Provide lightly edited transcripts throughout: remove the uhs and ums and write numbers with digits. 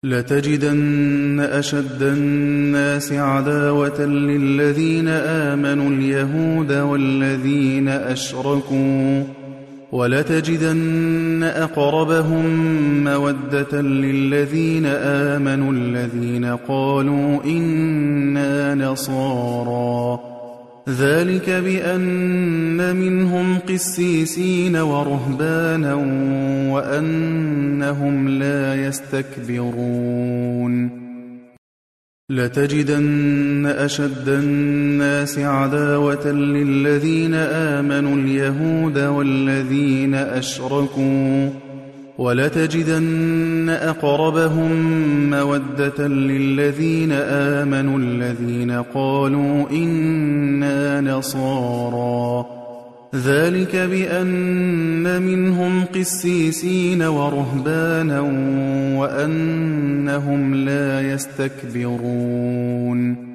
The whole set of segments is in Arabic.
لتجدن أشد الناس عداوة للذين آمنوا اليهود والذين أشركوا، ولتجدن أقربهم مودة للذين آمنوا الذين قالوا إنا نصارى، ذلك بأن منهم قسيسين ورهبانا وأنهم لا يستكبرون. لتجدن أشد الناس عداوة للذين آمنوا اليهود والذين أشركوا، ولتجدن أقربهم مودة للذين آمنوا الذين قالوا إنا نصارى، ذلك بأن منهم قسيسين ورهبانا وأنهم لا يستكبرون.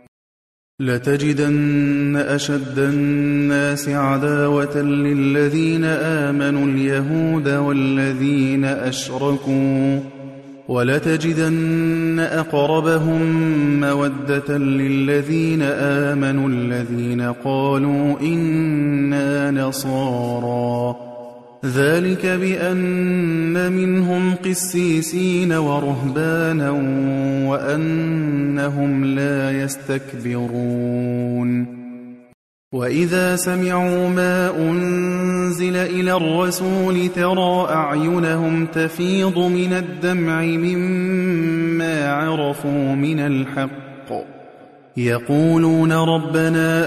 لتجدن أشد الناس عداوة للذين آمنوا اليهود والذين أشركوا، ولتجدن أقربهم مودة للذين آمنوا الذين قالوا إنا نصارى، ذلك بأن منهم قسيسين ورهبانا وأنهم لا يستكبرون. وإذا سمعوا ما أنزل إلى الرسول ترى أعينهم تفيض من الدمع مما عرفوا من الحق، يقولون ربنا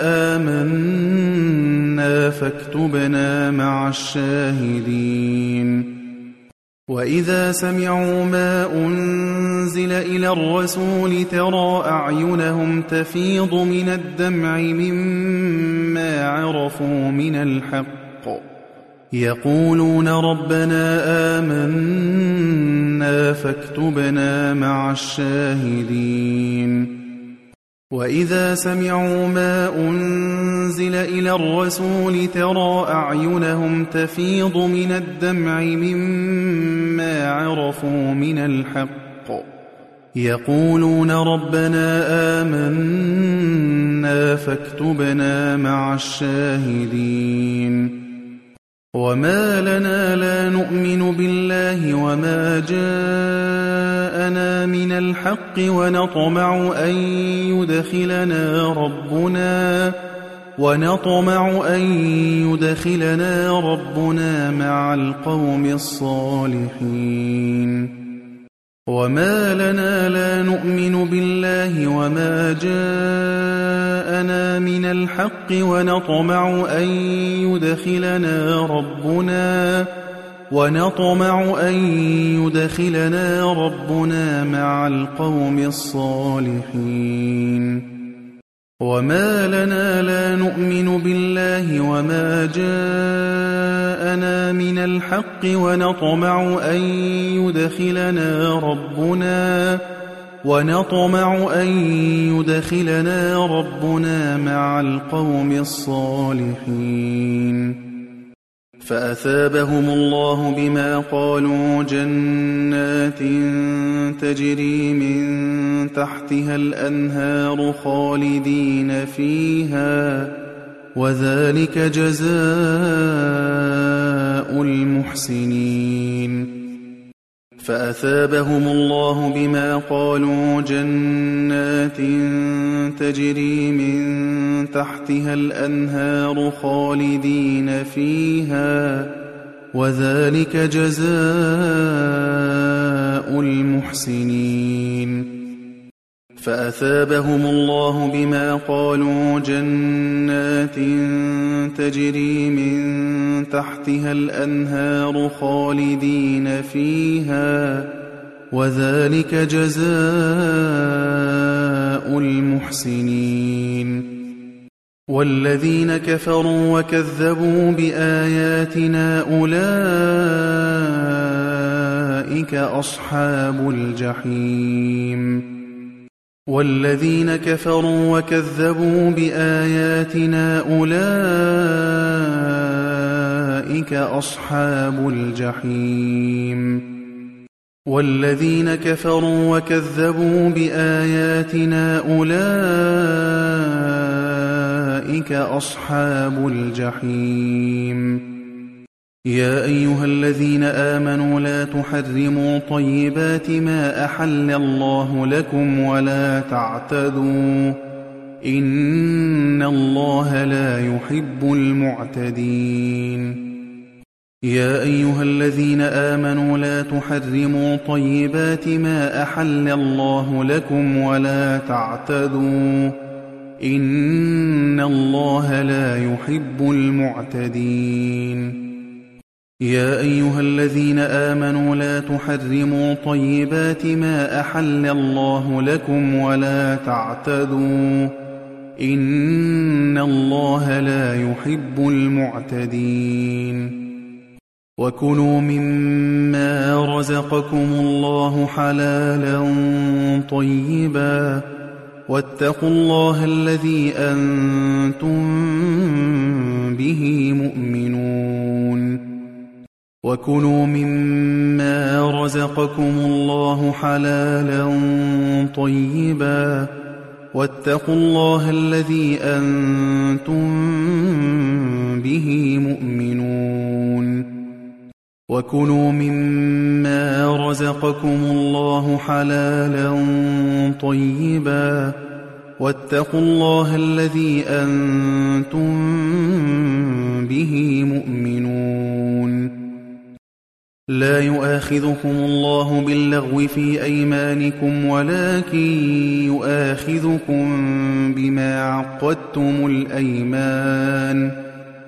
آمنا فاكتبنا مع الشاهدين. وإذا سمعوا ما أنزل إلى الرسول ترى أعينهم تفيض من الدمع مما عرفوا من الحق، يقولون ربنا آمنا فاكتبنا مع الشاهدين. وإذا سمعوا ما أنزل إلى الرسول ترى أعينهم تفيض من الدمع مما عرفوا من الحق، يقولون ربنا آمنا فاكتبنا مع الشاهدين. وما لنا لا نؤمن بالله وما جاءنا من الحق ونطمع أن يدخلنا ربنا مع القوم الصالحين. وما لنا لا نؤمن بالله وما جاءنا من الحق ونطمع أن يدخلنا ربنا مع القوم الصالحين. وما لنا لا نؤمن بالله وما جاءنا من الحق ونطمع أن يدخلنا ربنا مع القوم الصالحين. فأثابهم الله بما قالوا جنات تجري من تحتها الأنهار خالدين فيها، وذلك جزاء المحسنين. فأثابهم الله بما قالوا جنات تجري من تحتها الأنهار خالدين فيها، وذلك جزاء المحسنين. فأثابهم الله بما قالوا جنات تجري من تحتها الأنهار خالدين فيها، وذلك جزاء المحسنين. والذين كفروا وكذبوا بآياتنا أولئك أصحاب الجحيم. والذين كفروا وكذبوا بآياتنا أولئك أصحاب الجحيم. والذين كفروا وكذبوا بآياتنا أولئك أصحاب الجحيم. يا أيها الذين آمنوا لا تحرموا طيبات ما أحل الله لكم ولا تعتدوا إن الله لا يحب المعتدين. يا أيها الذين آمنوا لا تحرموا طيبات ما أحل الله لكم ولا تعتدوا إن الله لا يحب المعتدين. يا أيها الذين آمنوا لا تحرموا طيبات ما أحل الله لكم ولا تعتدوا إن الله لا يحب المعتدين. وكلوا مما رزقكم الله حلالا طيبا واتقوا الله الذي أنتم به مؤمنون. وكلوا مما رزقكم الله حلالا طيبا واتقوا الله الذي أنتم به مؤمنون. وكلوا مما رزقكم الله حلالا طيبا واتقوا الله الذي أنتم به مؤمنون. لا يؤاخذكم الله باللغو في أيمانكم ولكن يؤاخذكم بما عقدتم الأيمان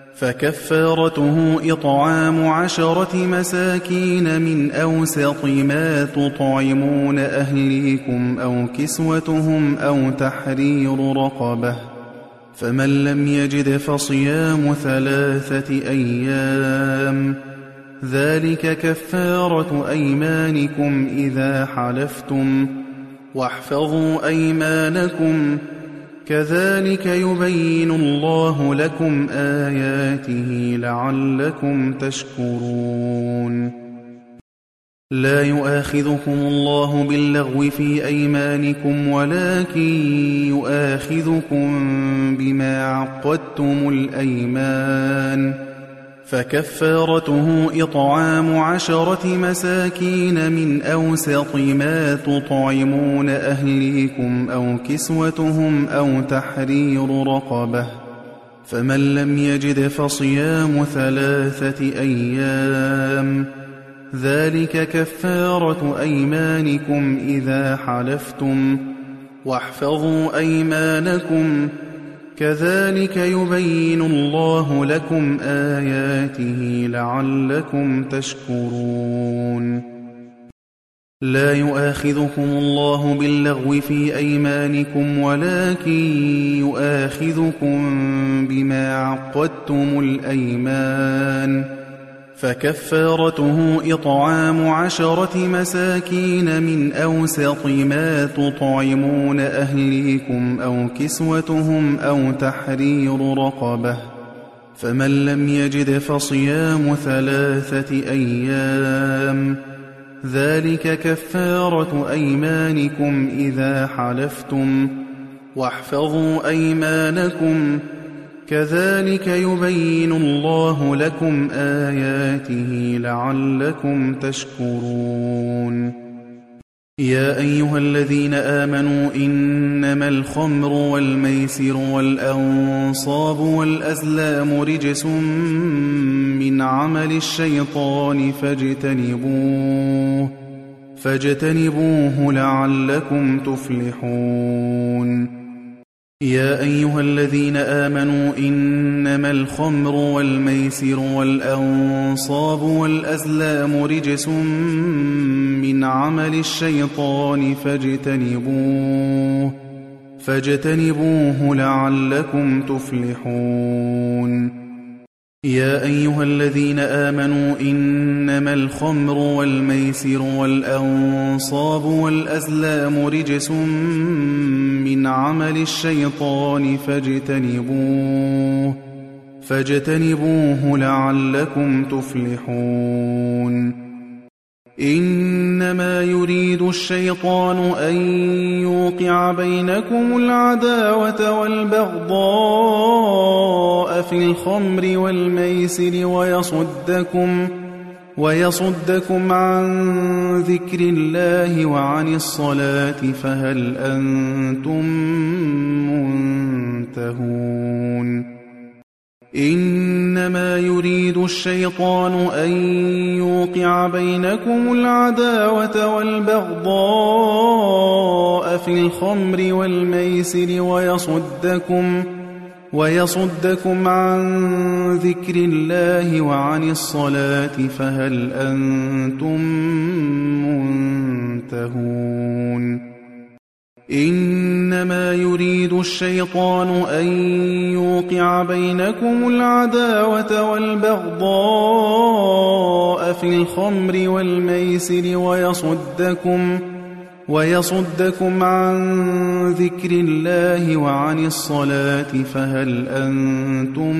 فكفارته إطعام 10 مساكين من أوسط ما تطعمون أهليكم أو كسوتهم أو تحرير رقبة فمن لم يجد فصيام 3 أيام ذلك كفارة أيمانكم إذا حلفتم واحفظوا أيمانكم كذلك يبين الله لكم آياته لعلكم تشكرون. لا يؤاخذكم الله باللغو في أيمانكم ولكن يؤاخذكم بما عقدتم الأيمان فكفارته إطعام 10 مساكين من أوسط ما تطعمون أهليكم أو كسوتهم أو تحرير رقبة فمن لم يجد فصيام 3 أيام ذلك كفارة أيمانكم إذا حلفتم واحفظوا أيمانكم كذلك يبين الله لكم آياته لعلكم تشكرون. لا يؤاخذكم الله باللغو في أيمانكم ولكن يؤاخذكم بما عقدتم الأيمان فكفارته إطعام 10 مساكين من أوسط ما تطعمون أهليكم أو كسوتهم أو تحرير رقبة فمن لم يجد فصيام 3 أيام ذلك كفارة أيمانكم إذا حلفتم واحفظوا أيمانكم كذلك يبين الله لكم آياته لعلكم تشكرون. يا أيها الذين آمنوا إنما الخمر والميسر والأنصاب والأزلام رجس من عمل الشيطان فاجتنبوه لعلكم تفلحون. يا أيها الذين آمنوا إنما الخمر والميسر والأنصاب والأزلام رجس من عمل الشيطان فاجتنبوه لعلكم تفلحون. يا أيها الذين آمنوا إنما الخمر والميسر والأنصاب والأزلام رجس من عمل الشيطان فاجتنبوه لعلكم تفلحون. إنما يريد الشيطان أن يوقع بينكم العداوة والبغضاء في الخمر والميسر ويصدكم عن ذكر الله وعن الصلاة فهل أنتم منتهون إنما يريد الشيطان أن يوقع بينكم العداوة والبغضاء في الخمر والميسر ويصدكم عن ذكر الله وعن الصلاة فهل أنتم منتهون إنما يريد الشيطان أن يوقع بينكم العداوة والبغضاء في الخمر والميسر ويصدكم عن ذكر الله وعن الصلاة فهل أنتم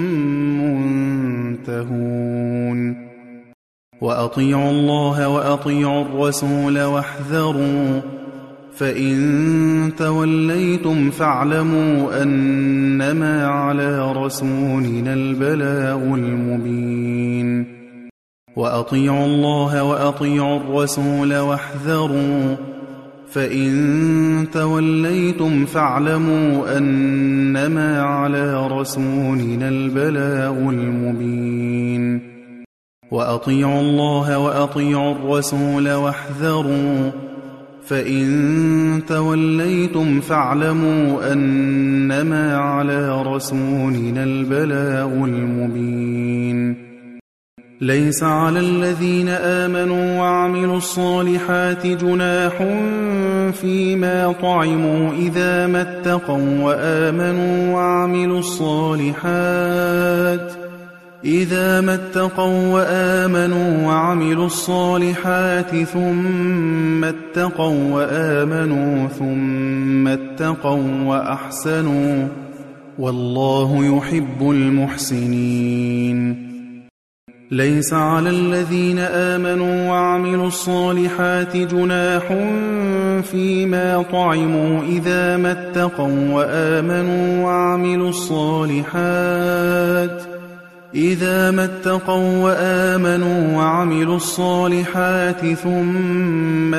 منتهون وأطيعوا الله وأطيعوا الرسول واحذروا فإن توليتم فاعلموا أنما على رسولنا البلاغ المبين وأطيعوا الله وأطيعوا الرسول واحذروا فإن توليتم فاعلموا أنما على رسولنا البلاغ المبين وأطيعوا الله وأطيعوا الرسول واحذروا فإن توليتم فاعلموا أنما على رسولنا البلاغ المبين ليس على الذين آمنوا وعملوا الصالحات جناح فيما طعموا إذا ما اتقوا وآمنوا وعملوا الصالحات ثم اتقوا وأحسنوا والله يحب المحسنين ليس على الذين آمنوا وعملوا الصالحات جناح فيما طعموا إذا ما اتقوا وآمنوا وعملوا الصالحات ثم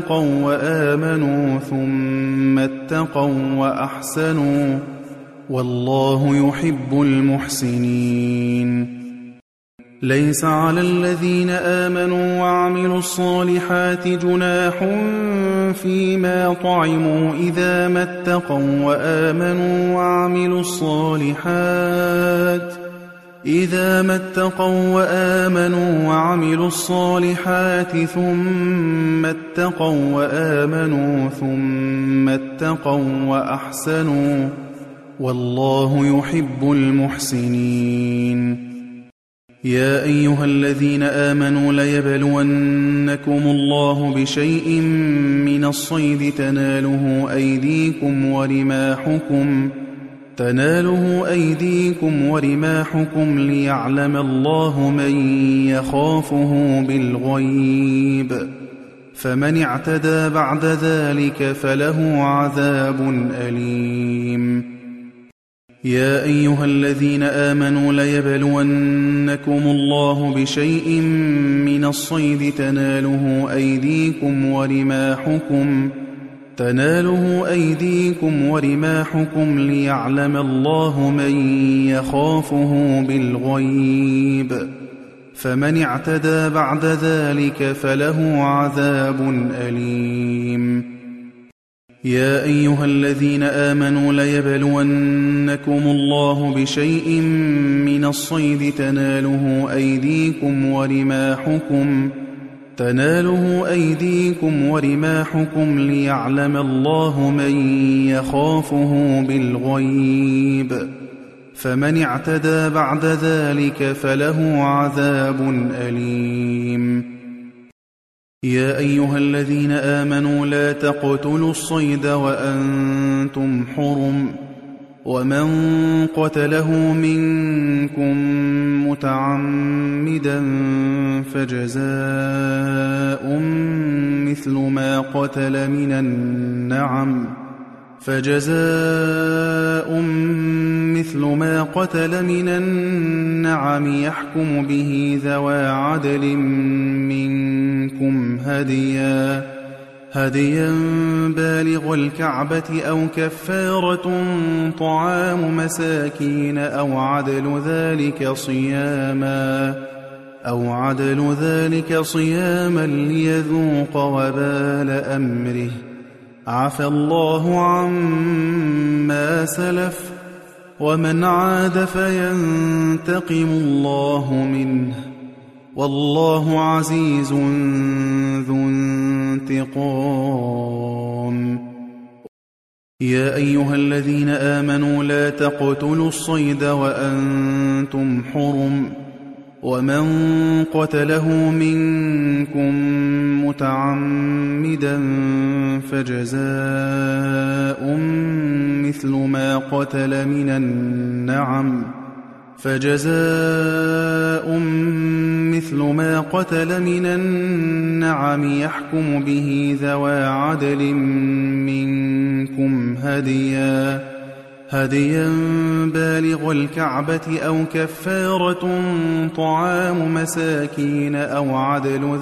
اتقوا وأحسنوا والله يحب المحسنين ليس على الذين آمنوا وعملوا الصالحات جناح فيما طعموا إذا ما اتقوا وآمنوا وعملوا الصالحات ثم اتقوا وأحسنوا والله يحب المحسنين يا أيها الذين آمنوا ليبلونكم الله بشيء من الصيد تناله أيديكم ورماحكم ليعلم الله من يخافه بالغيب فمن اعتدى بعد ذلك فله عذاب أليم يا أيها الذين آمنوا ليبلونكم الله بشيء من الصيد تناله أيديكم ورماحكم ليعلم الله من يخافه بالغيب فمن اعتدى بعد ذلك فله عذاب أليم يا أيها الذين آمنوا ليبلونكم الله بشيء من الصيد تناله أيديكم ورماحكم ليعلم الله من يخافه بالغيب فمن اعتدى بعد ذلك فله عذاب أليم يا أيها الذين آمنوا لا تقتلوا الصيد وأنتم حرم ومن قتله منكم متعمدا فجزاء مثل ما قتل من النعم يحكم به ذوى عدل منكم هديا بالغ الكعبة أو كفارة طعام مساكين أو عدل ذلك صياما ليذوق وبال أمره. عفى الله عما سلف ومن عاد فينتقم الله منه والله عزيز ذو انتقام. يا أيها الذين آمنوا لا تقتلوا الصيد وأنتم حرم ومن قتله منكم متعمدا فجزاء مثل ما قتل من النعم يحكم به ذوى عدل منكم هديا بالغ الكعبة أو كفارة طعام مساكين أو عدل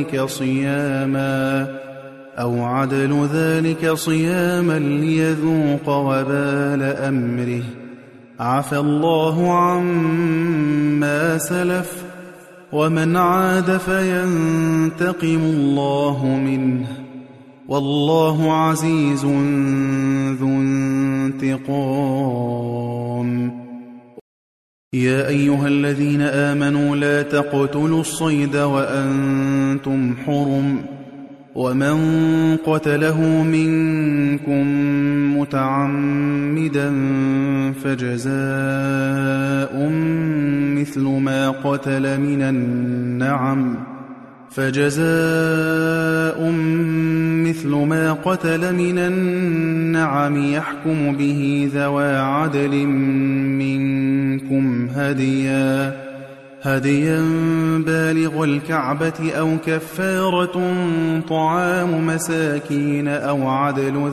ذلك صياما ليذوق وبال أمره. عفى الله عما سلف ومن عاد فينتقم الله منه والله عزيز ذو انتقام. يا أيها الذين آمنوا لا تقتلوا الصيد وأنتم حرم ومن قتله منكم متعمدا فجزاء مثل ما قتل من النعم يحكم به ذوى عدل منكم هديا بالغ الكعبة أو كفارة طعام مساكين أو عدل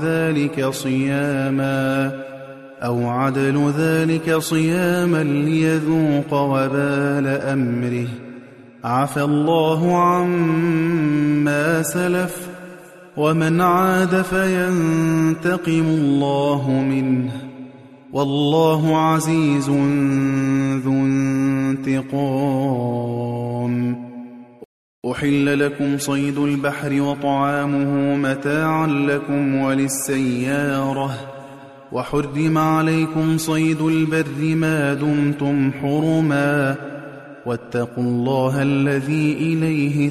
ذلك صياما ليذوق وبال أمره. عفى الله عما سلف ومن عاد فينتقم الله منه والله عزيز ذو انتقام. أحل لكم صيد البحر وطعامه متاعا لكم وللسيارة وحرم عليكم صيد البر ما دمتم حرما واتقوا الله الذي إليه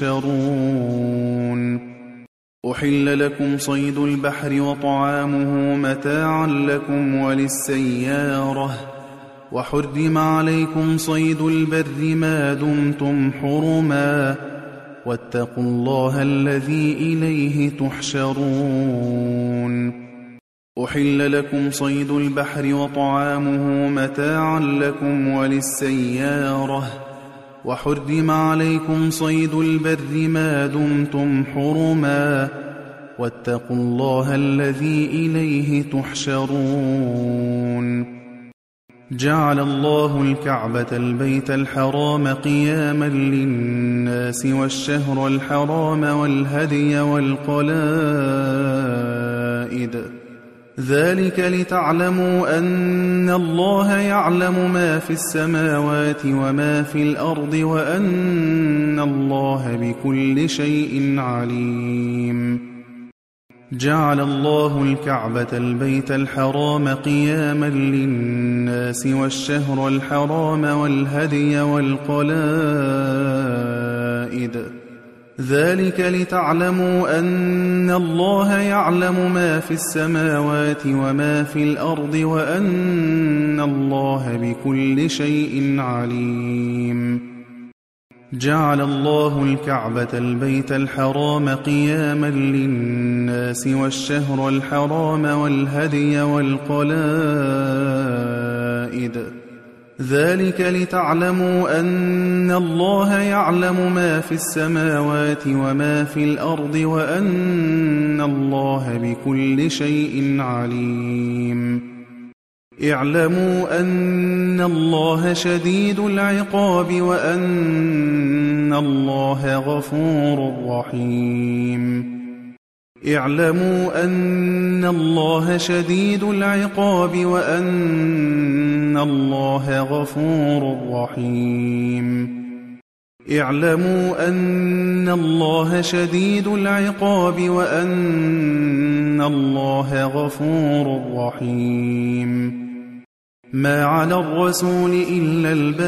تحشرون. أحل لكم صيد البحر وطعامه متاعا لكم وللسيارة وحرم عليكم صيد البر ما دمتم حرما واتقوا الله الذي إليه تحشرون. أحل لكم صيد البحر وطعامه متاعا لكم وللسيارة وحرم عليكم صيد البر ما دمتم حرما واتقوا الله الذي إليه تحشرون. جعل الله الكعبة البيت الحرام قياما للناس والشهر الحرام والهدي والقلائد ذلك لتعلموا أن الله يعلم ما في السماوات وما في الأرض وأن الله بكل شيء عليم. جعل الله الكعبة البيت الحرام قياما للناس والشهر الحرام والهدي والقلائد ذلك لتعلموا أن الله يعلم ما في السماوات وما في الأرض وأن الله بكل شيء عليم. جعل الله الكعبة البيت الحرام قياما للناس والشهر الحرام والهدي والقلائد ذلك لتعلموا أن الله يعلم ما في السماوات وما في الأرض وأن الله بكل شيء عليم اعلموا أن الله شديد العقاب وأن الله غفور رحيم اعلموا أن الله شديد العقاب وأن الله غفور رحيم اعلموا أن الله شديد العقاب وأن الله غفور رحيم ما على الرسول إلا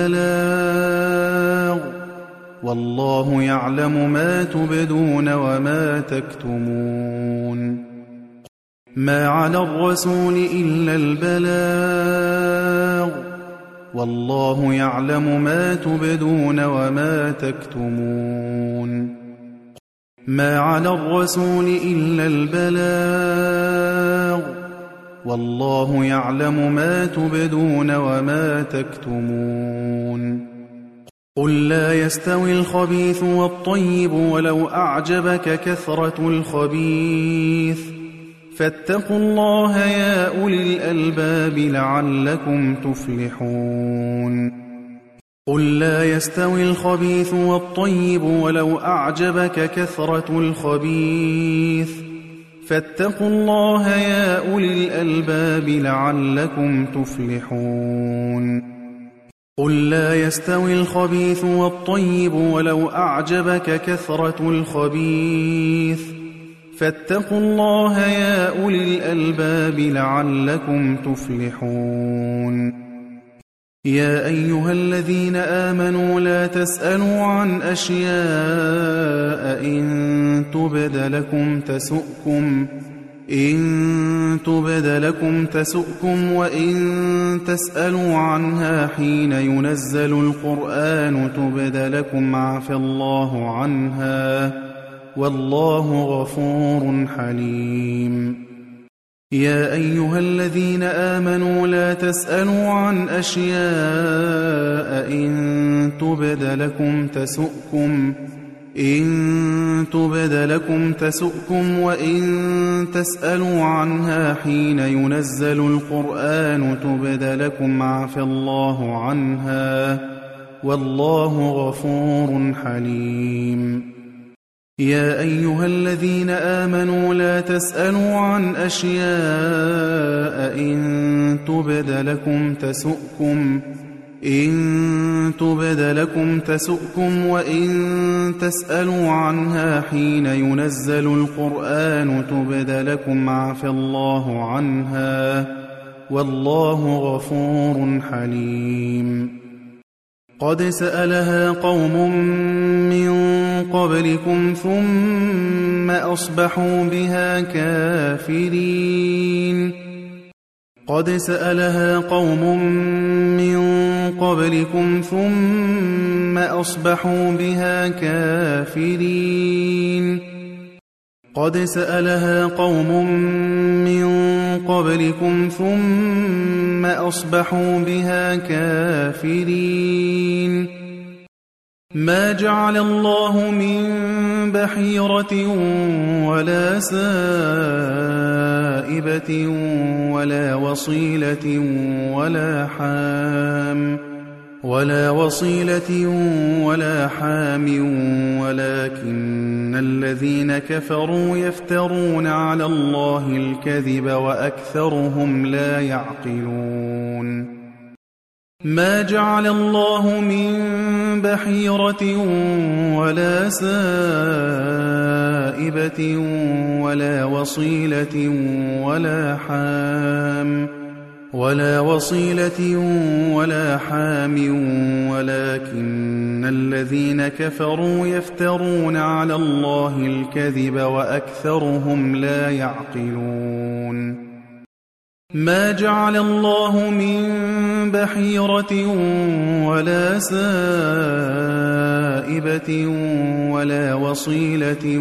البلاغ والله يعلم ما تبدون وما تكتمون ما على الرسول إلا البلاغ والله يعلم ما تبدون وما تكتمون ما على الرسول إلا البلاغ والله يعلم ما تبدون وما تكتمون قل لا يستوي الخبيث والطيب ولو أعجبك كثرة الخبيث فاتقوا الله يا أولي الألباب لعلكم تفلحون قل لا يستوي الخبيث والطيب ولو أعجبك كثرة الخبيث فاتقوا الله يا أولي الألباب لعلكم تفلحون قل لا يستوي الخبيث والطيب ولو أعجبك كثرة الخبيث فاتقوا الله يا أولي الألباب لعلكم تفلحون يا أيها الذين آمنوا لا تسألوا عن أشياء إن تبد لكم تسؤكم وإن تسألوا عنها حين ينزل القرآن تبد لكم عفى الله عنها والله غفور حليم يا أيها الذين آمنوا لا تسألوا عن أشياء إن تبد لكم تسؤكم وإن تسألوا عنها حين ينزل القرآن تبد لكم عفى الله عنها والله غفور حليم يا أيها الذين آمنوا لا تسألوا عن أشياء إن تبد لكم تسؤكم وإن تسألوا عنها حين ينزل القرآن تبد لكم عفى الله عنها والله غفور حليم قد سألها قوم من قبلكم ثم أصبحوا بها كافرين قد سألها قوم من قبلكم ثم أصبحوا بها كافرين قد سألها قوم من قبلكم ثم أصبحوا بها كافرين ما جعل الله من بحيرة ولا سائبة ولا وصيلة ولا حام ولكن الذين كفروا يفترون على الله الكذب وأكثرهم لا يعقلون ما جعل الله من بحيرة ولا سائبة ولا وصيلة ولا حام ولكن الذين كفروا يفترون على الله الكذب وأكثرهم لا يعقلون ما جعل الله من بحيرة ولا سائبة ولا وصيلة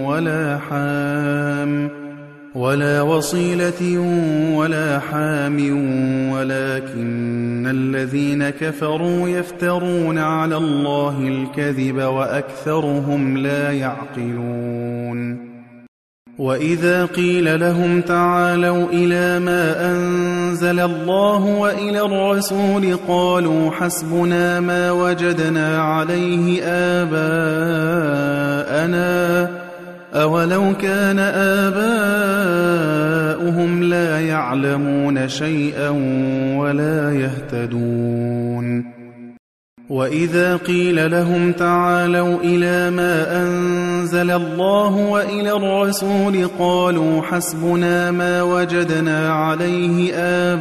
ولا حام ولكن الذين كفروا يفترون على الله الكذب وأكثرهم لا يعقلون وإذا قيل لهم تعالوا إلى ما أنزل الله وإلى الرسول قالوا حسبنا ما وجدنا عليه آباءنا أولو كان آباؤهم لا يعلمون شيئا ولا يهتدون وإذا قيل لهم تعالوا إلى ما أنزل الله وإلى الرسول قالوا حسبنا ما وجدنا عليه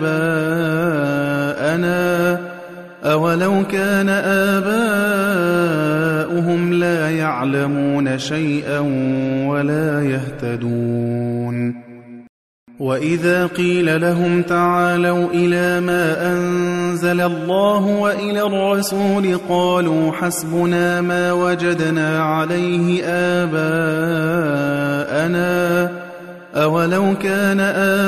آباءنا أولو كان آباؤهم لا يعلمون شيئا ولا يهتدون وإذا قيل لهم تعالوا إلى ما أنزل الله وإلى الرسول قالوا حسبنا ما وجدنا عليه آباءنا أولو كان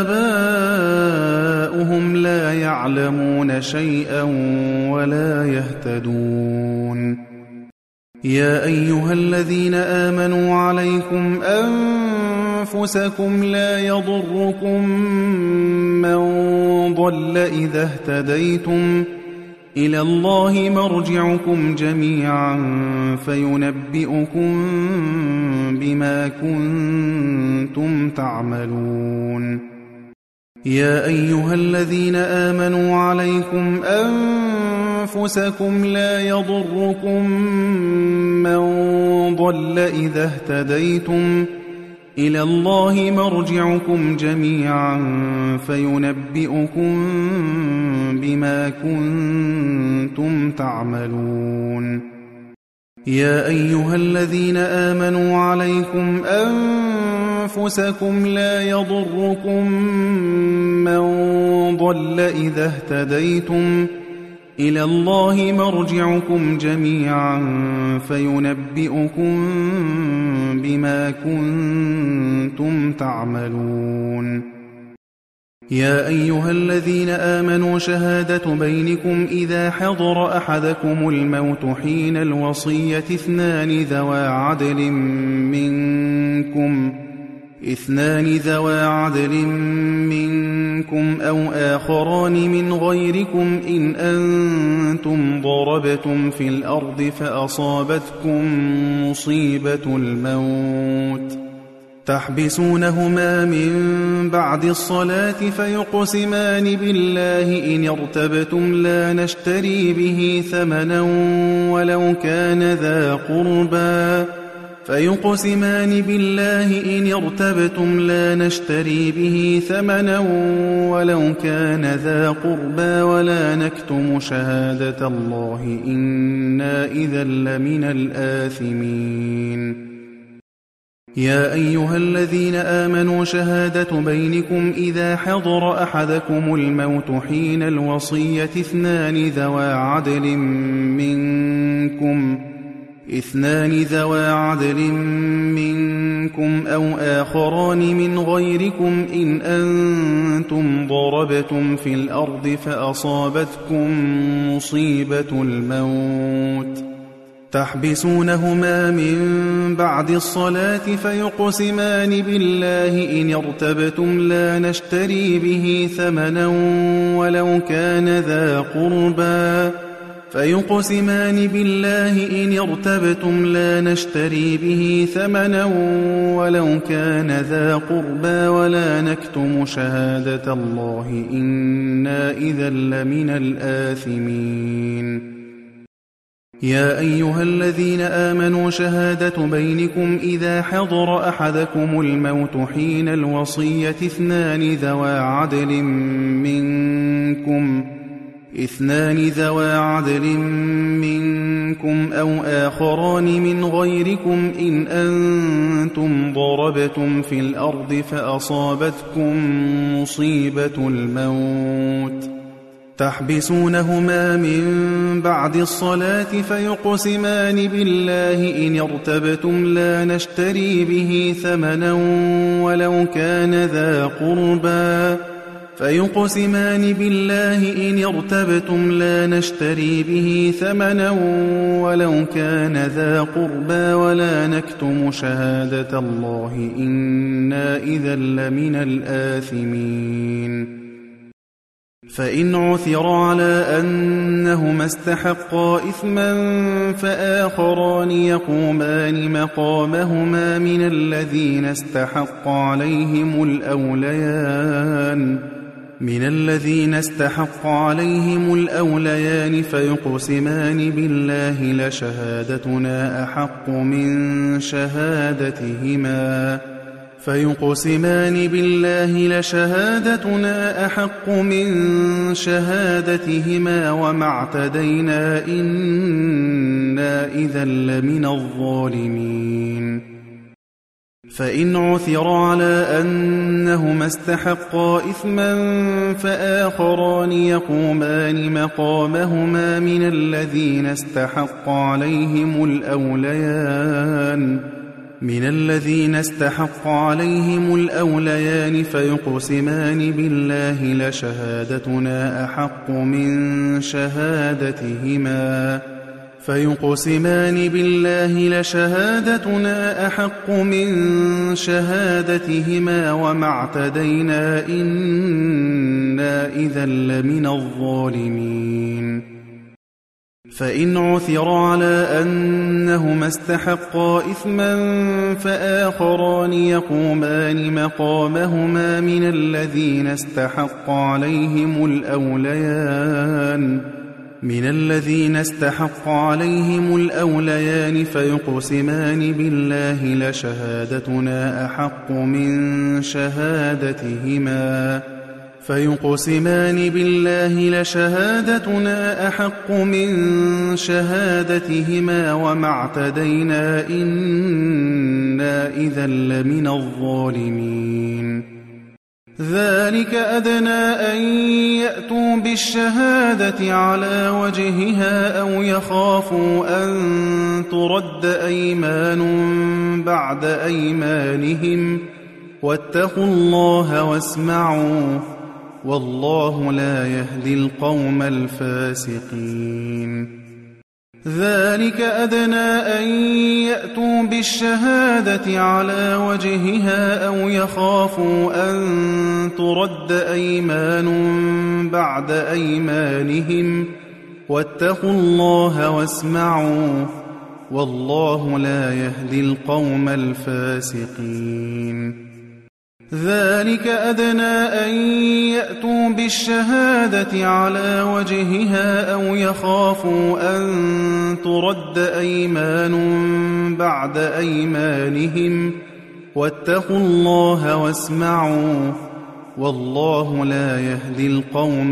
آباؤهم لا يعلمون شيئا ولا يهتدون يا أيها الذين آمنوا عليكم أنفسكم لا يضركم من ضل إذا اهتديتم إلى الله مرجعكم جميعا فينبئكم بما كنتم تعملون يا أيها الذين آمنوا عليكم أنفسكم لا يضركم من ضل إذا اهتديتم إلى الله مرجعكم جميعا فينبئكم بما كنتم تعملون يا أيها الذين آمنوا عليكم أنفسكم لا يضركم من ضل إذا اهتديتم إلى الله مرجعكم جميعا فينبئكم بما كنتم تعملون يا أيها الذين آمنوا شهادة بينكم إذا حضر أحدكم الموت حين الوصية اثنان ذوى عدل منكم أو آخران من غيركم إن أنتم ضربتم في الأرض فأصابتكم مصيبة الموت تحبسونهما من بعد الصلاة فيقسمان بالله إن ارتبتم لا نشتري به ثمنا ولو كان ذا قربى ولا نكتم شهادة الله إنا إذا لمن الآثمين يا أيها الذين آمنوا شهادة بينكم إذا حضر أحدكم الموت حين الوصية اثنان ذوى عدل منكم أو آخران من غيركم إن أنتم ضربتم في الأرض فأصابتكم مصيبة الموت تحبسونهما من بعد الصلاة فيقسمان بالله إن ارتبتم لا نشتري به ثمنا ولو كان ذا قربى ولا نكتم شهادة الله إنا إذا لمن الآثمين يا أيها الذين آمنوا شهادة بينكم إذا حضر أحدكم الموت حين الوصية اثنان ذوى عدل اثنان ذوا عدل منكم أو آخران من غيركم إن أنتم ضربتم في الأرض فأصابتكم مصيبة الموت تحبسونهما من بعد الصلاة فيقسمان بالله إن ارتبتم لا نشتري به ثمنا ولو كان ذا قربى فيقسمان بالله إن ارتبتم لا نشتري به ثمنا ولو كان ذا قربى ولا نكتم شهادة الله إنا إذا لمن الآثمين فإن عثر على أنهما استحقا إثما فآخران يقومان مقامهما من الذين استحق عليهم الأوليان فيقسمان بالله لشهادتنا أحق من شهادتهما وما اعتدينا إنا إذا لمن الظالمين فإن عثر على أنهما استحقا إثما فآخران يقومان مقامهما من الذين استحق عليهم الأوليان فيقسمان بالله لشهادتنا أحق من شهادتهما وما اعتدينا إنا إذا لمن الظالمين فإن عثر على أنهما استحقا إثما فآخران يقومان مقامهما من الذين استحق عليهم الأوليان فيقسمان بالله لشهادتنا أحق من شهادتهما وما اعتدينا إنا إذا لمن الظالمين ذلك أدنى أن يأتوا بالشهادة على وجهها أو يخافوا أن ترد أيمان بعد أيمانهم واتقوا الله واسمعوا والله لا يهدي القوم الفاسقين ذلك أدنى أن يأتوا بالشهادة على وجهها أو يخافوا أن ترد أيمان بعد أيمانهم واتقوا الله واسمعوا والله لا يهدي القوم الفاسقين ذلك أدنى أن يأتوا بالشهادة على وجهها أو يخافوا أن ترد أيمان بعد أيمانهم واتقوا الله واسمعوا والله لا يهدي القوم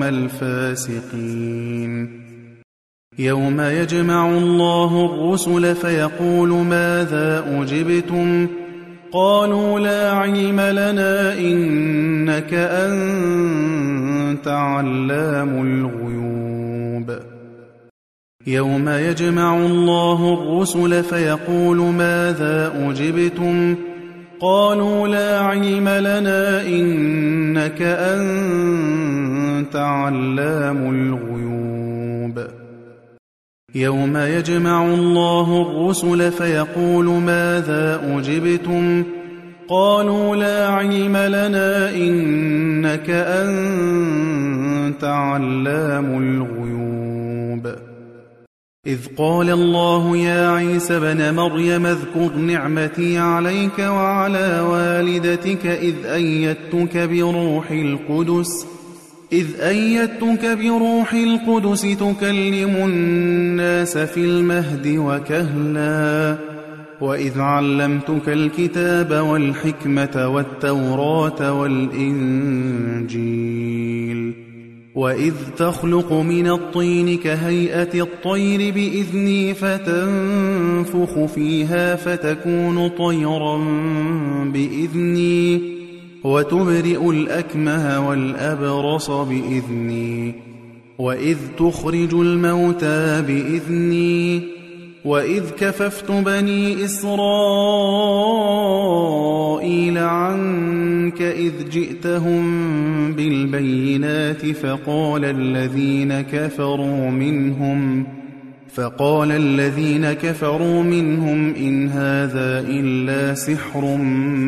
الفاسقين يوم يجمع الله الرسل فيقول ماذا أجبتم قالوا لا علم لنا إنك أنت علام الغيوب يوم يجمع الله الرسل فيقول ماذا أجبتم قالوا لا علم لنا إنك أنت علام الغيوب يوم يجمع الله الرسل فيقول ماذا أجبتم قالوا لا علم لنا إنك أنت علام الغيوب إذ قال الله يا عيسى ابن مريم اذكر نعمتي عليك وعلى والدتك إذ أيدتك بروح القدس تكلم الناس في المهد وكهلا وإذ علمتك الكتاب والحكمة والتوراة والإنجيل وإذ تخلق من الطين كهيئة الطير بإذني فتنفخ فيها فتكون طيرا بإذني وتبرئ الأكمه والأبرص بإذني وإذ تخرج الموتى بإذني وإذ كففت بني إسرائيل عنك إذ جئتهم بالبينات فقال الذين كفروا منهم إن هذا إلا سحر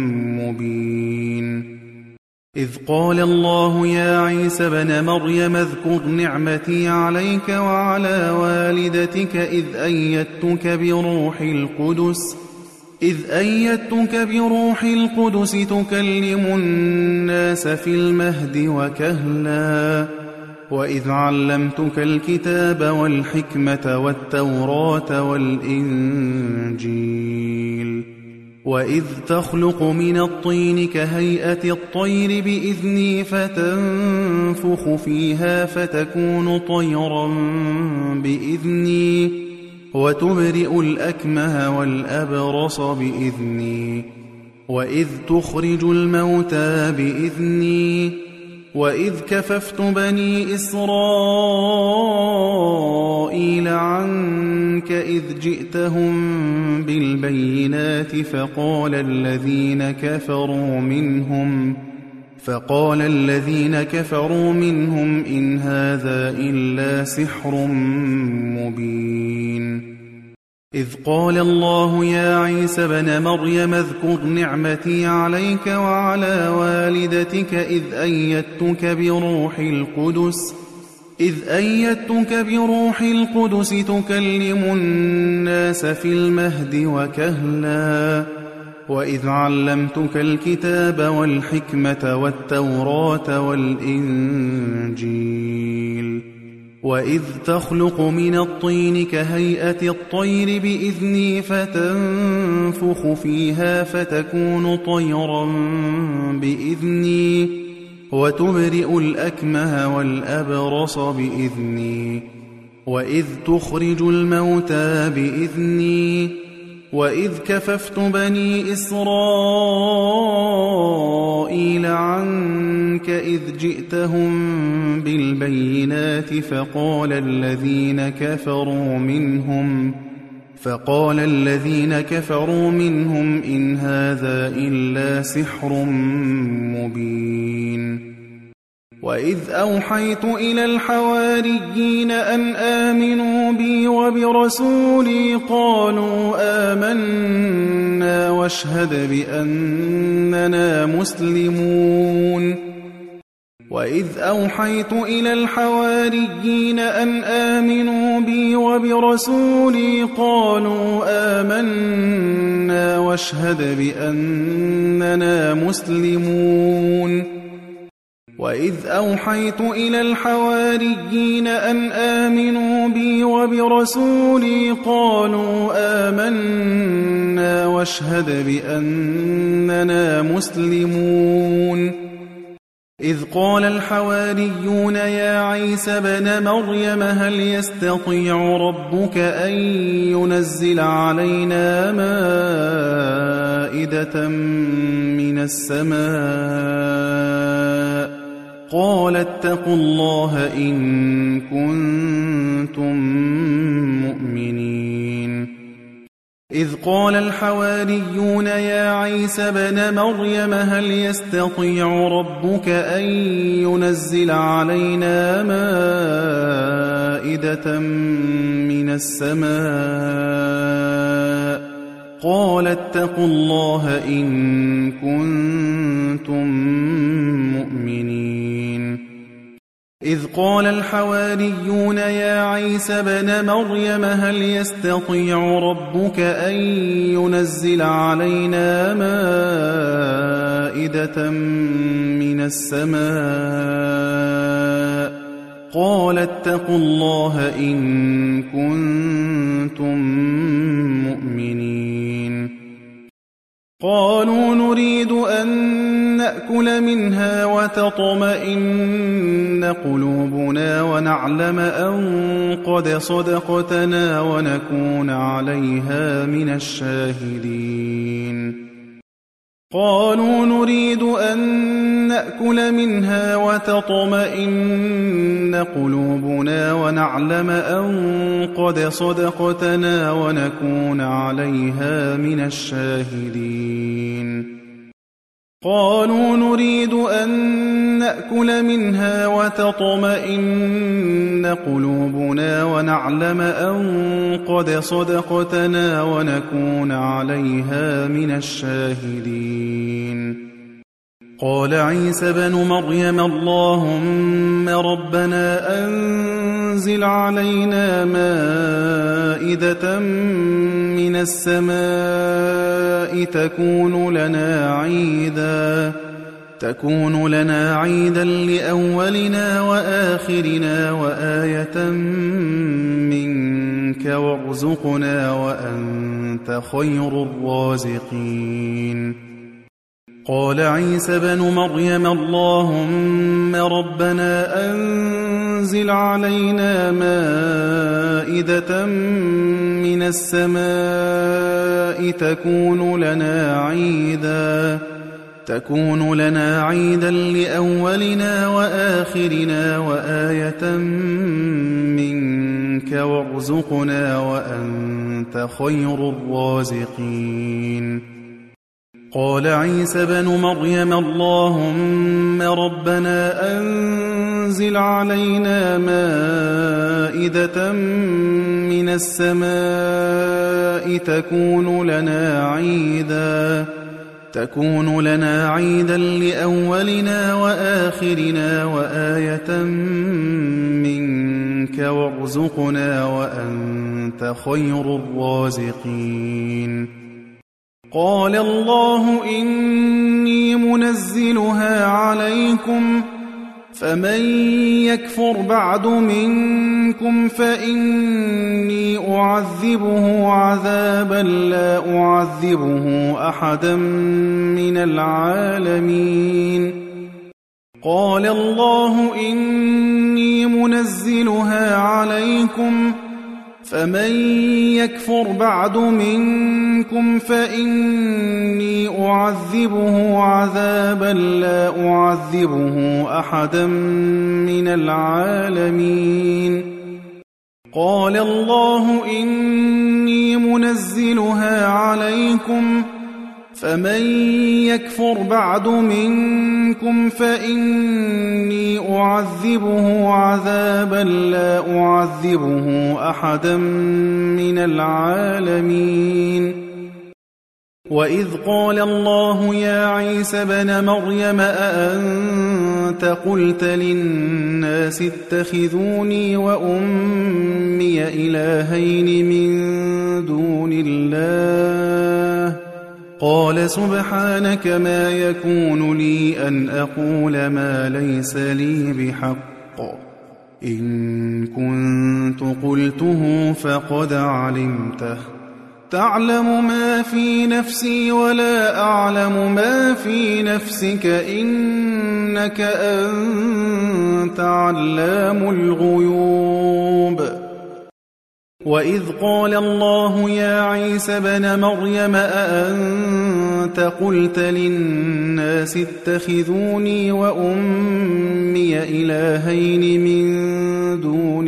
مبين إذ قال الله يا عيسى ابن مريم اذكر نعمتي عليك وعلى والدتك إذ أيدتك بروح القدس تكلم الناس في المهد وكهلا وإذ علمتك الكتاب والحكمة والتوراة والإنجيل وإذ تخلق من الطين كهيئة الطير بإذني فتنفخ فيها فتكون طيرا بإذني وتبرئ الأكمه والأبرص بإذني وإذ تخرج الموتى بإذني وإذ كففت بني إسرائيل عنك إذ جئتهم بالبينات فقال الذين كفروا منهم إن هذا إلا سحر مبين إذ قال الله يا عيسى ابن مريم اذكر نعمتي عليك وعلى والدتك إذ أيدتك بروح القدس تكلم الناس في المهد وكهلا وإذ علمتك الكتاب والحكمة والتوراة والإنجيل وإذ تخلق من الطين كهيئة الطير بإذني فتنفخ فيها فتكون طيرا بإذني وتبرئ الأكمه والأبرص بإذني وإذ تخرج الموتى بإذني وإذ كففت بني إسرائيل عنك إذ جئتهم بالبينات فقال الذين كفروا منهم إن هذا إلا سحر مبين وإذ أوحيت إلى الحواريين أن آمنوا بي وبرسولي قالوا آمنا واشهد بأننا مسلمون وإذ أوحيت إلى الحواريين أن آمنوا بي وبرسولي قالوا آمنا واشهد بأننا مسلمون وإذ أوحيت إلى الحواريين أن آمنوا بي وبرسولي قالوا آمنا واشهد بأننا مسلمون إذ قال الحواريون يا عيسى ابن مريم هل يستطيع ربك أن ينزل علينا مائدة من السماء قال اتقوا الله إن كنتم مؤمنين إذ قال الحواريون يا عيسى ابن مريم هل يستطيع ربك أن ينزل علينا مائدة من السماء قال اتقوا الله إن كنتم مؤمنين إذ قال الحواريون يا عيسى ابن مريم هل يستطيع ربك أن ينزل علينا مائدة من السماء قال اتقوا الله إن كنتم مؤمنين قالوا نريد أن نأكل منها وتطمئن قلوبنا ونعلم أن قد صدقتنا ونكون عليها من الشاهدين قالوا نريد أن نأكل منها وتطمئن قلوبنا ونعلم أن قد صدقتنا ونكون عليها من الشاهدين قالوا نريد أن نأكل منها وتطمئن قلوبنا ونعلم أن قد صدقتنا ونكون عليها من الشاهدين قال عيسى بن مريم اللهم ربنا أنزل علينا مائدة من السماء تكون لنا عيدا لأولنا وآخرنا وآية منك وارزقنا وأنت خير الرازقين قال عيسى بن مريم اللهم ربنا أنزل علينا مائدة من السماء تكون لنا عيدا لأولنا وآخرنا وآية منك وارزقنا وأنت خير الرازقين قال عيسى بن مريم اللهم ربنا أنزل علينا مائدة من السماء تكون لنا عيدا لأولنا وآخرنا وآية منك وارزقنا وأنت خير الرازقين قال الله إني منزلها عليكم فمن يكفر بعد منكم فإني أعذبه عذابا لا أعذبه أحدا من العالمين قال الله إني منزلها عليكم فمن يكفر بعد منكم فإني أعذبه عذابا لا أعذبه أحدا من العالمين قال الله إني منزلها عليكم فمن يكفر بعد منكم فإني أعذبه عذابا لا أعذبه أحدا من العالمين وإذ قال الله يا عيسى بن مريم أأنت قلت للناس اتخذوني وأمي إلهين من دون الله قال سبحانك ما يكون لي أن أقول ما ليس لي بحق إن كنت قلته فقد علمته تعلم ما في نفسي ولا أعلم ما في نفسك إنك أنت علام الغيوب وإذ قال الله يا عيسى بن مريم أأنت قلت للناس اتخذوني وأمي إلهين من دون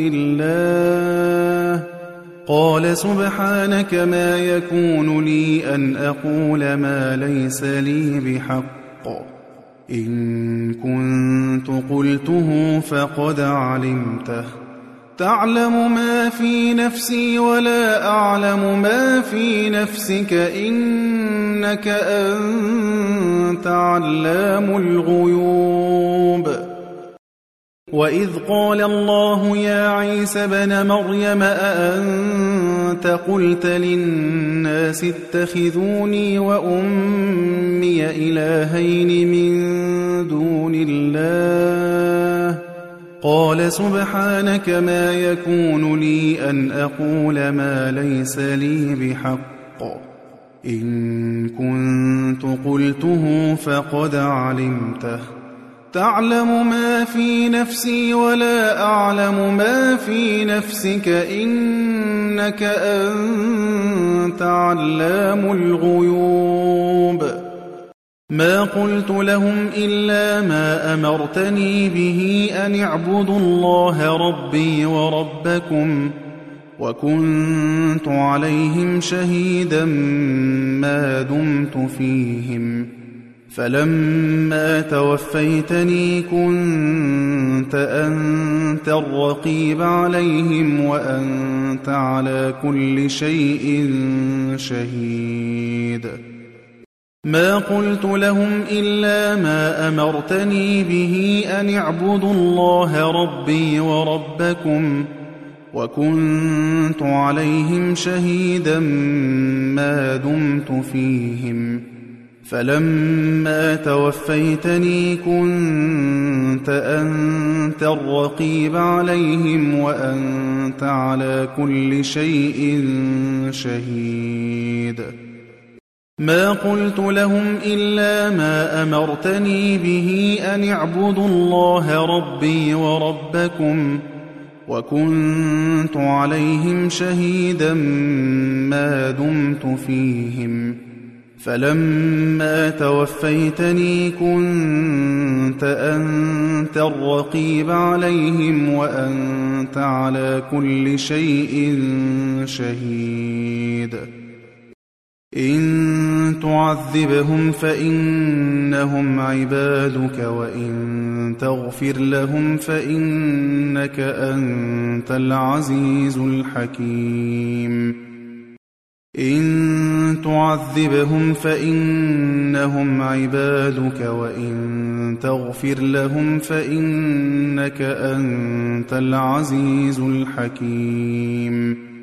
الله قال سبحانك ما يكون لي أن أقول ما ليس لي بحق إن كنت قلته فقد علمته تعلم ما في نفسي ولا أعلم ما في نفسك إنك أنت علام الغيوب وإذ قال الله يا عيسى بن مريم أأنت قلت للناس اتخذوني وأمي إلهين من دون الله قال سبحانك ما يكون لي أن أقول ما ليس لي بحق إن كنت قلته فقد علمته تعلم ما في نفسي ولا أعلم ما في نفسك إنك أنت علام الغيوب ما قلت لهم إلا ما أمرتني به أن اعبدوا الله ربي وربكم وكنت عليهم شهيدا ما دمت فيهم فلما توفيتني كنت أنت الرقيب عليهم وأنت على كل شيء شهيد ما قلت لهم إلا ما أمرتني به أن اعبدوا الله ربي وربكم وكنت عليهم شهيدا ما دمت فيهم فلما توفيتني كنت أنت الرقيب عليهم وأنت على كل شيء شهيد ما قلت لهم إلا ما أمرتني به أن اعبدوا الله ربي وربكم وكنت عليهم شهيدا ما دمت فيهم فلما توفيتني كنت أنت الرقيب عليهم وأنت على كل شيء شهيد إن تعذبهم فإنهم عبادك وإن تغفر لهم فإنك أنت العزيز الحكيم إن تعذبهم فإنهم عبادك وإن تغفر لهم فإنك أنت العزيز الحكيم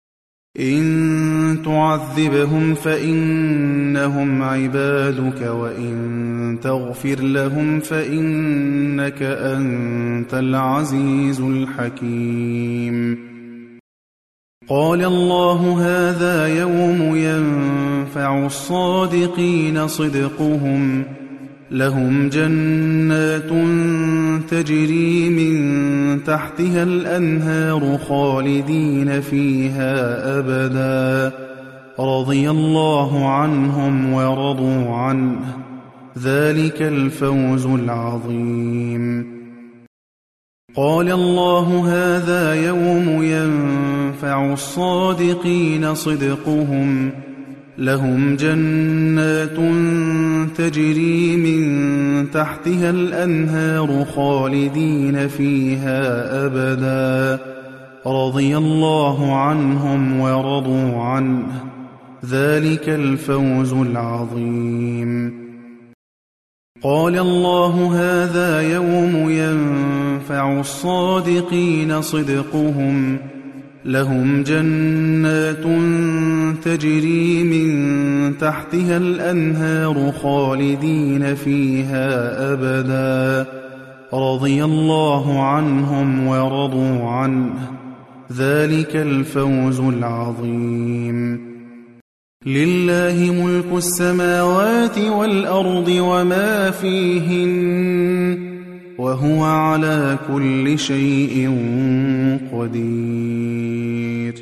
إن تعذبهم فإنهم عبادك وإن تغفر لهم فإنك أنت العزيز الحكيم قال الله هذا يوم ينفع الصادقين صدقهم لهم جنات تجري من تحتها الأنهار خالدين فيها أبدا رضي الله عنهم ورضوا عنه ذلك الفوز العظيم قال الله هذا يوم ينفع الصادقين صدقهم لهم جنات تجري من تحتها الأنهار خالدين فيها أبدا رضي الله عنهم ورضوا عنه ذلك الفوز العظيم قال الله هذا يوم ينفع الصادقين صدقهم لهم جنات تجري من تحتها الأنهار خالدين فيها أبدا رضي الله عنهم ورضوا عنه ذلك الفوز العظيم لله ملك السماوات والأرض وما فيهن وهو على كل شيء قدير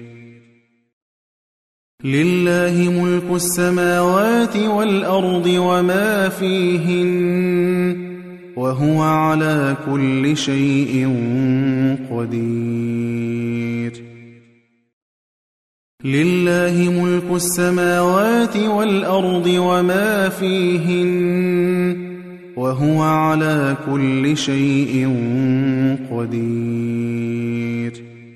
لله ملك السماوات والأرض وما فيهن وهو على كل شيء قدير لله ملك السماوات والأرض وما فيهن وهو على كل شيء قدير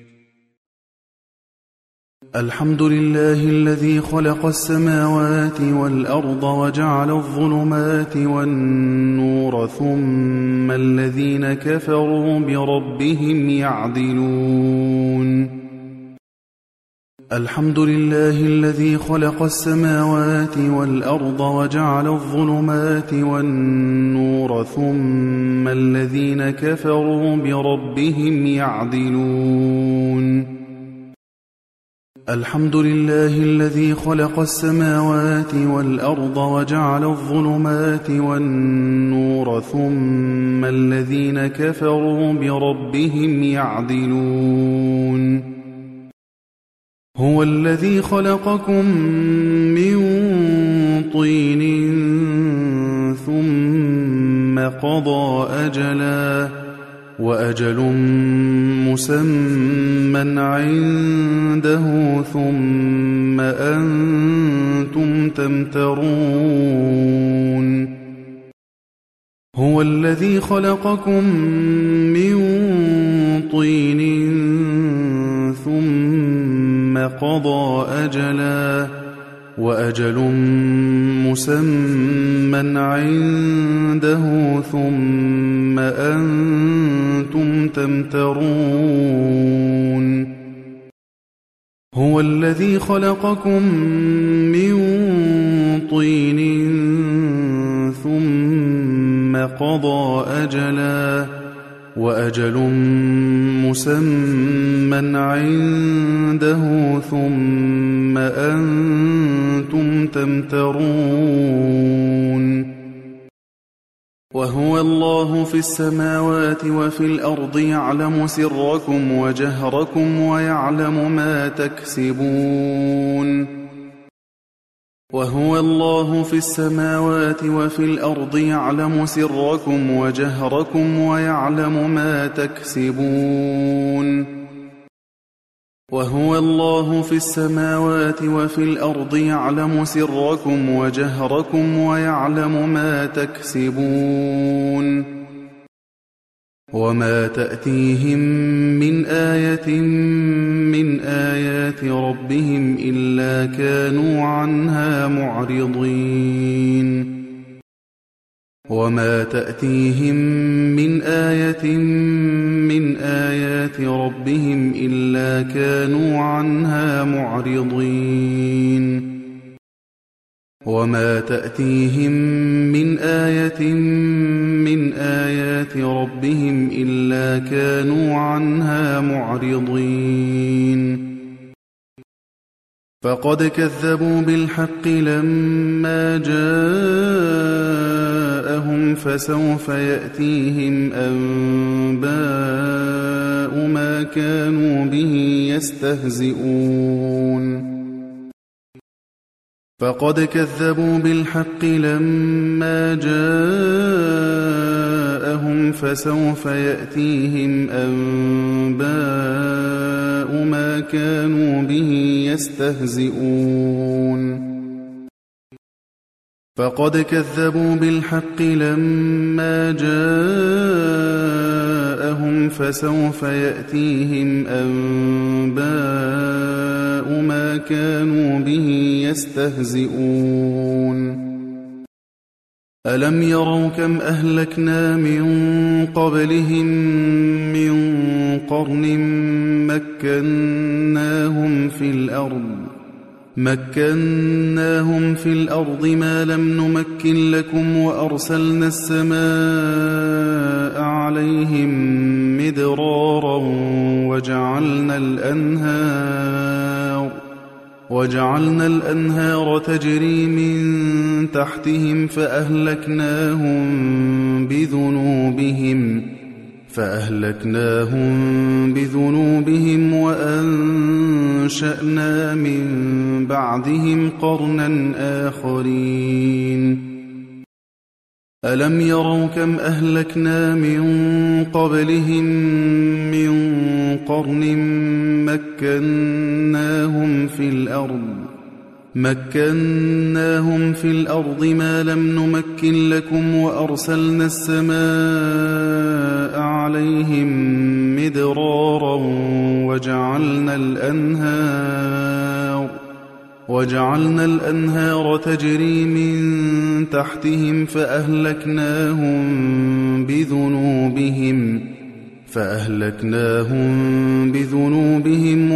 الحمد لله الذي خلق السماوات والأرض وجعل الظلمات والنور ثم الذين كفروا بربهم يعدلون الحمد لله الذي خلق السماوات والأرض وجعل الظلمات والنور ثم الذين كفروا بربهم يعدلون الحمد لله الذي خلق السماوات والأرض وجعل الظلمات والنور ثم الذين كفروا بربهم يعدلون هو الذي خلقكم من طين ثم قضى أجلا وأجل مسمى عنده ثم أنتم تمترون هو الذي خلقكم من طين ثم قضى أجلا وأجل مسمى عنده ثم أنتم تمترون هو الذي خلقكم من طين ثم قضى أجلا وأجل مسمى عنده ثم أنتم تمترون وهو الله في السماوات وفي الأرض يعلم سركم وجهركم ويعلم ما تكسبون وهو الله في السماوات وفي الأرض يعلم سركم وجهركم ويعلم ما تكسبون وهو الله في السماوات وفي الأرض يعلم سركم وجهركم ويعلم ما تكسبون وما تأتيهم من آية من آيات ربهم إلا كانوا عنها معرضين وما تأتيهم من آية من آيات ربهم إلا كانوا عنها معرضين وما تأتيهم من آية من آيات ربهم إلا كانوا عنها معرضين فقد كذبوا بالحق لما جاءهم فسوف يأتيهم أنباء ما كانوا به يستهزئون فقد كذبوا بالحق لما جاءهم فسوف يأتيهم أنباء ما كانوا به يستهزئون فقد كذبوا بالحق لما جاءهم فسوف يأتيهم أنباء ما كانوا به يستهزئون ألم يروا كم أهلكنا من قبلهم من قرن مكناهم في الأرض ما لم نمكن لكم وأرسلنا السماء عليهم مدرارا وجعلنا الأنهار تجري من تحتهم فأهلكناهم بذنوبهم وأنشأنا من بعدهم قرنا آخرين ألم يروا كم أهلكنا من قبلهم من قرن مكناهم في الأرض ما لم نمكن لكم وأرسلنا السماء عليهم مدرارا وجعلنا الأنهار تجري من تحتهم فأهلكناهم بذنوبهم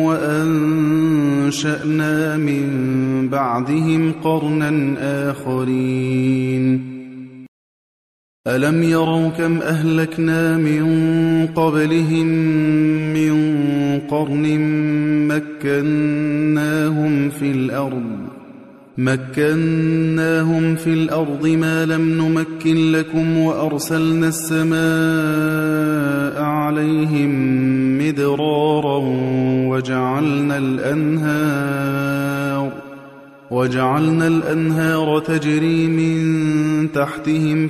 وأنشأنا من بعدهم قرنا آخرين ألم يروا كم أهلكنا من قبلهم من قرن مكناهم في الأرض ما لم نمكن لكم وأرسلنا السماء عليهم مدرارا وجعلنا الأنهار تجري من تحتهم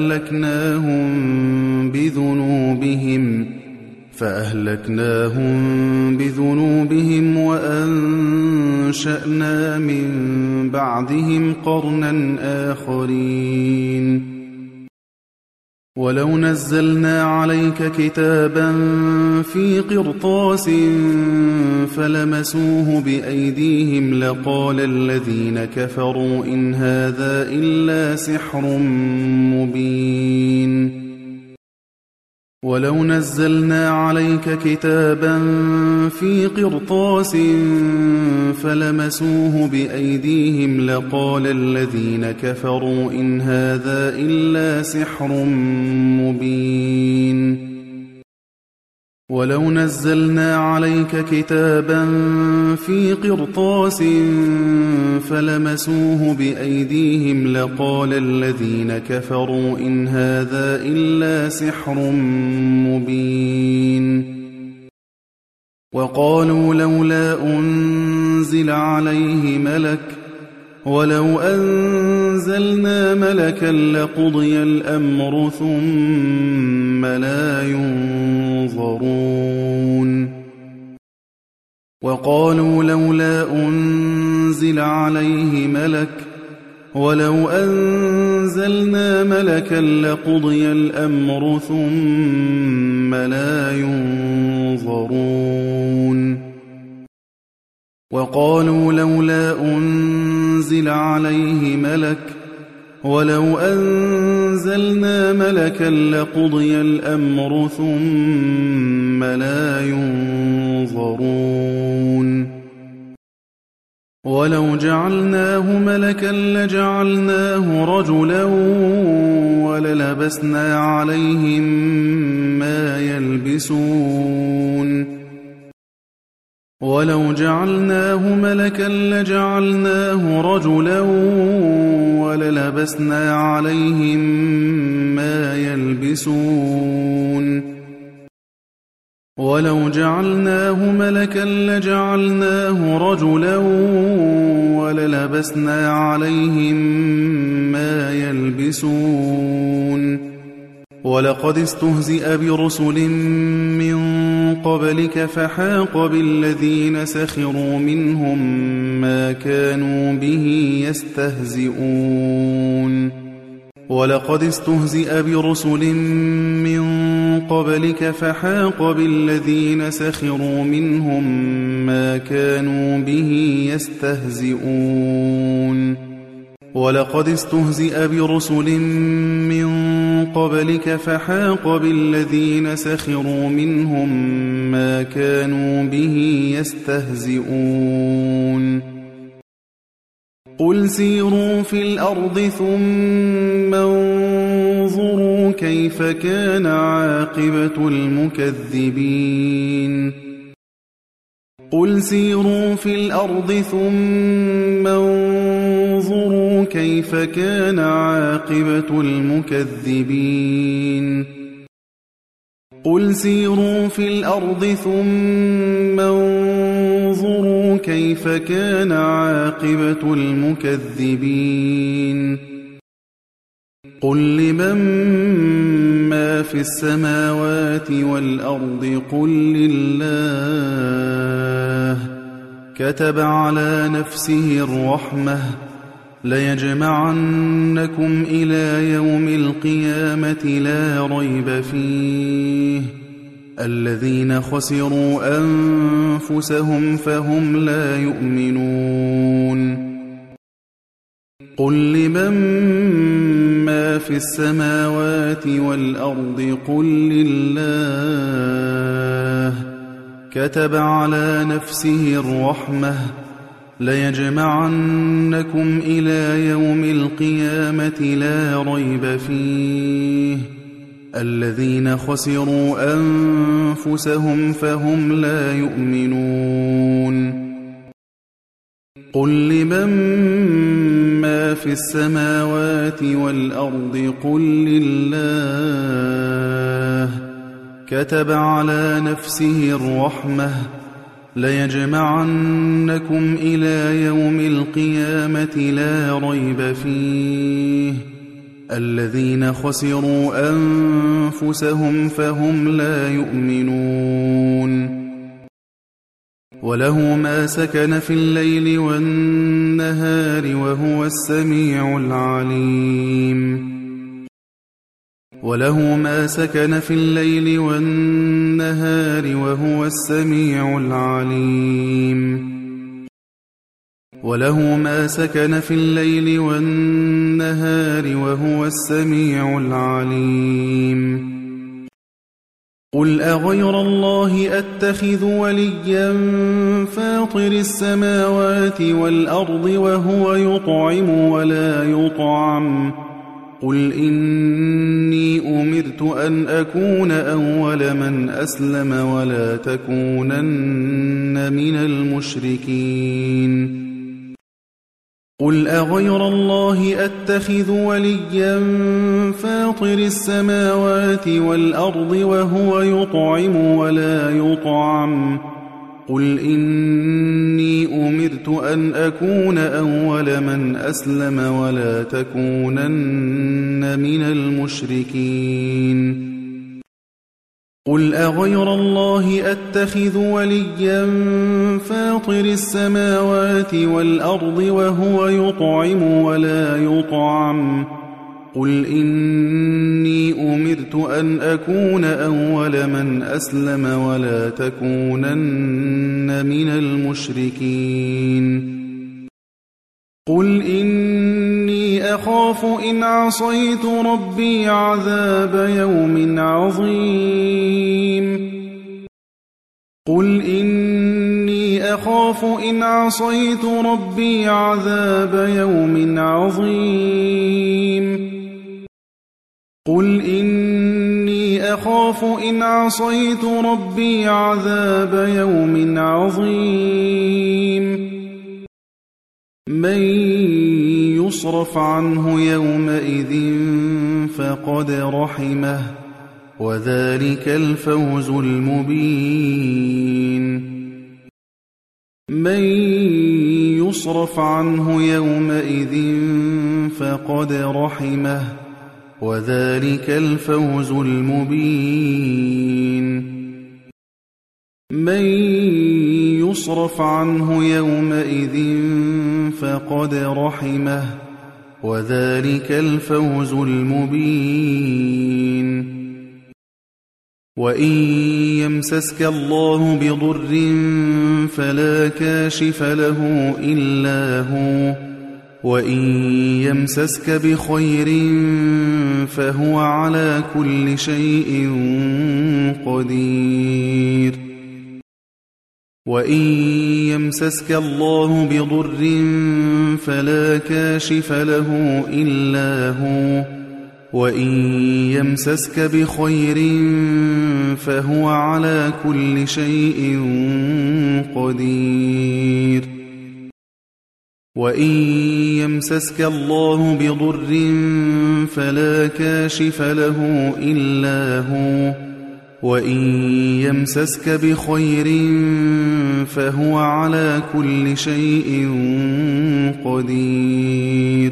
فأهلكناهم بذنوبهم وأنشأنا من بعدهم قرنا آخرين ولو نزلنا عليك كتابا في قرطاس فلمسوه بأيديهم لقال الذين كفروا إن هذا إلا سحر مبين ولو نزلنا عليك كتابا في قرطاس فلمسوه بأيديهم لقال الذين كفروا إن هذا إلا سحر مبين ولو نزلنا عليك كتابا في قرطاس فلمسوه بأيديهم لقال الذين كفروا إن هذا إلا سحر مبين وقالوا لولا أنزل عليه ملك ولو أنزلنا ملكا لقضي الأمر ثم لا ينظرون وقالوا لولا أنزل عليه ملك ولو أنزلنا ملكا لقضي الأمر ثم لا ينظرون وقالوا لولا أنزل عليه ملك ولو أنزلنا ملكا لقضي الأمر ثم لا ينظرون ولو جعلناه ملكا لجعلناه رجلا وللبسنا عليهم ما يلبسون ولو جعلناه ملكا لجعلناه رجلا وللبسنا عليهم ما يلبسون ولو جعلناه ملكا لجعلناه رجلا وللبسنا عليهم ما يلبسون ولقد استهزئ برسل من قبلك فحاق بالذين سخروا منهم ما كانوا به يستهزئون ولقد استهزئ برسل من قبلك فحاق بالذين سخروا منهم ما كانوا به يستهزئون ولقد استهزئ برسل من قبلك فحاق بالذين سخروا منهم ما كانوا به يستهزئون قل سيروا في الأرض ثم انظروا كيف كان عاقبة المكذبين قل سيروا في الأرض ثم انظروا كيف كان عاقبة المكذبين قل سيروا في الأرض ثم انظروا كيف كان عاقبة المكذبين قل لمن ما في السماوات والأرض قل لله كتب على نفسه الرحمة ليجمعنكم إلى يوم القيامة لا ريب فيه الذين خسروا أنفسهم فهم لا يؤمنون قل لمن ما في السماوات والأرض قل لله كتب على نفسه الرحمة ليجمعنكم إلى يوم القيامة لا ريب فيه الذين خسروا أنفسهم فهم لا يؤمنون قل لمن ما في السماوات والأرض قل لله كتب على نفسه الرحمة ليجمعنكم إلى يوم القيامة لا ريب فيه الذين خسروا أنفسهم فهم لا يؤمنون وله ما سكن في الليل والنهار وهو السميع العليم وله ما سكن في الليل والنهار وهو السميع العليم وله ما سكن في الليل والنهار وهو السميع العليم قل أغير الله أتخذ وليا فاطر السماوات والأرض وهو يطعم ولا يطعم قل إني أمرت أن أكون أول من أسلم ولا تكونن من المشركين قل أغير الله أتخذ وليا فاطر السماوات والأرض وهو يطعم ولا يطعم قل إني أمرت أن أكون أول من أسلم ولا تكونن من المشركين قل أغير الله أتخذ وليا فاطر السماوات والأرض وهو يطعم ولا يطعم قل إني أمرت أن أكون أول من أسلم ولا تكونن من المشركين قل إني أخاف إن عصيت ربي عذاب يوم عظيم قل إني أخاف إن عصيت ربي عذاب يوم عظيم قل إني أخاف إن عصيت ربي عذاب يوم عظيم من يصرف عنه يومئذ فقد رحمه وذلك الفوز المبين من يصرف عنه يومئذ فقد رحمه وذلك الفوز المبين من يصرف عنه يومئذ فقد رحمه وذلك الفوز المبين وإن يمسسك الله بضر فلا كاشف له إلا هو وإن يمسسك بخير فهو على كل شيء قدير وإن يمسسك الله بضر فلا كاشف له إلا هو وإن يمسسك بخير فهو على كل شيء قدير وإن يمسسك الله بضر فلا كاشف له إلا هو وإن يمسسك بخير فهو على كل شيء قدير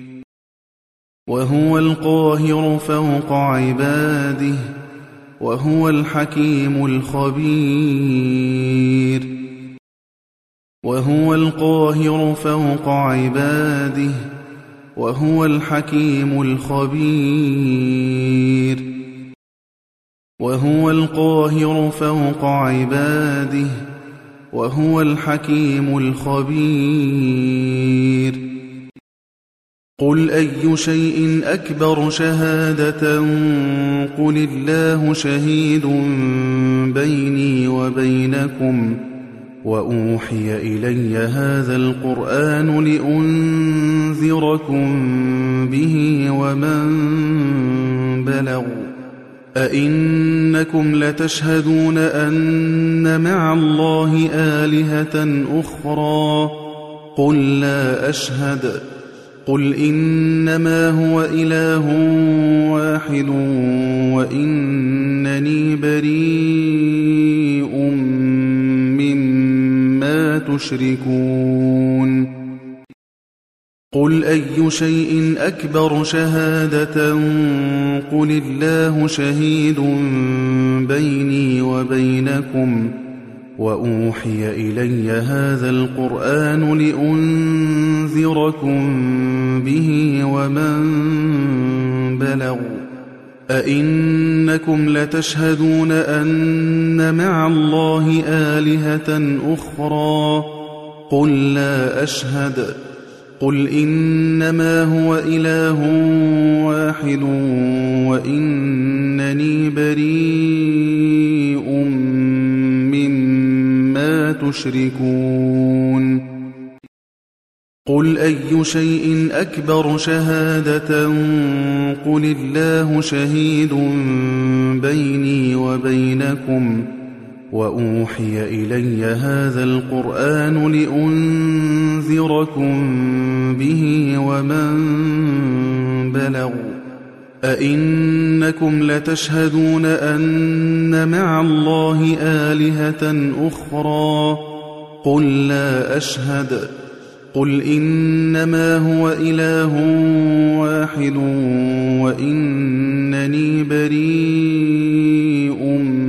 وهو القاهر فوق عباده وهو الحكيم الخبير وهو القاهر فوق عباده وهو الحكيم الخبير وهو القاهر فوق عباده وهو الحكيم الخبير قل أي شيء أكبر شهادة قل الله شهيد بيني وبينكم وأوحي إلي هذا القرآن لأنذركم به ومن بلغ أئنكم لتشهدون أن مع الله آلهة أخرى قل لا أشهد قل إنما هو إله واحد وإنني بريء مما تشركون قل أي شيء أكبر شهادة قل الله شهيد بيني وبينكم وأوحي إلي هذا القرآن لأنذركم به ومن بلغ أئنكم لتشهدون أن مع الله آلهة أخرى قل لا أشهد قل إنما هو إله واحد وإنني بريء مما تشركون قل أي شيء أكبر شهادة قل الله شهيد بيني وبينكم وأوحي إلي هذا القرآن لأنذركم به ومن بلغ أئنكم لتشهدون أن مع الله آلهة أخرى قل لا أشهد قل إنما هو إله واحد وإنني بريء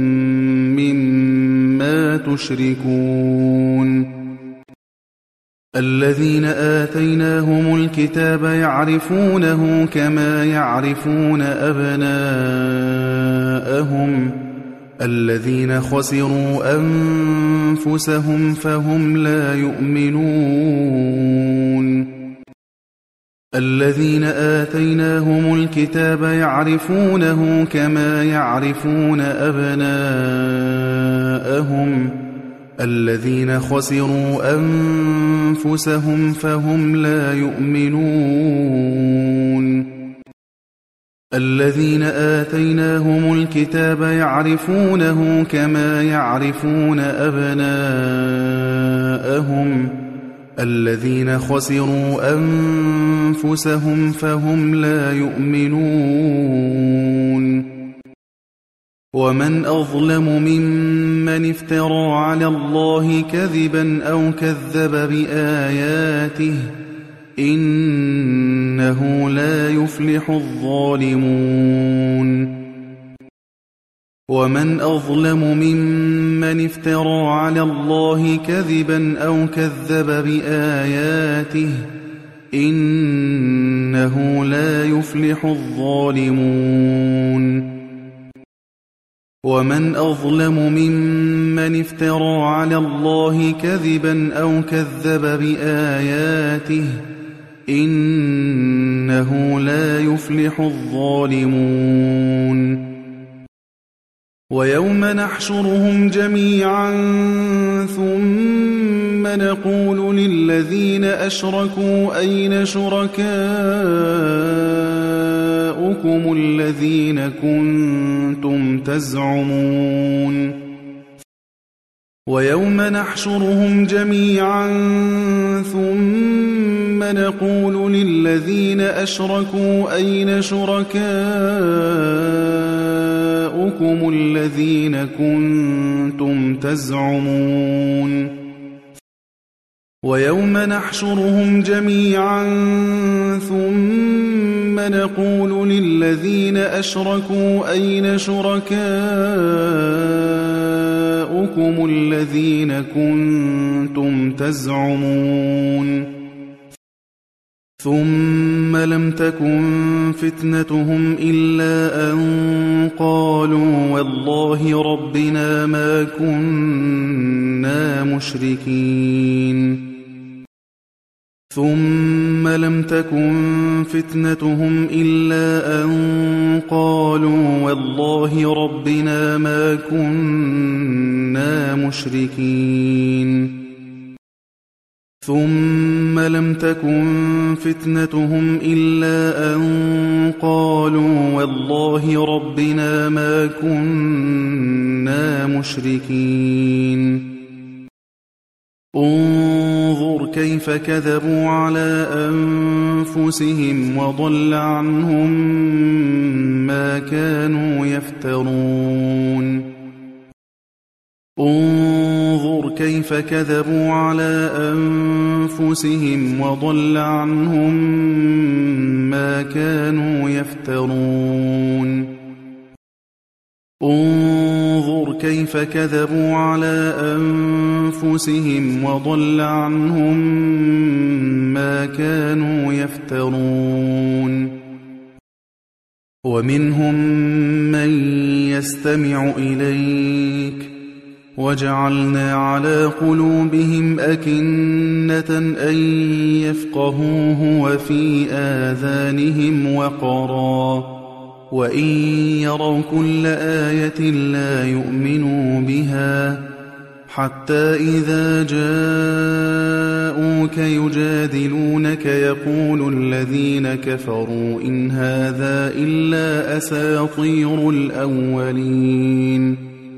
مما تشركون الذين آتيناهم الكتاب يعرفونه كما يعرفون أبناءهم الذين خسروا أنفسهم فهم لا يؤمنون الذين آتيناهم الكتاب يعرفونه كما يعرفون أبناءهم الذين خسروا أنفسهم فهم لا يؤمنون الذين آتيناهم الكتاب يعرفونه كما يعرفون أبناءهم الذين خسروا أنفسهم فهم لا يؤمنون ومن أظلم ممن افترى على الله كذبا أو كذب بآياته إنه لا يفلح الظالمون ومن أظلم ممن افترى على الله كذبا أو كذب بآياته إنه لا يفلح الظالمون ومن أظلم ممن افترى على الله كذبا أو كذب بآياته إنه لا يفلح الظالمون ويوم نحشرهم جميعا ثم نقول للذين أشركوا أين شركاؤكم الذين كنتم تزعمون ويوم نحشرهم جميعا ثم نقول للذين أشركوا أين شركاؤكم الذين كنتم تزعمون ويوم نحشرهم جميعا ثم نقول للذين أشركوا أين شركاؤكم الذين كنتم تزعمون ثم لم تكن فتنتهم إلا أن قالوا والله ربنا ما كنا مشركين ثم لم تكن فتنتهم إلا أن قالوا والله ربنا ما كنا مشركين ثم لم تكن فتنتهم إلا أن قالوا والله ربنا ما كنا مشركين انظر كيف كذبوا على أنفسهم وضل عنهم ما كانوا يفترون انظر كيف كذبوا على أنفسهم وضل عنهم ما كانوا يفترون انظر كيف كذبوا على أنفسهم وضل عنهم ما كانوا يفترون ومنهم من يستمع إليك وجعلنا على قلوبهم أكنة أن يفقهوه وفي آذانهم وقرا وإن يروا كل آية لا يؤمنوا بها حتى إذا جاءوك يجادلونك يقول الذين كفروا إن هذا إلا أساطير الأولين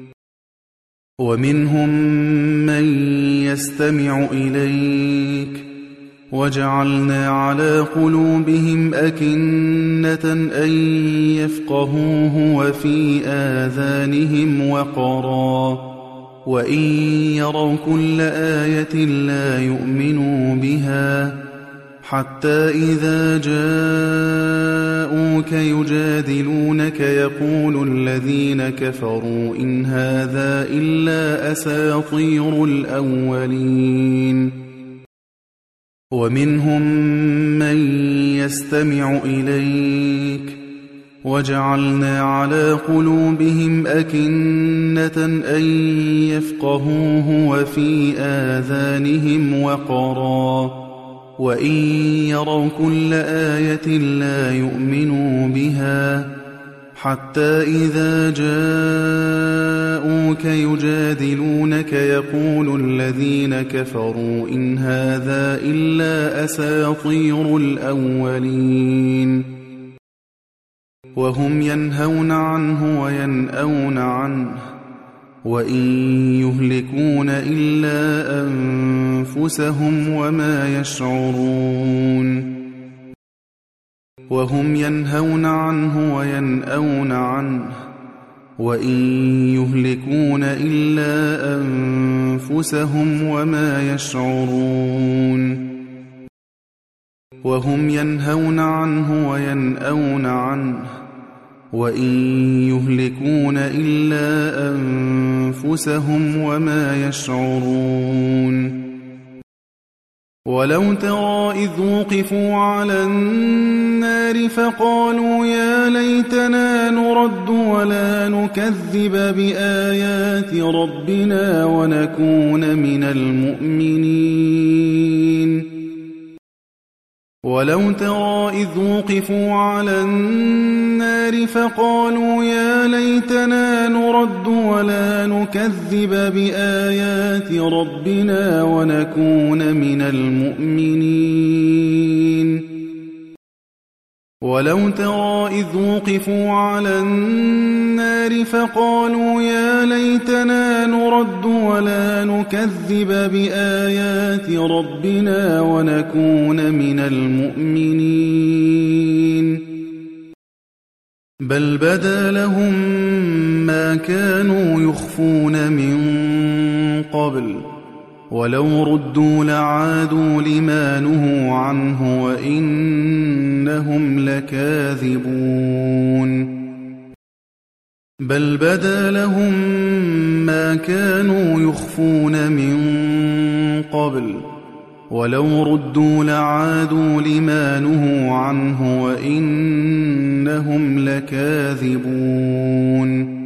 ومنهم من يستمع إليك وجعلنا على قلوبهم أكنة أن يفقهوه وفي آذانهم وقرا وإن يروا كل آية لا يؤمنوا بها حتى إذا جاءوك يجادلونك يقول الذين كفروا إن هذا إلا أساطير الأولين ومنهم من يستمع إليك وجعلنا على قلوبهم أكنة أن يفقهوه وفي آذانهم وقرا وإن يروا كل آية لا يؤمنوا بها حتى إذا جاءوك يجادلونك يقول الذين كفروا إن هذا إلا أساطير الأولين وهم ينهون عنه وينأون عنه وإن يهلكون إلا أنفسهم وما يشعرون وهم ينهون عنه وينأون عنه وإن يهلكون إلا أنفسهم وما يشعرون وهم ينهون عنه وينأون عنه وإن يهلكون إلا أنفسهم وما يشعرون ولو ترى إذ وقفوا على النار فقالوا يا ليتنا نرد ولا نكذب بآيات ربنا ونكون من المؤمنين ولو ترى إذ وقفوا على النار فقالوا يا ليتنا نرد ولا نكذب بآيات ربنا ونكون من المؤمنين ولو ترى إذ وقفوا على النار فقالوا يا ليتنا نرد ولا نكذب بآيات ربنا ونكون من المؤمنين بل بدا لهم ما كانوا يخفون من قبل ولو ردوا لعادوا لما نهوا عنه وإنهم لكاذبون بل بدا لهم ما كانوا يخفون من قبل ولو ردوا لعادوا لما نهوا عنه وإنهم لكاذبون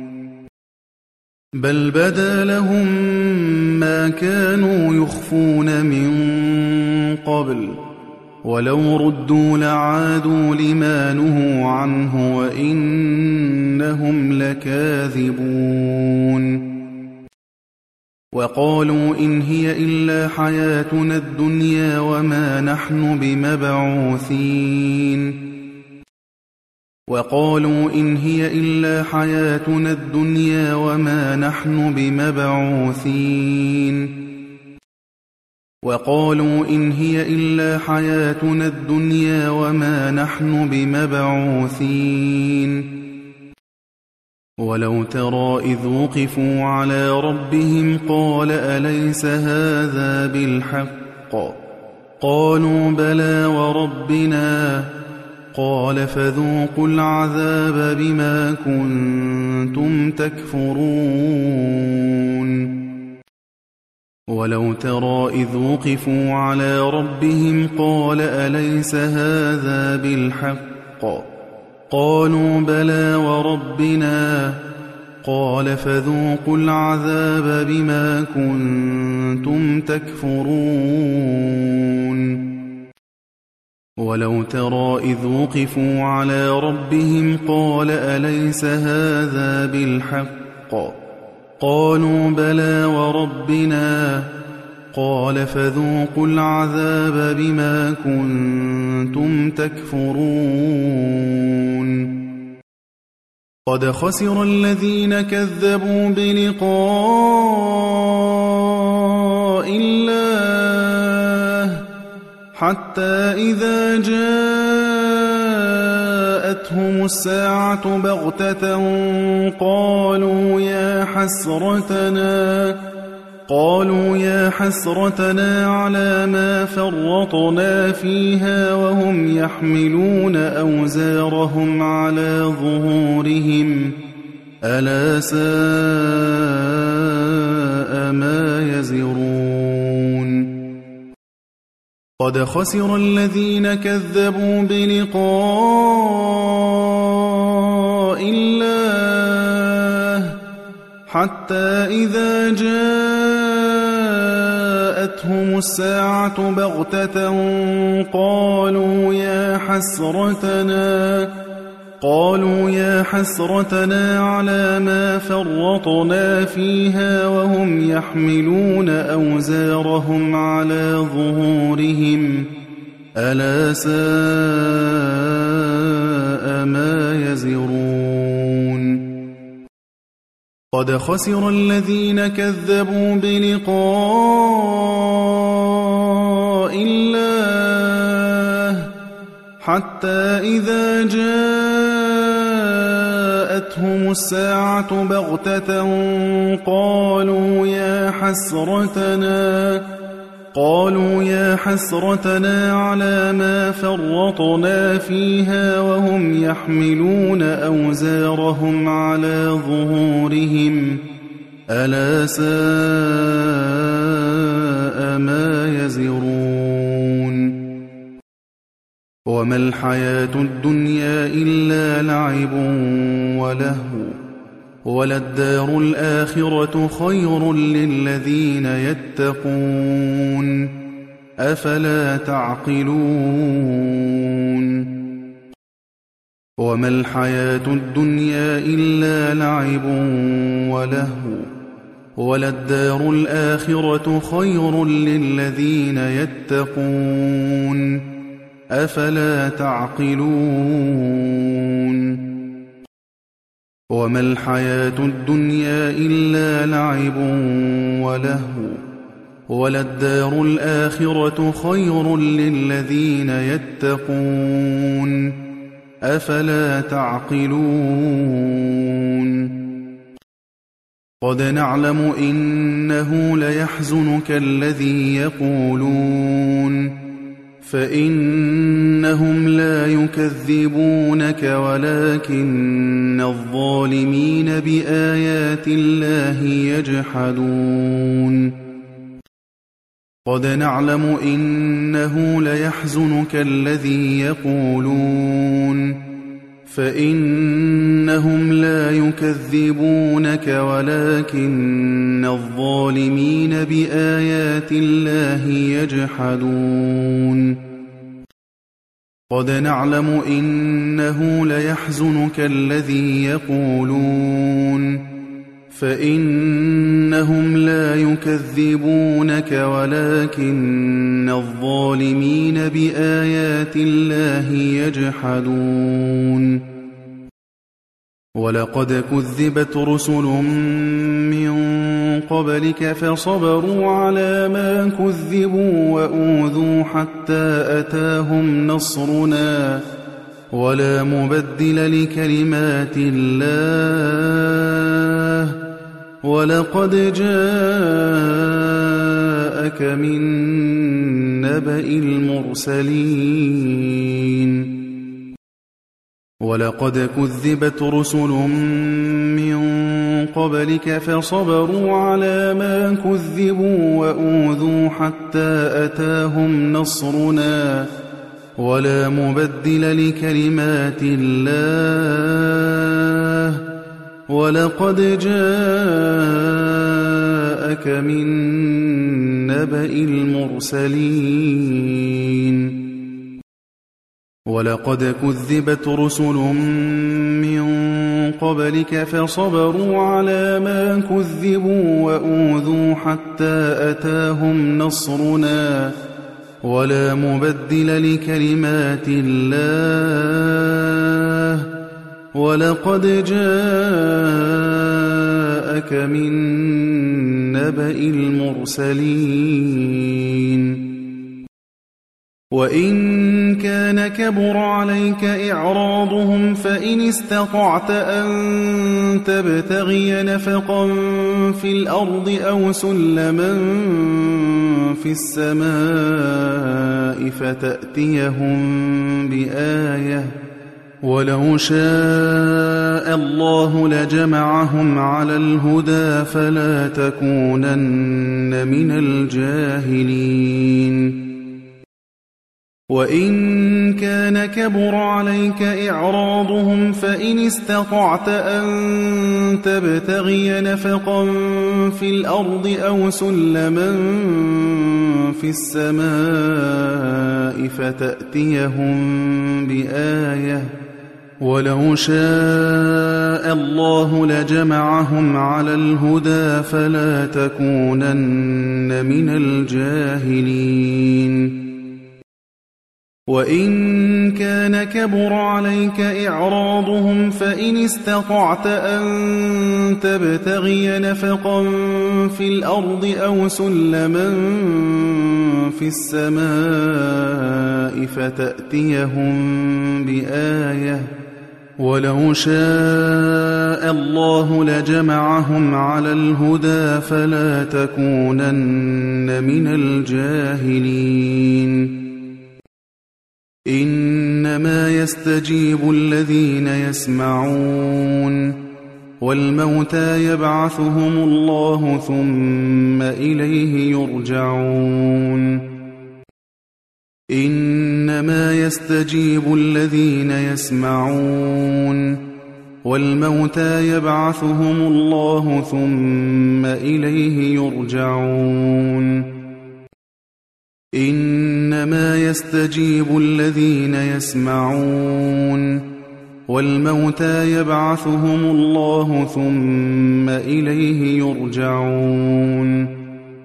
بل بدا لهم ما كانوا يخفون من قبل وَلَوْ رُدُّوا لَعَادُوا لِمَا نُهُوا عَنْهُ وَإِنَّهُمْ لَكَاذِبُونَ وَقَالُوا إِنْ هِيَ إِلَّا حَيَاتُنَا الدُّنْيَا وَمَا نَحْنُ بِمَبْعُوثِينَ وَقَالُوا إِنْ هِيَ إِلَّا حَيَاتُنَا الدُّنْيَا وَمَا نَحْنُ بِمَبْعُوثِينَ وَقَالُوا إِنْ هِيَ إِلَّا حَيَاتُنَا الدُّنْيَا وَمَا نَحْنُ بِمَبْعُوثِينَ وَلَوْ تَرَىٰ إِذْ وُقِفُوا عَلَىٰ رَبِّهِمْ قَالَ أَلَيْسَ هَٰذَا بِالْحَقِّ ۖ قَالُوا بَلَىٰ وَرَبِّنَا ۚ قَالَ فَذُوقُوا الْعَذَابَ بِمَا كُنتُمْ تَكْفُرُونَ وَلَوْ تَرَىٰ إِذْ وُقِفُوا عَلَىٰ رَبِّهِمْ قَالَ أَلَيْسَ هَٰذَا بِالْحَقِّ ۖ قَالُوا بَلَىٰ وَرَبِّنَا ۚ قَالَ فَذُوقُوا الْعَذَابَ بِمَا كُنتُمْ تَكْفُرُونَ وَلَوْ تَرَىٰ إِذْ وُقِفُوا عَلَىٰ رَبِّهِمْ قَالَ أَلَيْسَ هَٰذَا بِالْحَقِّ ۖ قَالُوا بَلَىٰ وَرَبِّنَا ۚ قَالَ فَذُوقُوا الْعَذَابَ بِمَا كُنتُمْ تَكْفُرُونَ قَدْ خَسِرَ الَّذِينَ كَذَّبُوا بِلِقَاءِ اللَّهِ حَتَّىٰ إِذَا جَاءَتْهُمُ السَّاعَةُ بَغْتَةً قَالُوا يَا حَسْرَتَنَا عَلَىٰ مَا فَرَّطْنَا فِيهَا وَهُمْ يَحْمِلُونَ أَوْزَارَهُمْ عَلَىٰ ظُهُورِهِمْ ۚ أَلَا سَاءَ مَا يَزِرُونَ قَدْ خَسِرَ الَّذِينَ كَذَّبُوا بِلِقَاءِ اللَّهِ حَتَّىٰ إِذَا جَاءَتْهُمُ السَّاعَةُ بَغْتَةً قَالُوا يَا حَسْرَتَنَا عَلَىٰ مَا فَرَّطْنَا فِيهَا وَهُمْ يَحْمِلُونَ أَوْزَارَهُمْ عَلَىٰ ظُهُورِهِمْ ۚ أَلَا سَاءَ مَا يَزِرُونَ قَدْ خَسِرَ الَّذِينَ كَذَّبُوا بِلِقَاءِ اللَّهِ حَتَّىٰ إِذَا جَاءَتْهُمُ السَّاعَةُ بَغْتَةً قَالُوا يَا حَسْرَتَنَا عَلَىٰ مَا فَرَّطْنَا فِيهَا وَهُمْ يَحْمِلُونَ أَوْزَارَهُمْ عَلَىٰ ظُهُورِهِمْ ۚ أَلَا سَاءَ مَا يَزِرُونَ وَمَا الْحَيَاةُ الدُّنْيَا إِلَّا لَعِبٌ وَلَهْوٌ ۖ وَلَلدَّارُ الْآخِرَةُ خَيْرٌ لِّلَّذِينَ يَتَّقُونَ ۗ أَفَلَا تَعْقِلُونَ وَمَا الْحَيَاةُ الدُّنْيَا إِلَّا لَعِبٌ وَلَهْوٌ ۖ وَلَلدَّارُ الْآخِرَةُ خَيْرٌ لِّلَّذِينَ يَتَّقُونَ ۗ أَفَلَا تَعْقِلُونَ وَمَا الْحَيَاةُ الدُّنْيَا إِلَّا لَعِبٌ وَلَهْوٌ ۖ وَلَلدَّارُ الْآخِرَةُ خَيْرٌ لِّلَّذِينَ يَتَّقُونَ ۗ أَفَلَا تَعْقِلُونَ قَدْ نَعْلَمُ إِنَّهُ لَيَحْزُنُكَ الَّذِي يَقُولُونَ فَإِنَّهُمْ لَا يُكَذِّبُونَكَ وَلَٰكِنَّ الظَّالِمِينَ بِآيَاتِ اللَّهِ يَجْحَدُونَ قَدْ نَعْلَمُ إِنَّهُ لَيَحْزُنُكَ الَّذِي يَقُولُونَ فَإِنَّهُمْ لَا يُكَذِّبُونَكَ وَلَٰكِنَّ الظَّالِمِينَ بِآيَاتِ اللَّهِ يَجْحَدُونَ قد نعلم إنه ليحزنك الذي يقولون فإنهم لا يكذبونك ولكن الظالمين بآيات الله يجحدون ولقد كذبت رسل من قبلك فصبروا على ما كذبوا وأوذوا حتى أتاهم نصرنا ولا مبدل لكلمات الله ولقد جاءك من نبأ المرسلين ولقد كذبت رسل من قبلك فصبروا على ما كذبوا وأوذوا حتى أتاهم نصرنا ولا مبدل لكلمات الله ولقد جاءك من نبأ المرسلين ولقد كذبت رسل من قبلك فصبروا على ما كذبوا وأوذوا حتى أتاهم نصرنا ولا مبدل لكلمات الله ولقد جاءك من نبأ المرسلين وإن كان كبر عليك إعراضهم فإن استطعت أن تبتغي نفقا في الأرض أو سلما في السماء فتأتيهم بآية ولو شاء الله لجمعهم على الهدى فلا تكونن من الجاهلين وإن كان كبر عليك إعراضهم فإن استطعت أن تبتغي نفقا في الأرض أو سلما في السماء فتأتيهم بآية ولو شاء الله لجمعهم على الهدى فلا تكونن من الجاهلين وإن كان كبر عليك إعراضهم فإن استطعت أن تبتغي نفقا في الأرض أو سلما في السماء فتأتيهم بآية ولو شاء الله لجمعهم على الهدى فلا تكونن من الجاهلين إنما يستجيب الذين يسمعون والموتى يبعثهم الله ثم إليه يرجعون إنما يستجيب الذين يسمعون والموتى يبعثهم الله ثم إليه يرجعون إنما يستجيب الذين يسمعون والموتى يبعثهم الله ثم إليه يرجعون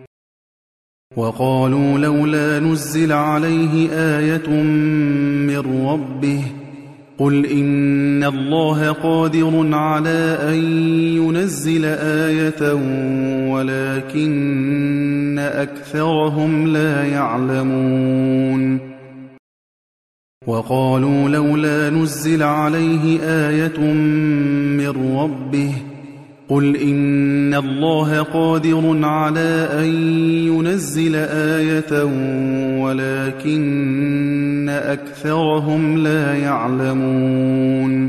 وقالوا لولا نزل عليه آية من ربه قل إن الله قادر على أن ينزل آية ولكن أكثرهم لا يعلمون وقالوا لولا نزل عليه آية من ربه قل إن الله قادر على أن ينزل آية ولكن أكثرهم لا يعلمون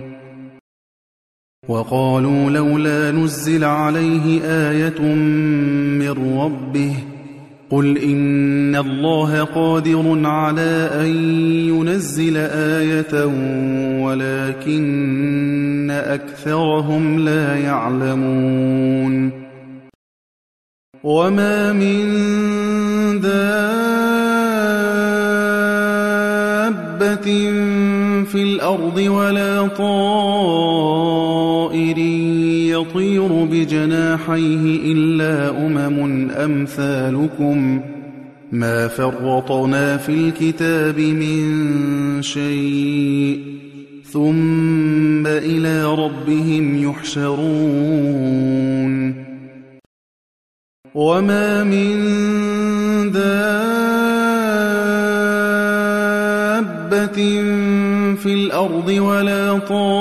وقالوا لولا نزل عليه آية من ربه قل إن الله قادر على أن ينزل آية ولكن أكثرهم لا يعلمون وما من دابة في الأرض ولا طائر يطير بجناحيه إلا أمم أمثالكم ما فرطنا في الكتاب من شيء ثم إلى ربهم يحشرون وما من دابة في الأرض ولا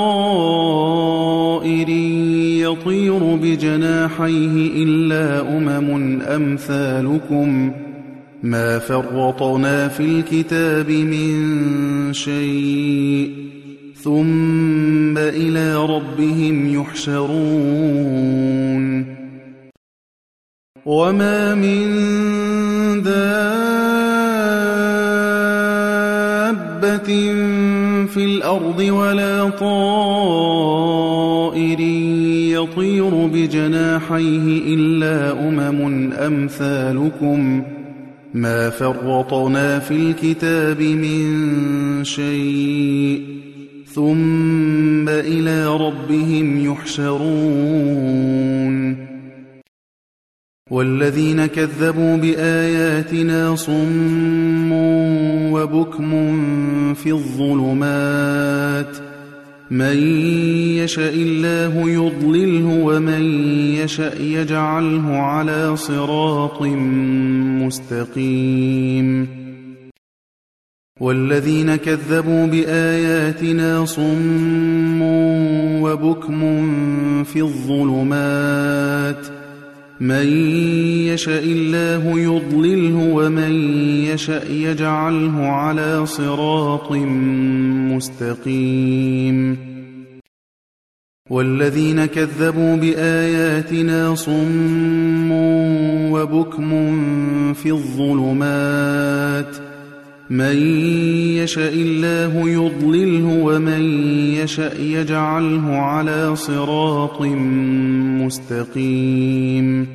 طائر يطير بجناحيه إلا أمم أمثالكم ما فرطنا في الكتاب من شيء ثم إلى ربهم يحشرون وما من دابة في الأرض ولا طائر يطير بجناحيه إلا أمم أمثالكم ما فرطنا في الكتاب من شيء ثم إلى ربهم يحشرون والذين كذبوا بآياتنا صم وبكم في الظلمات من يشاء الله يضلله ومن يشاء يجعله على صراط مستقيم والذين كذبوا بآياتنا صم وبكم في الظلمات من يشاء الله يضلله ومن يشاء يجعله على صراط مستقيم والذين كذبوا بآياتنا صم وبكم في الظلمات من يشاء الله يضلله ومن يشاء يجعله على صراط مستقيم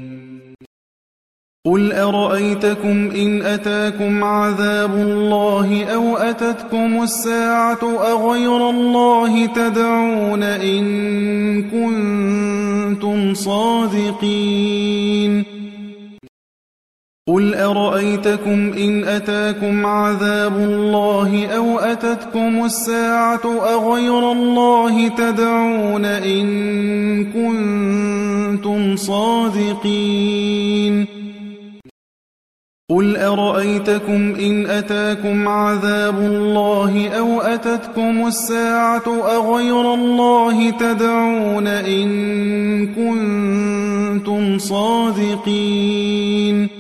قل أرأيتكم إن أتاكم عذاب الله أو أتتكم الساعة أغير الله تدعون إن كنتم صادقين قل أرأيتكم إن أتاكم عذاب الله أو أتتكم الساعة أغير الله تدعون إن كنتم صادقين قل أرأيتكم إن أتاكم عذاب الله أو أتتكم الساعة أغير الله تدعون إن كنتم صادقين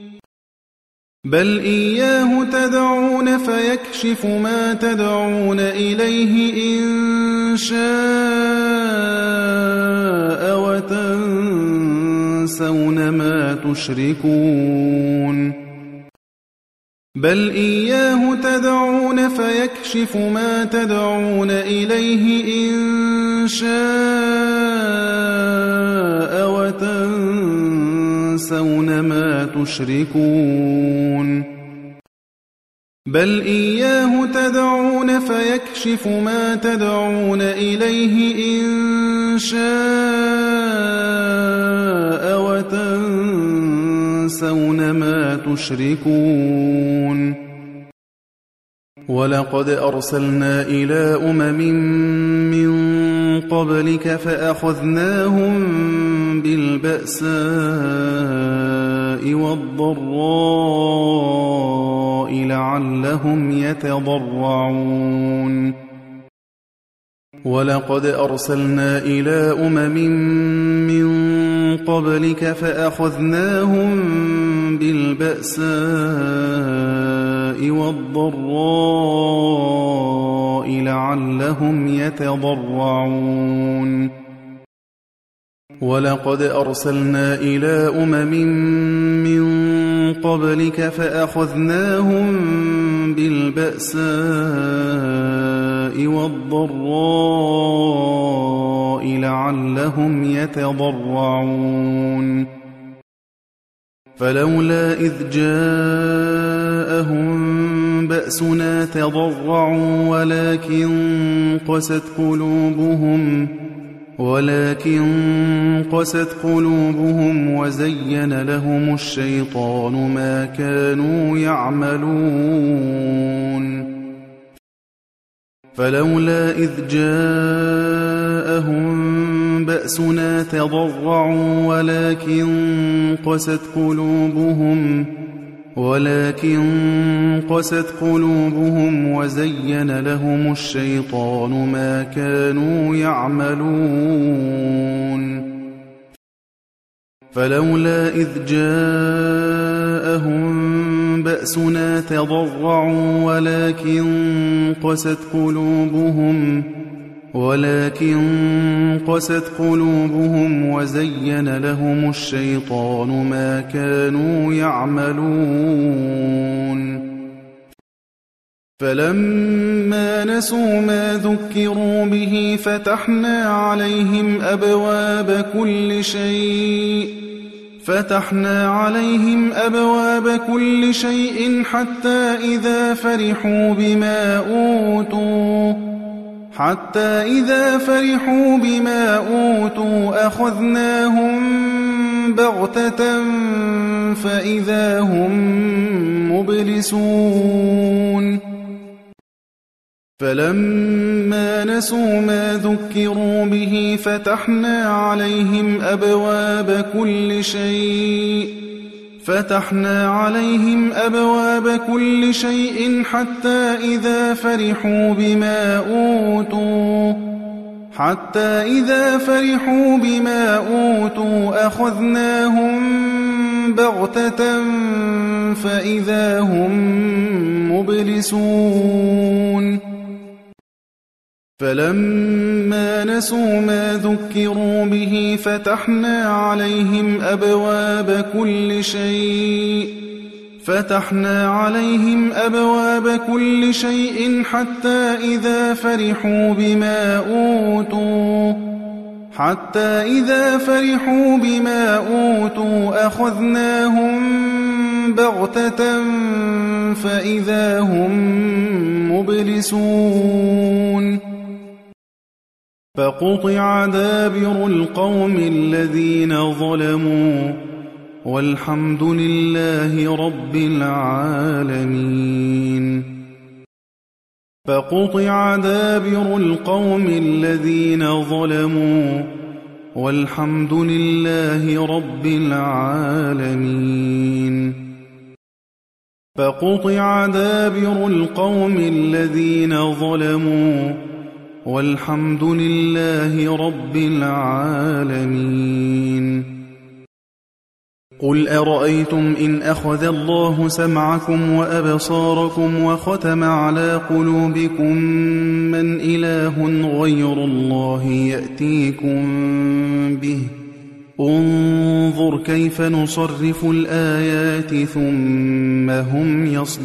بل إياه تدعون فيكشف ما تدعون إليه إن شاء وتنسون ما تشركون بل إياه تدعون فيكشف ما تدعون إليه إن شاء وتنسون ما تشركون بل إياه تدعون فيكشف ما تدعون إليه إن شاء وتنسون ما تشركون ولقد أرسلنا إلى من قبلك فأخذناهم بالبأساء والضراء لعلهم يتضرعون ولقد أرسلنا إلى من قبلك فأخذناهم بالبأساء والضراء لعلهم يتضرعون ولقد أرسلنا إلى من قبلك فأخذناهم بالبأساء والضراء لعلهم يتضرعون فلولا إذ جاءهم بأسنا تضرعوا ولكن قست قلوبهم وزين لهم الشيطان ما كانوا يعملون فلولا إذ جاءهم بأسنا تضرعوا ولكن قست قلوبهم وزين لهم الشيطان ما كانوا يعملون فلولا إذ جاءهم بأسنا تضرعوا ولكن قست قلوبهم وزين لهم الشيطان ما كانوا يعملون فلما نسوا ما ذكروا به فتحنا عليهم أبواب كل شيء حتى إذا فرحوا بما أوتوا أخذناهم بغتة فإذا هم مبلسون فلما نسوا ما ذكروا به فتحنا عليهم أبواب كل شيء حتى إذا فرحوا بما أوتوا أخذناهم بغتة فإذا هم مبلسون فلما نسوا ما ذكروا به فتحنا عليهم أبواب كل شيء حتى إذا فرحوا بما أوتوا أخذناهم بغتة فإذا هم مبلسون فقطع دابر القوم الذين ظلموا والحمد لله رب العالمين فقطع دابر القوم الذين ظلموا والحمد لله رب العالمين فقطع دابر القوم الذين ظلموا والحمد لله رب العالمين قل أرأيتم إن أخذ الله سمعكم وأبصاركم وختم على قلوبكم من إله غير الله يأتيكم به انظر كيف نصرف الآيات ثم هم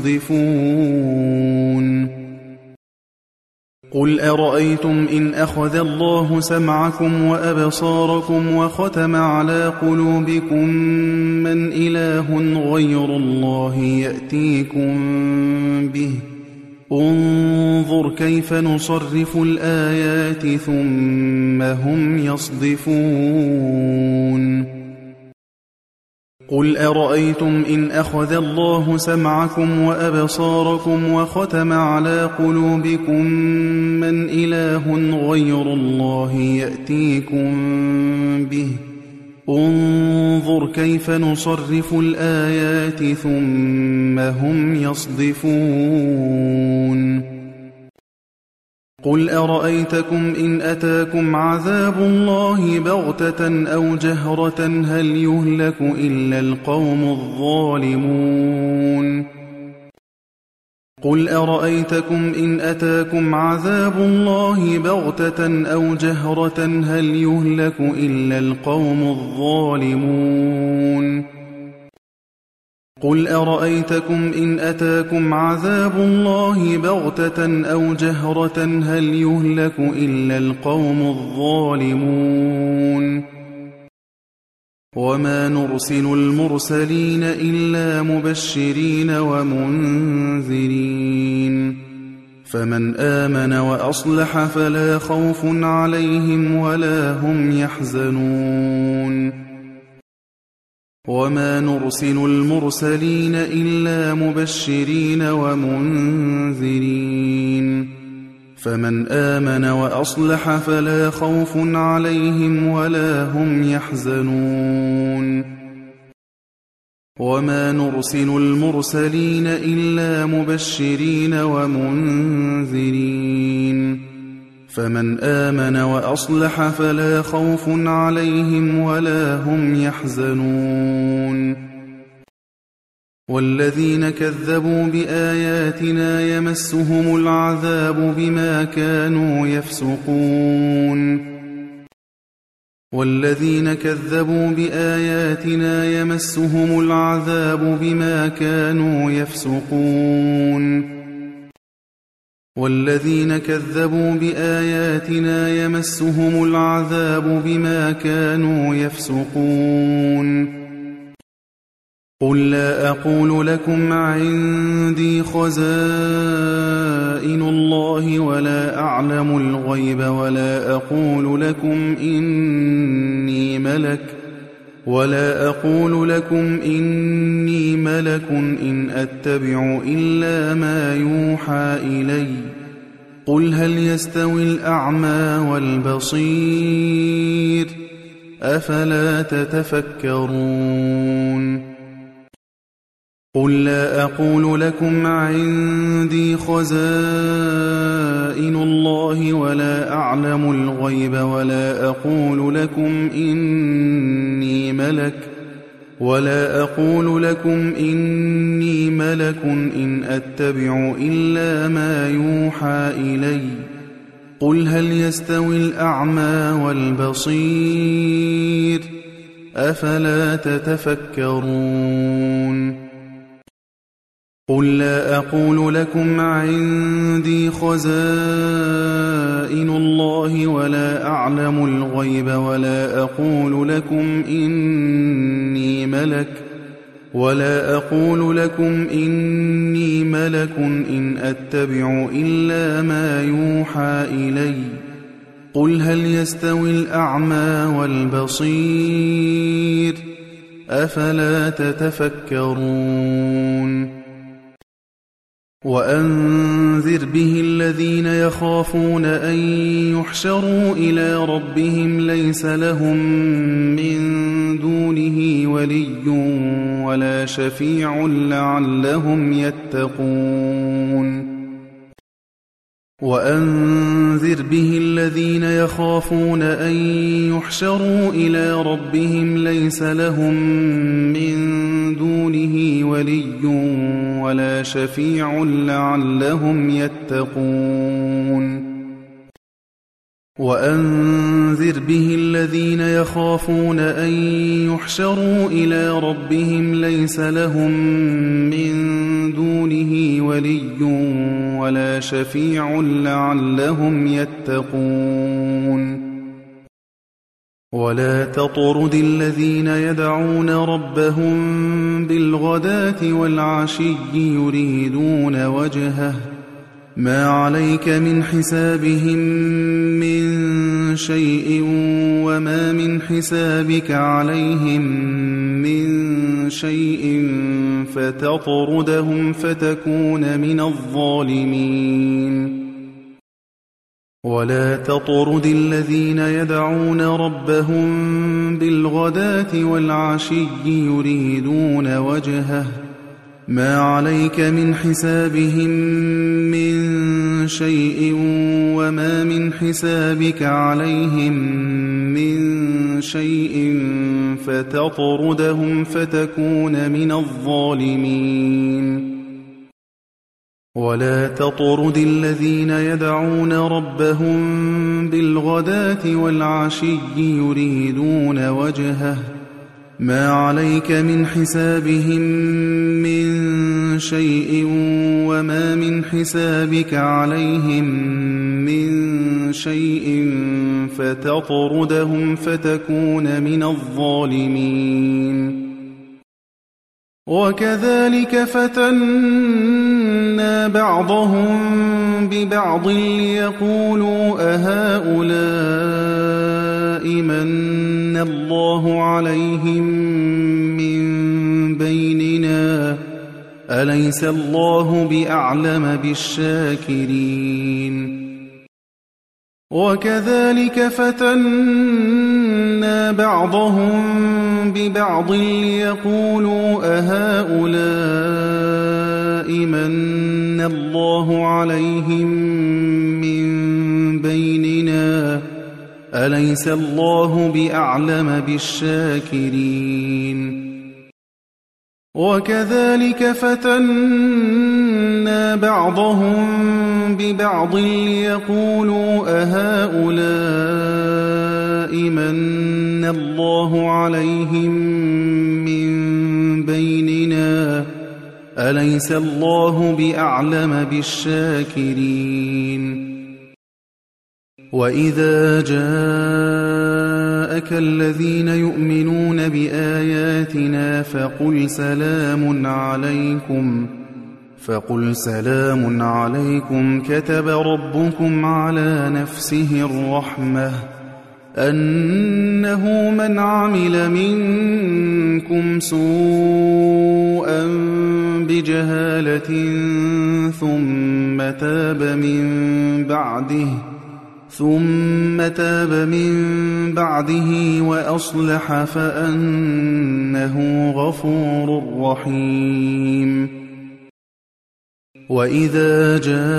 يصدفون قل أرأيتم إن أخذ الله سمعكم وأبصاركم وختم على قلوبكم من إله غير الله يأتيكم به انظر كيف نصرف الآيات ثم هم يصدفون قل أرأيتم إن أخذ الله سمعكم وأبصاركم وختم على قلوبكم من إله غير الله يأتيكم به انظر كيف نصرف الآيات ثم هم يصدفون قل أرأيتكم إن أتاكم عذاب الله بغتة أو جهرة هل يهلك إلا القوم الظالمون قل أرأيتكم إن أتاكم عذاب الله بغتة أو جهرة هل يهلك إلا القوم الظالمون قل أرأيتكم إن أتاكم عذاب الله بغتة أو جهرة هل يهلك إلا القوم الظالمون وما نرسل المرسلين إلا مبشرين ومنذرين فمن آمن وأصلح فلا خوف عليهم ولا هم يحزنون وما نرسل المرسلين إلا مبشرين ومنذرين فمن آمن وأصلح فلا خوف عليهم ولا هم يحزنون وما نرسل المرسلين إلا مبشرين ومنذرين فمن آمن وأصلح فلا خوف عليهم ولا هم يحزنون والذين كذبوا بآياتنا يمسهم العذاب بما كانوا يفسقون والذين كذبوا بآياتنا يمسهم العذاب بما كانوا يفسقون والذين كذبوا بآياتنا يمسهم العذاب بما كانوا يفسقون قل لا أقول لكم عندي خزائن الله ولا أعلم الغيب ولا أقول لكم إني ملك إن أتبع إلا ما يوحى إلي قل هل يستوي الأعمى والبصير أفلا تتفكرون قل لا أقول لكم عندي خزائن الله ولا أعلم الغيب ولا أقول لكم إني ملك إن أتبع إلا ما يوحى إلي قل هل يستوي الأعمى والبصير أفلا تتفكرون قل لا أقول لكم عندي خزائن الله ولا أعلم الغيب ولا أقول لكم إني ملك إن أتبع إلا ما يوحى إلي قل هل يستوي الأعمى والبصير أفلا تتفكرون وأنذر به الذين يخافون أن يحشروا إلى ربهم ليس لهم من دونه ولي ولا شفيع لعلهم يتقون وأنذر به الذين يخافون أن يحشروا إلى ربهم ليس لهم من دونه ولي ولا شفيع لعلهم يتقون وأنذر به الذين يخافون أن يحشروا إلى ربهم ليس لهم من دونه ولي ولا شفيع لعلهم يتقون ولا تطرد الذين يدعون ربهم بالغداة والعشي يريدون وجهه ما عليك من حسابهم من شيء وما من حسابك عليهم من شيء فتطردهم فتكون من الظالمين ولا تطرد الذين يدعون ربهم بالغداة والعشي يريدون وجهه ما عليك من حسابهم من شيء وما من حسابك عليهم من شيء فتطردهم فتكون من الظالمين ولا تطرد الذين يدعون ربهم بالغداة والعشي يريدون وجهه ما عليك من حسابهم من شيء وما من حسابك عليهم من شيء فتطردهم فتكون من الظالمين. وكذلك فتنا بعضهم ببعض ليقولوا أهؤلاء من الله عليهم من بيننا أليس الله بأعلم بالشاكرين. وكذلك فتنا بعضهم ببعض ليقولوا أهؤلاء من الله عليهم من بيننا أليس الله بأعلم بالشاكرين. وكذلك فتنا بعضهم ببعض ليقولوا أهؤلاء من الله عليهم من بيننا أليس الله بأعلم بالشاكرين. وإذا جاءك الذين يؤمنون بآياتنا فقل سلام عليكم كتب ربكم على نفسه الرحمة أنه من عمل منكم سوءا بجهالة ثم تاب من بعده وأصلح فأنه غفور رحيم. وإذا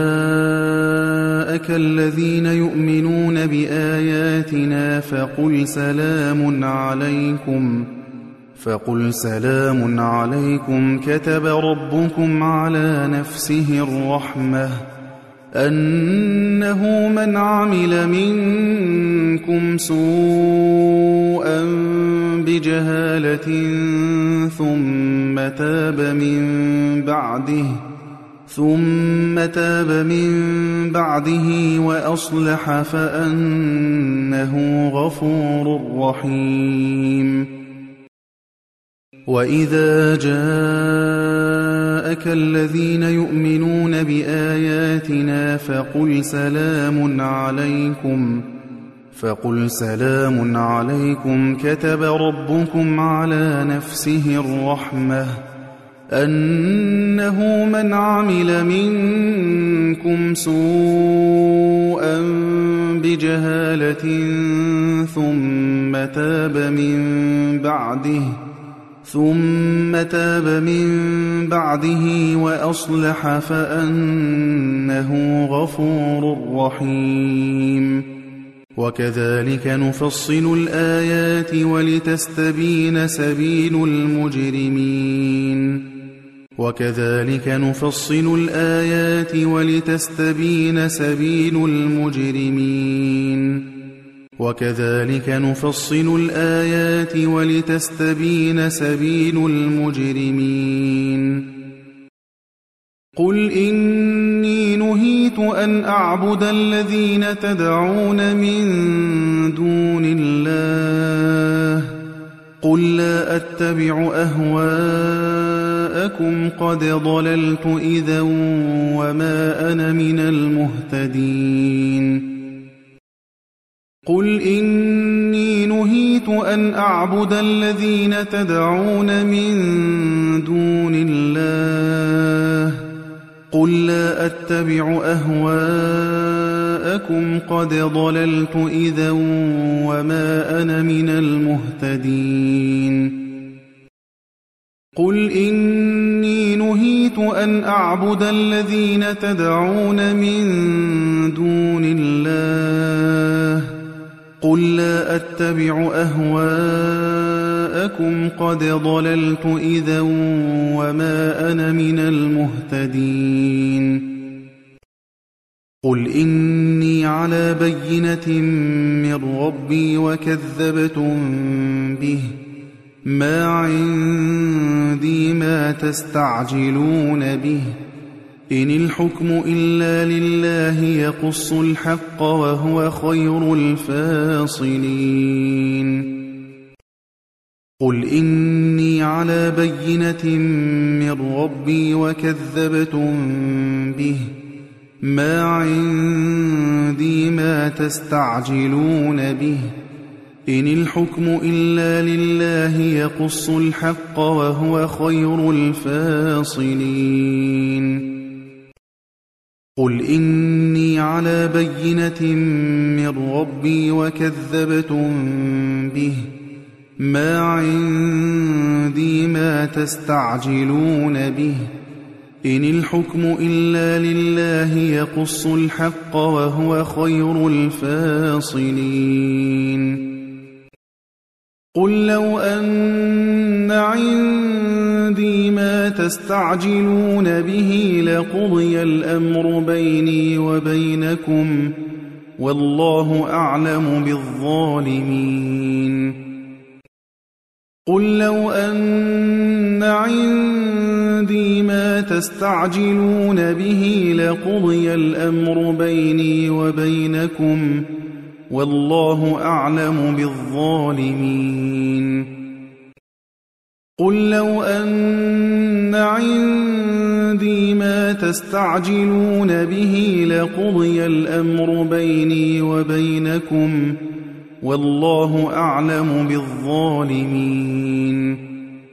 جاءك الذين يؤمنون بآياتنا فقل سلام عليكم كتب ربكم على نفسه الرحمة أنه من عمل منكم سوءا بجهالة ثم تاب من بعده وأصلح فأنه غفور رحيم. وإذا جاءك الذين يؤمنون بآياتنا فقل سلام عليكم كتب ربكم على نفسه الرحمة أنه من عمل منكم سوءا بجهالة ثم تاب من بعده وأصلح فأنه غفور رحيم. وكذلك نفصل الآيات ولتستبين سبيل المجرمين. قل إني نهيت أن أعبد الذين تدعون من دون الله قل لا أتبع أهواءكم قد ضللت إذا وما أنا من المهتدين. قل إني نهيت أن أعبد الذين تدعون من دون الله قل لا أتبع أهواءكم قد ضللت إذا وما أنا من المهتدين. قل إني نهيت أن أعبد الذين تدعون من دون الله قل لا أتبع أهواءكم قد ضللت إذا وما أنا من المهتدين. قل إني على بينة من ربي وكذبتم به ما عندي ما تستعجلون به إن الحكم إلا لله يقص الحق وهو خير الفاصلين قل إني على بينة من ربي وكذبتم به ما عندي ما تستعجلون به إن الحكم إلا لله يقص الحق وهو خير الفاصلين قل إني على بينة من ربي وكذبتم به ما عندي ما تستعجلون به إن الحكم إلا لله يقص الحق وهو خير الفاصلين قل لو أن عندي ما تستعجلون به لقضي الأمر بيني وبينكم والله أعلم بالظالمين قل لو أن عندي ما تستعجلون به لقضي الأمر بيني وبينكم والله أعلم بالظالمين قل لو أن عندي ما تستعجلون به لقضي الأمر بيني وبينكم والله أعلم بالظالمين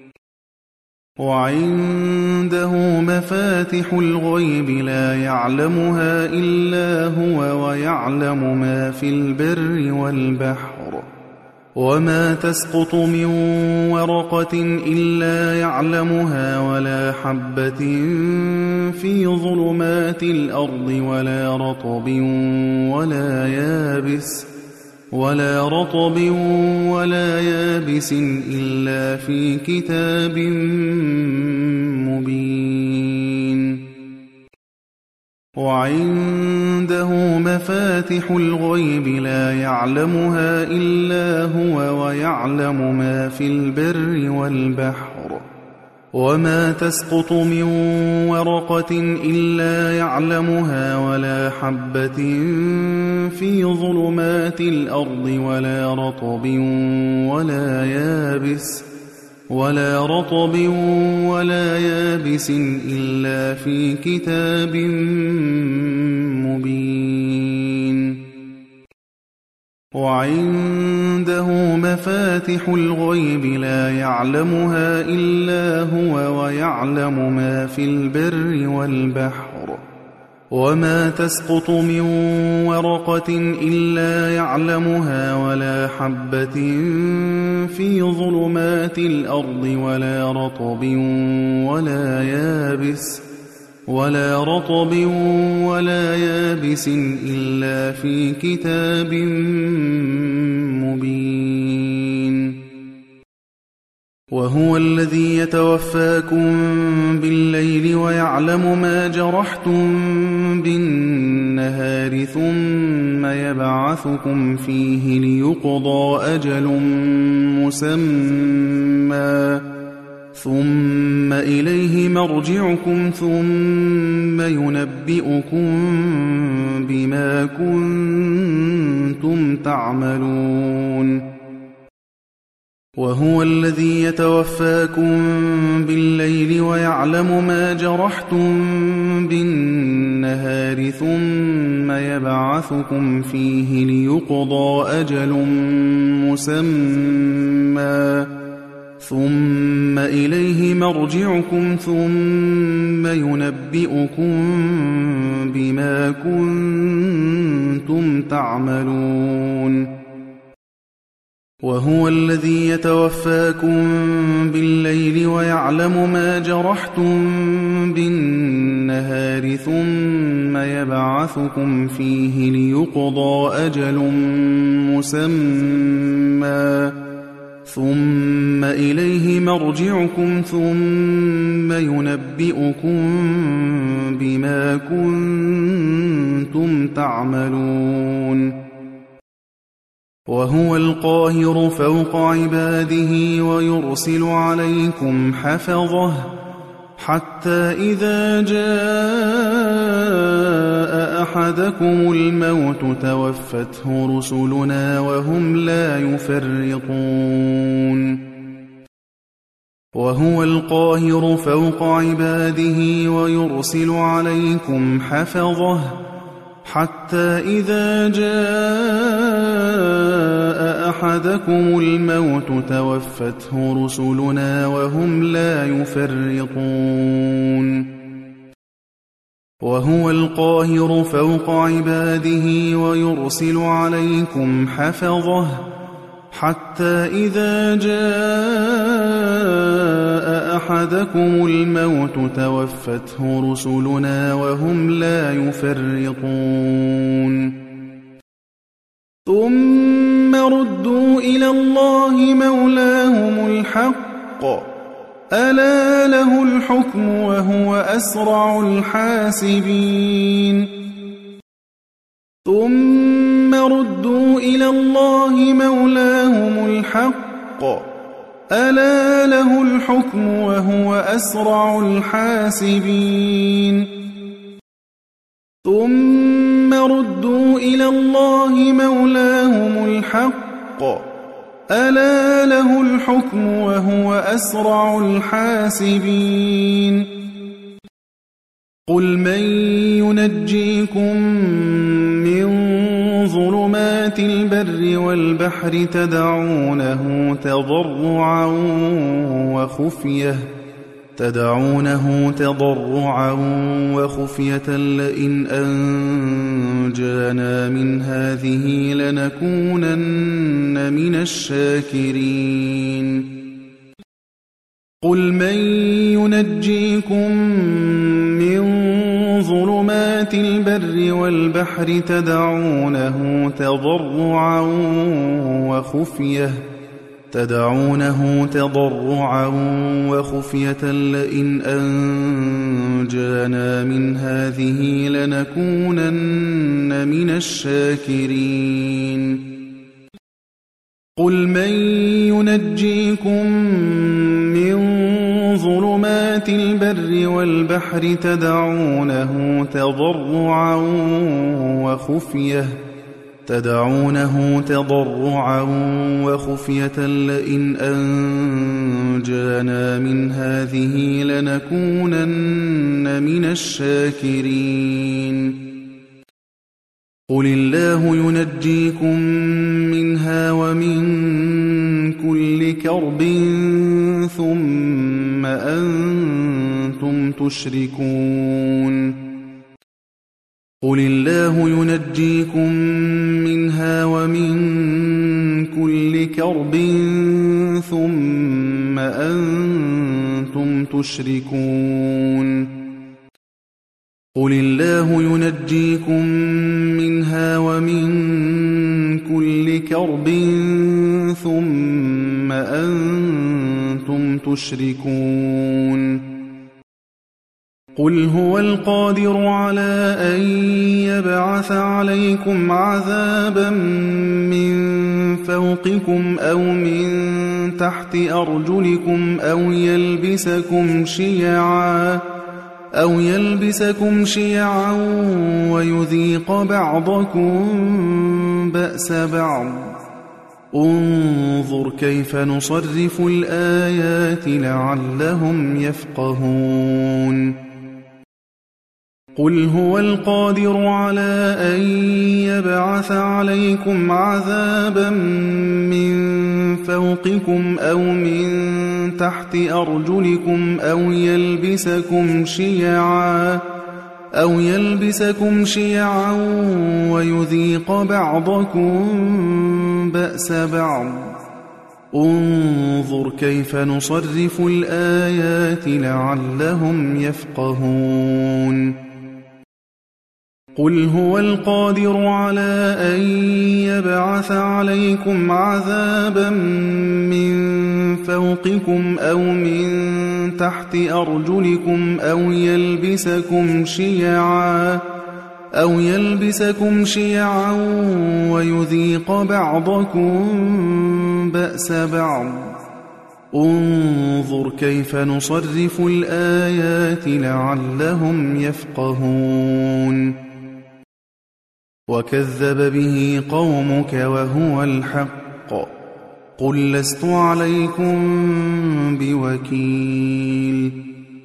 وعنده مفاتح الغيب لا يعلمها إلا هو ويعلم ما في البر والبحر وما تسقط من ورقة إلا يعلمها ولا حبة في ظلمات الأرض ولا رطب ولا يابس إلا في كتاب مبين وعنده مفاتح الغيب لا يعلمها إلا هو ويعلم ما في البر والبحر وما تسقط من ورقة إلا يعلمها ولا حبة في ظلمات الأرض ولا رطب ولا يابس إلا في كتاب مبين وعنده مفاتح الغيب لا يعلمها إلا هو ويعلم ما في البر والبحر وما تسقط من ورقة إلا يعلمها ولا حبة في ظلمات الأرض ولا رطب ولا يابس إلا في كتاب مبين وهو الذي يتوفاكم بالليل ويعلم ما جرحتم بالنهار ثم يبعثكم فيه ليقضى أجل مسمى ثم إليه مرجعكم ثم ينبئكم بما كنتم تعملون وهو الذي يتوفاكم بالليل ويعلم ما جرحتم بالنهار ثم يبعثكم فيه ليقضى أجل مسمى ثم إليه مرجعكم ثم ينبئكم بما كنتم تعملون وهو الذي يتوفاكم بالليل ويعلم ما جرحتم بالنهار ثم يبعثكم فيه ليقضى أجل مسمى ثم إليه مرجعكم ثم ينبئكم بما كنتم تعملون وهو القاهر فوق عباده ويرسل عليكم حفظه حتى إذا جاء أحدكم الموت توفته رسلنا وهم لا يفرطون وهو القاهر فوق عباده ويرسل عليكم حفظه حتى إذا جاء أحدكم الموت توفته رسلنا وهم لا يفرطون وهو القاهر فوق عباده ويرسل عليكم حفظه حتى إذا جاء أحدكم الموت توفته رسلنا وهم لا يفرطون ثم ردوا إلى الله مولاهم الحق ألا له الحكم وهو أسرع الحاسبين ثم ردوا إلى الله مولاهم الحق ألا له الحكم وهو أسرع الحاسبين ثم ردوا إلى الله مولاهم الحق ألا له الحكم وهو أسرع الحاسبين قل من ينجيكم من ظلمات البر والبحر تدعونه تضرعا وخفية لئن أنجانا من هذه لنكونن من الشاكرين قل من ينجيكم من ظلمات البر والبحر تدعونه تضرعا وخفية لئن أنجانا من هذه لنكونن من الشاكرين قل من ينجيكم من ظلمات البر والبحر تدعونه تضرعا وخفية لئن أنجانا من هذه لنكونن من الشاكرين قل الله ينجيكم منها ومن كل كرب ثم أنتم تشركون قل الله ينجيكم منها ومن كل كرب ثم أنتم تشركون قل الله ينجيكم منها ومن كل كرب ثم أنتم تشركون قل هو القادر على أن يبعث عليكم عذابا من فوقكم أو من تحت أرجلكم أو يلبسكم شيعا ويذيق بعضكم بأس بعض انظر كيف نصرف الآيات لعلهم يفقهون قل هو القادر على أن يبعث عليكم عذابا من فوقكم أو من تحت أرجلكم أو يلبسكم شيعا ويذيق بعضكم بأس بعض انظر كيف نصرف الآيات لعلهم يفقهون قل هو القادر على أن يبعث عليكم عذابا من فوقكم أو من تحت أرجلكم أو يلبسكم شيعا ويذيق بعضكم بأس بعض انظر كيف نصرف الآيات لعلهم يفقهون وكذب به قومك وهو الحق قل لست عليكم بوكيل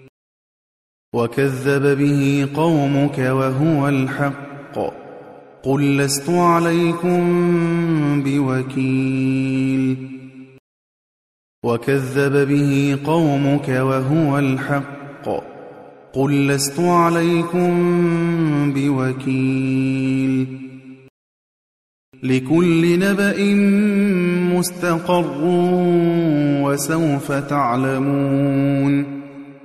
وكذب به قومك وهو الحق قل لست عليكم بوكيل وكذب به قومك وهو الحق قل لست عليكم بوكيل لكل نبأ مستقر وسوف تعلمون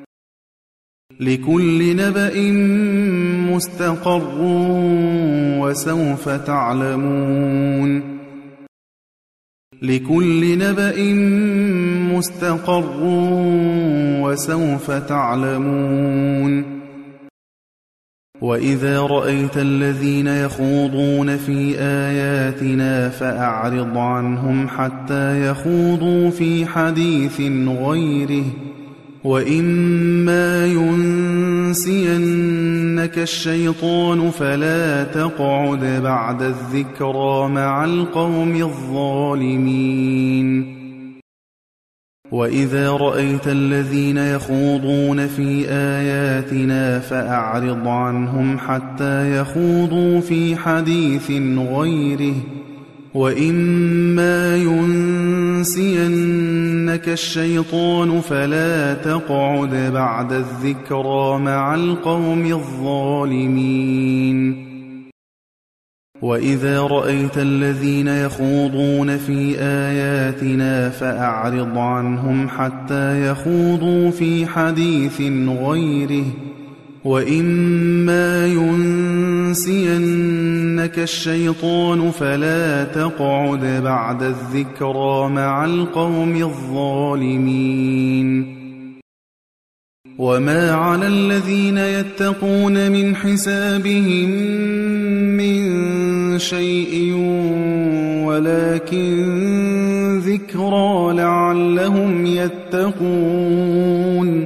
لكل نبأ مستقر وسوف تعلمون لكل نبأ مستقر وسوف تعلمون وإذا رأيت الذين يخوضون في آياتنا فأعرض عنهم حتى يخوضوا في حديث غيره وإما ينسينك الشيطان فلا تقعد بعد الذكرى مع القوم الظالمين وإذا رأيت الذين يخوضون في آياتنا فأعرض عنهم حتى يخوضوا في حديث غيره وإما ينسينك الشيطان فلا تقعد بعد الذكرى مع القوم الظالمين وإذا رأيت الذين يخوضون في آياتنا فأعرض عنهم حتى يخوضوا في حديث غيره وإما ينسينك الشيطان فلا تقعد بعد الذكرى مع القوم الظالمين وما على الذين يتقون من حسابهم من شيء ولكن ذكرى لعلهم يتقون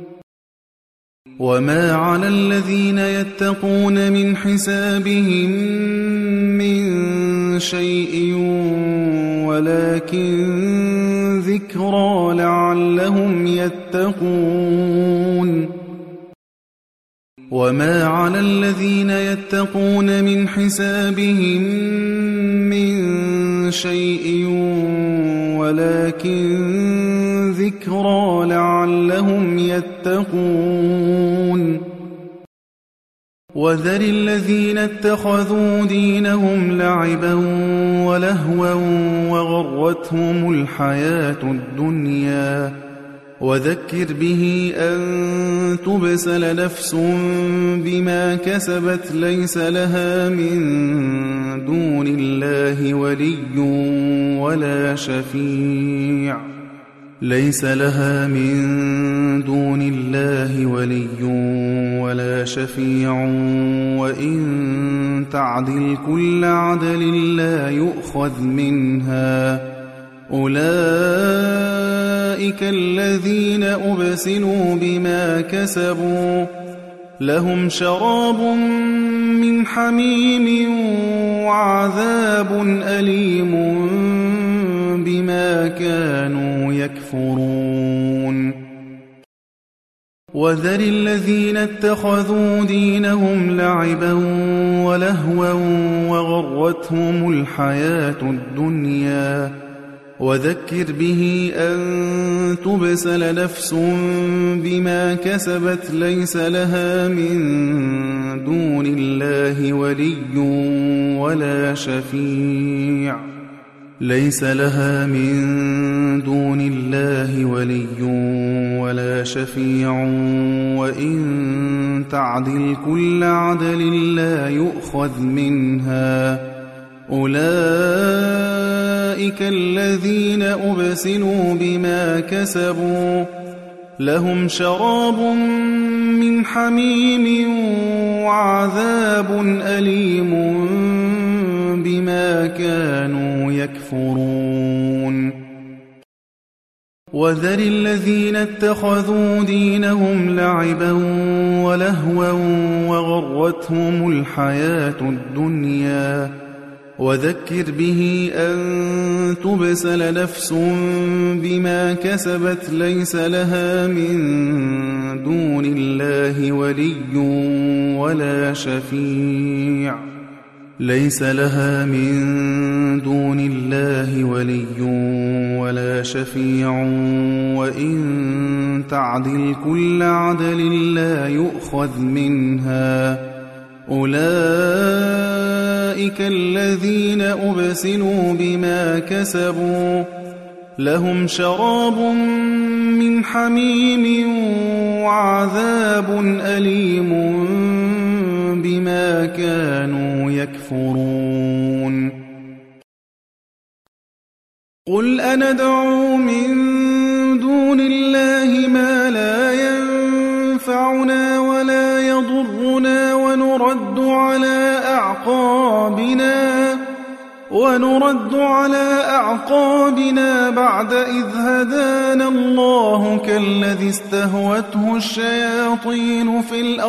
وما على الذين يتقون من حسابهم من شيء ولكن ذكرى لعلهم يتقون وما على الذين يتقون من حسابهم من شيء ولكن ذكرى لعلهم يتقون وذر الذين اتخذوا دينهم لعبا ولهوا وغرتهم الحياة الدنيا وذكر به أن تبسل نفس بما كسبت ليس لها من دون الله ولي ولا شفيع ليس لها من دون الله ولي ولا شفيع وإن تعدل كل عدل لا يؤخذ منها أولئك الذين أبسلوا بما كسبوا لهم شراب من حميم وعذاب أليم بما كانوا يكفرون وذر الذين اتخذوا دينهم لعبا ولهوا وغرتهم الحياة الدنيا وذكر به أن تبسل نفس بما كسبت ليس لها من دون الله ولي ولا شفيع ليس لها من دون الله ولي ولا شفيع وإن تعدل كل عدل لا يؤخذ منها أولئك الذين أبسلوا بما كسبوا لهم شراب من حميم وعذاب أليم بما كانوا يكفرون وذر الذين اتخذوا دينهم لعبا ولهوا وغرتهم الحياة الدنيا وذكر به أن تبسل نفس بما كسبت ليس لها من دون الله ولي ولا شفيع وإن تعدل كل عدل لا يؤخذ منها أولئك الذين أبسلوا بما كسبوا لهم شراب من حميم وعذاب أليم بما كانوا يكفرون قل أندعو من دون الله ما لا ينفعنا ولا يضرنا ونرد على أعقابنا بعد إذ هدانا الله كالذي استهوته الشياطين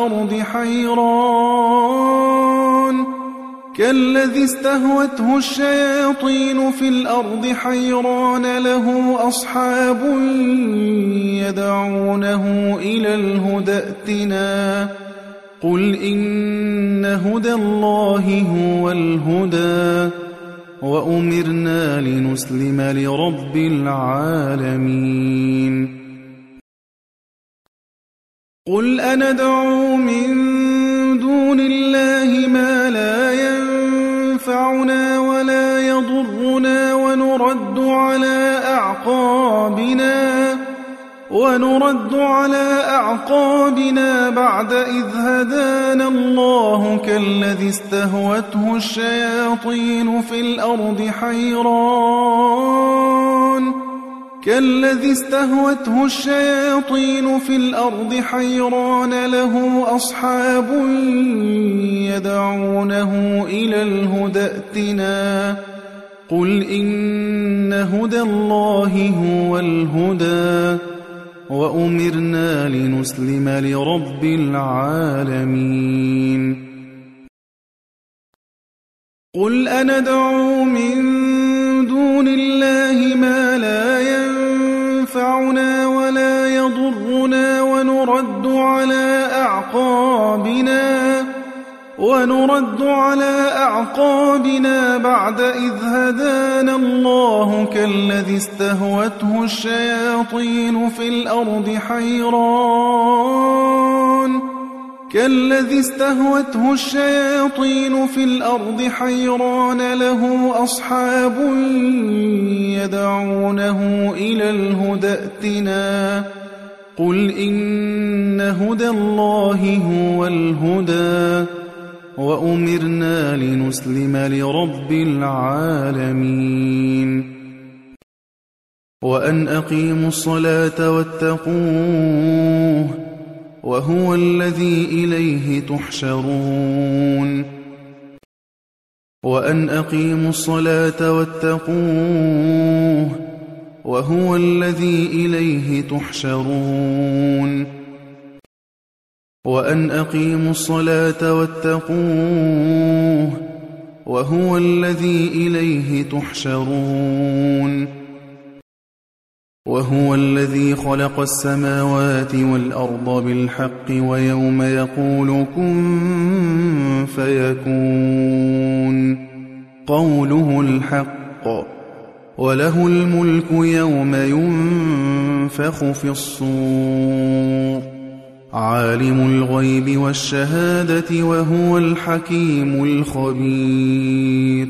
في الأرض حيران له أصحاب يدعونه إلى الهدى ائتنا قل إن هدى الله هو الهدى وأمرنا لنسلم لرب العالمين قل أندعو من دون الله ما لا ينفعنا ولا يضرنا ونرد على أعقابنا بعد إذ هدانا الله كالذي استهوته الشياطين في الأرض حيران له أصحاب يدعونه إلى الهدى ائتنا قل إن هدى الله هو الهدى وأمرنا لنسلم لرب العالمين قل أندعو من دون الله ما لا ينفعنا ولا يضرنا ونرد على أعقابنا بعد إذ هدانا الله كالذي استهوته الشياطين في الأرض حيران له أصحاب يدعونه إلى الهدى ائتنا قل إن هدى الله هو الهدى وأمرنا لنسلم لرب العالمين وأن أقيموا الصلاة واتقوه وهو الذي إليه تحشرون وأن أقيموا الصلاة واتقوه وهو الذي إليه تحشرون وأن أقيموا الصلاة واتقوه وهو الذي إليه تحشرون وهو الذي خلق السماوات والأرض بالحق ويوم يقول كن فيكون قوله الحق وله الملك يوم ينفخ في الصور عالم الغيب والشهادة وهو الحكيم الخبير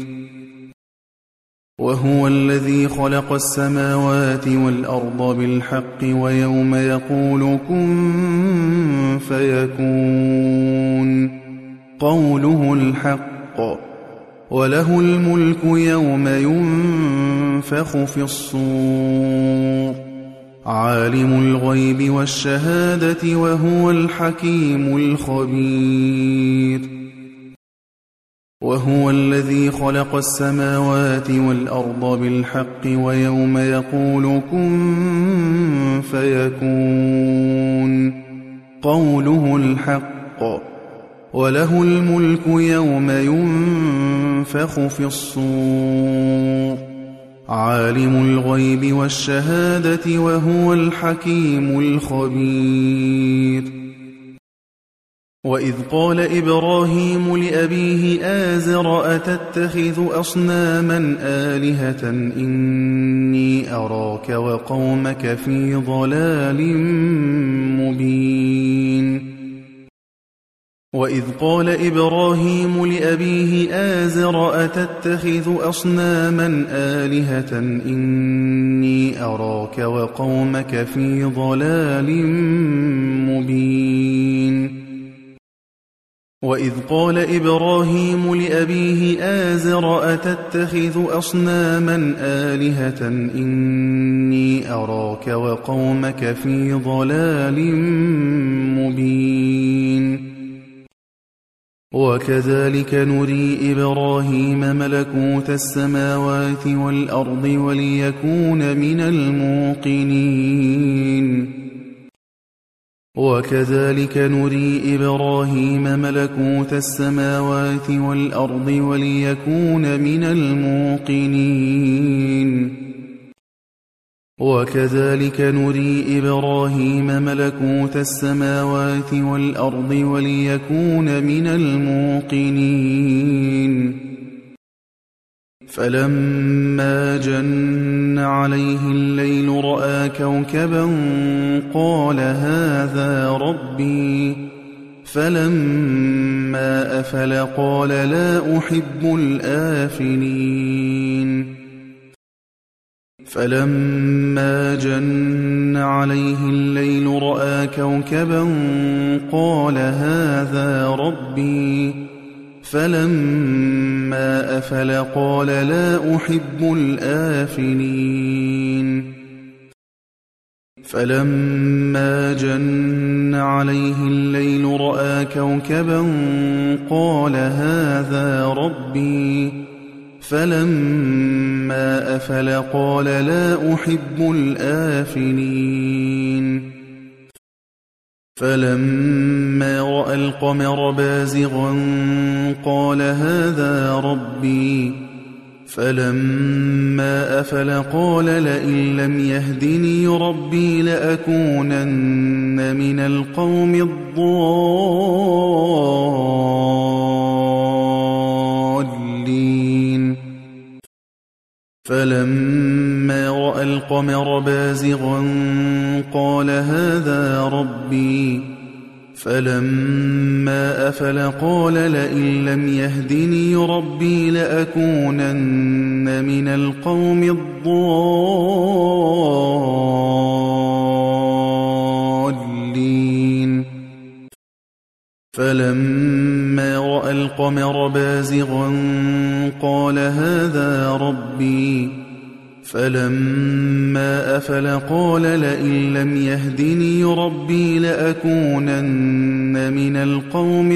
وهو الذي خلق السماوات والأرض بالحق ويوم يقول كن فيكون قوله الحق وله الملك يوم ينفخ في الصور عالم الغيب والشهادة وهو الحكيم الخبير وهو الذي خلق السماوات والأرض بالحق ويوم يقول كن فيكون قوله الحق وله الملك يوم ينفخ في الصور عالم الغيب والشهادة وهو الحكيم الخبير وإذ قال إبراهيم لأبيه آزر أتتخذ أصناما آلهة إني أراك وقومك في ضلال مبين وإذ قال إبراهيم لأبيه آزر أتتخذ أصناما آلهة إني أراك وقومك في ضلال مبين وإذ قال إبراهيم لأبيه آزر أتتخذ أصناما آلهة إني أراك وقومك في ضلال مبين وكذلك نري إبراهيم ملكوت السماوات والأرض وليكون من الموقنين وكذلك نري إبراهيم ملكوت السماوات والأرض وليكون من الموقنين وكذلك نري إبراهيم ملكوت السماوات والأرض وليكون من الموقنين فلما جن عليه الليل رأى كوكبا قال هذا ربي فلما أفل قال لا أحب الآفلين فلما جن عليه الليل رأى كوكبا قال هذا ربي فلما أفل قال لا أحب الآفلين فلما جن عليه الليل رأى كوكبا قال هذا ربي فلما أفل قال لا أحب الآفلين فلما رأى القمر بازغا قال هذا ربي فلما أفل قال لئن لم يهدني ربي لأكونن من القوم الضالين فلما رأى القمر بازغا قال هذا ربي فلما أفل قال لئن لم يهدني ربي لأكونن من القوم الضالين فلما رأى القمر بازغا قال هذا ربي فلما أفل قال لئن لم يهدني ربي لأكونن من القوم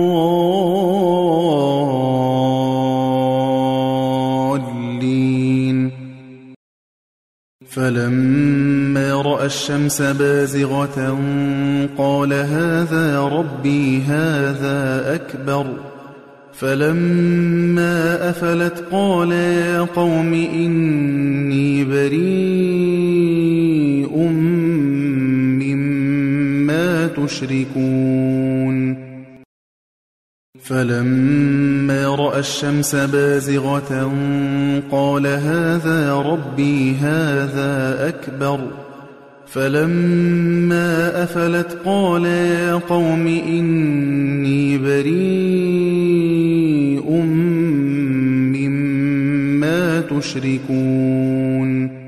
الضالين فلما رأى الشمس بازغة قال هذا ربي هذا أكبر فلما أفلت قال يا قوم إني بريء مما تشركون فلما رأى الشمس بازغة قال هذا ربي هذا أكبر فلما أفلت قال يا قوم إني بريء مما تشركون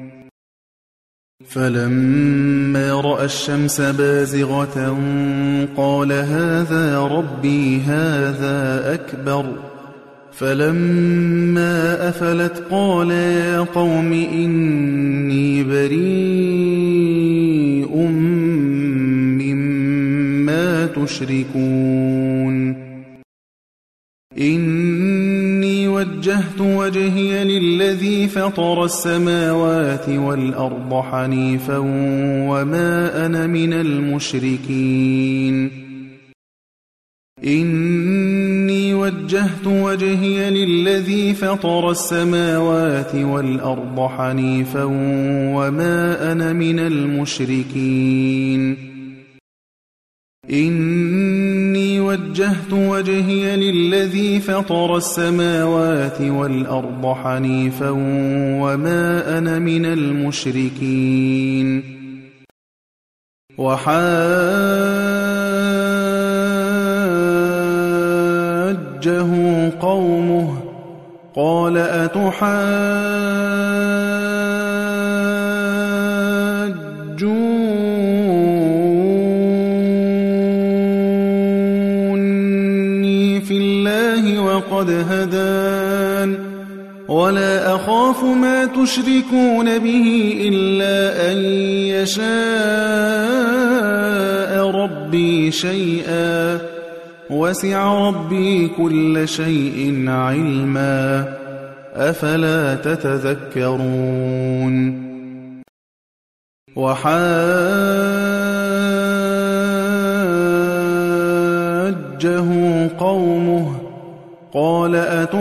فلما رأى الشمس بازغة قال هذا ربي هذا أكبر فلما أفلت قال يا قوم إني بريء مما تشركون إني وجهت وجهي للذي فطر السماوات والأرض حنيفا وما أنا من المشركين إني وجهت وجهي للذي فطر السماوات والأرض حنيفا وما أنا من المشركين إني وجهت وجهي للذي فطر السماوات والأرض حنيفا وما أنا من المشركين وحاجه قومه قال أتحاجوني في الله وقد هدان ولا أخاف ما تشركون به إلا أن يشاء ربي شيئا وسع ربي كل شيء علما أفلا تتذكرون وحاجه قومه قال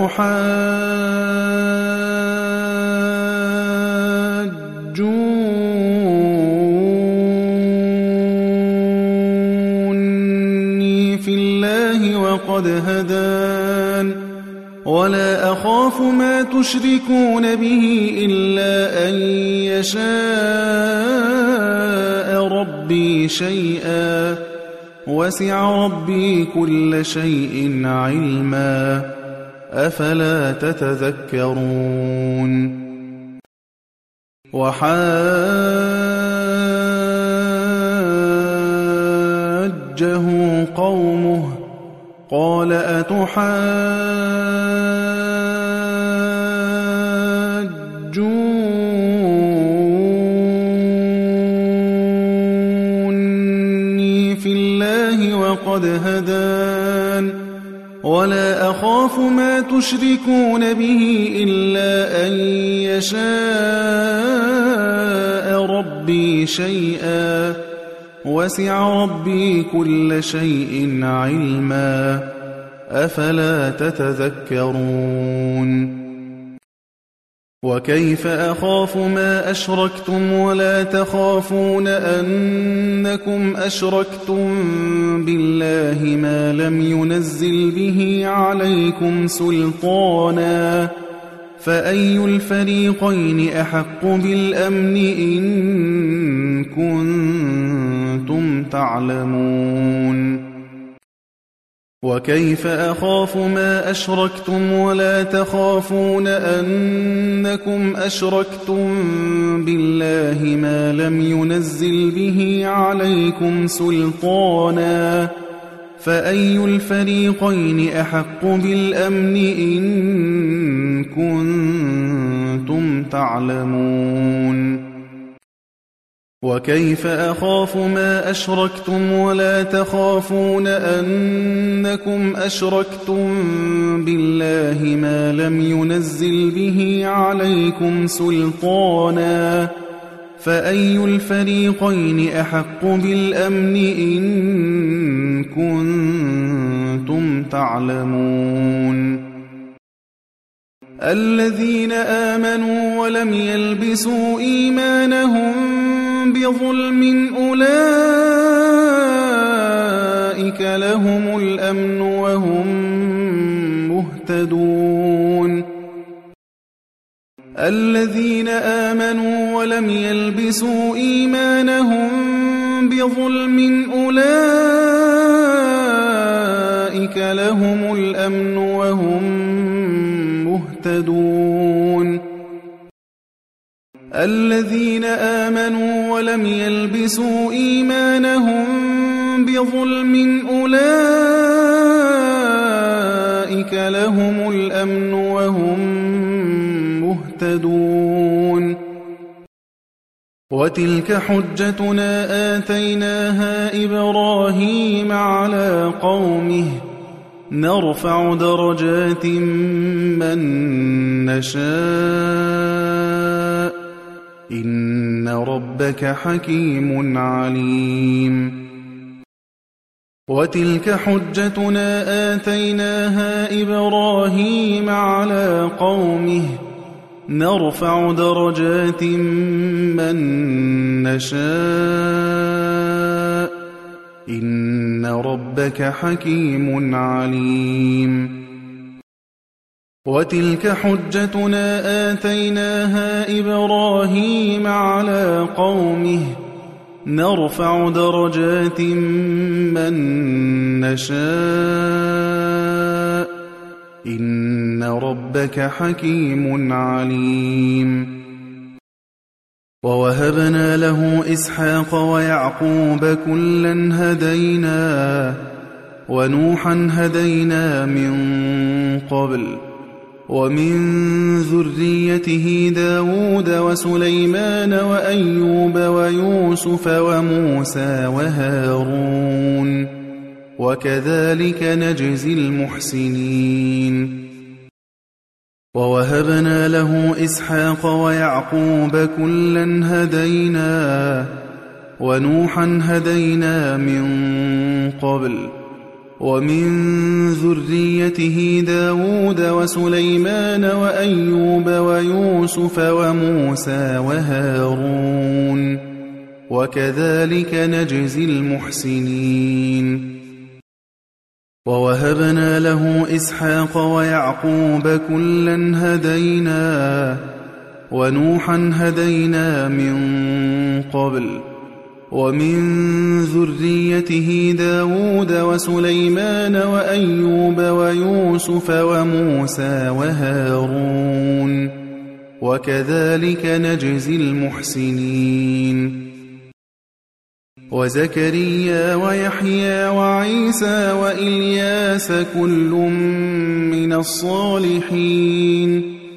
أتحاجوني في الله وقد هدان ولا أخاف ما تشركون به إلا أن يشاء ربي شيئا وسع ربي كل شيء علما أفلا تتذكرون وحاجه قومه قال أتحاجوني في الله وقد هدان ولا أخاف ما تشركون به إلا أن يشاء ربي شيئا وسع ربي كل شيء علما أفلا تتذكرون وكيف أخاف ما أشركتم ولا تخافون أنكم أشركتم بالله ما لم ينزل به عليكم سلطانا فأي الفريقين أحق بالأمن إن كنتم تعلمون وكيف أخاف ما أشركتم ولا تخافون أنكم أشركتم بالله ما لم ينزل به عليكم سلطانا فأي الفريقين أحق بالأمن إن كنتم تعلمون وكيف أخاف ما أشركتم ولا تخافون أنكم أشركتم بالله ما لم ينزل به عليكم سلطانا فأي الفريقين أحق بالأمن إن كنتم تعلمون الذين آمنوا ولم يلبسوا إيمانهم بظلم أولئك لهم الأمن وهم مهتدون الذين آمنوا ولم يلبسوا إيمانهم بظلم أولئك لهم الأمن وهم مهتدون الذين آمنوا ولم يلبسوا إيمانهم بظلم أولئك أولئك لهم الأمن وهم مهتدون وتلك حجتنا آتيناها إبراهيم على قومه نرفع درجات من نشاء إن ربك حكيم عليم وتلك حجتنا آتيناها إبراهيم على قومه نرفع درجات من نشاء إن ربك حكيم عليم وتلك حجتنا آتيناها إبراهيم على قومه نرفع درجات من نشاء إن ربك حكيم عليم ووهبنا له إسحاق ويعقوب كلا هدينا ونوحا هدينا من قبل ومن ذريته داود وسليمان وأيوب ويوسف وموسى وهارون وكذلك نجزي المحسنين ووهبنا له إسحاق ويعقوب كلا هدينا ونوحا هدينا من قبل ومن ذريته داود وسليمان وأيوب ويوسف وموسى وهارون وكذلك نجزي المحسنين ووهبنا له إسحاق ويعقوب كلا هدينا ونوحا هدينا من قبل ومن ذريته داود وسليمان وأيوب ويوسف وموسى وهارون وكذلك نجزي المحسنين وزكريا ويحيى وعيسى وإلياس كل من الصالحين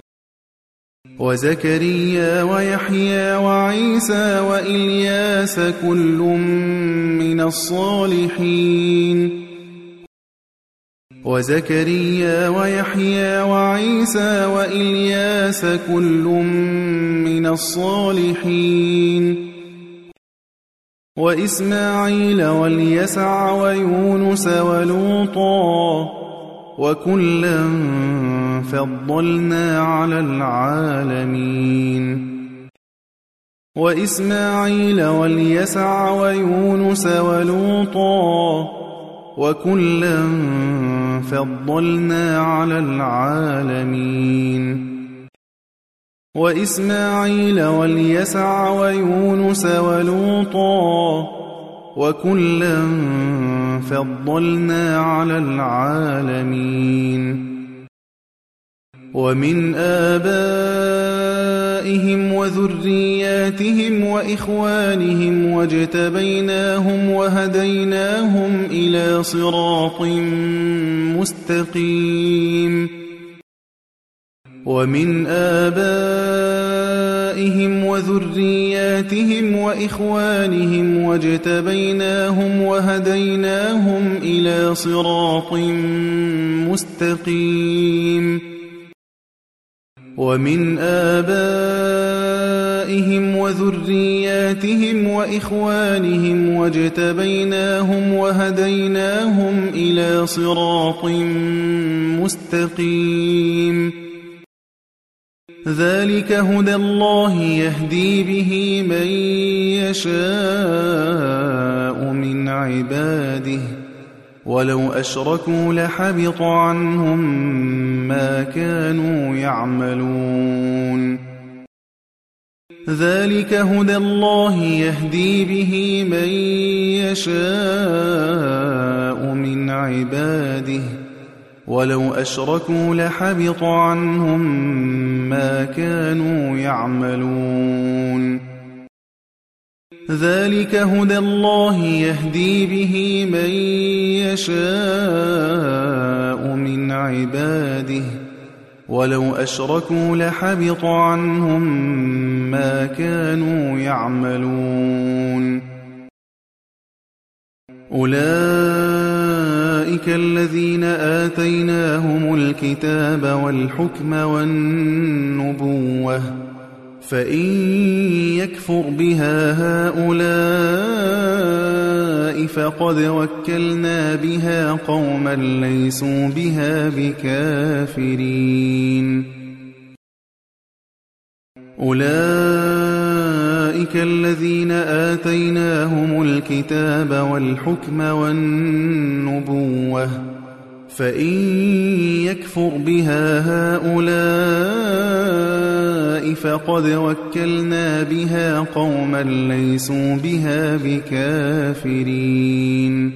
وزكريا ويحيى وعيسى وإلياس كل من الصالحين وزكريا ويحيى وعيسى وإلياس كل من الصالحين وإسماعيل واليسع ويونس ولوطا وكلا فضلنا على العالمين وإسماعيل واليسع ويونس ولوطا وكلا فضلنا على العالمين وإسماعيل واليسع ويونس ولوطا وكلا فضلنا على العالمين ومن آبائهم وذرياتهم وإخوانهم واجتبيناهم وهديناهم إلى صراط مستقيم ومن آبائهم وذرياتهم وإخوانهم واجتبيناهم وهديناهم إلى صراط مستقيم ومن آبائهم وذرياتهم وإخوانهم واجتبيناهم وهديناهم إلى صراط مستقيم ذلك هدى الله يهدي به من يشاء من عباده ولو أشركوا لحبط عنهم ما كانوا يعملون ذلك هدى الله يهدي به من يشاء من عباده ولو أشركوا لحبط عنهم ما كانوا يعملون ذلك هدى الله يهدي به من يشاء من عباده ولو أشركوا لحبط عنهم ما كانوا يعملون أولئك الذين آتيناهم الكتاب والحكم والنبوة فإن يكفر بها هؤلاء فقد وكلنا بها قوما ليسوا بها بكافرين أولئك الذين آتيناهم الكتاب والحكم والنبوة فإن يكفر بها هؤلاء فقد وكلنا بها قوما ليسوا بها بكافرين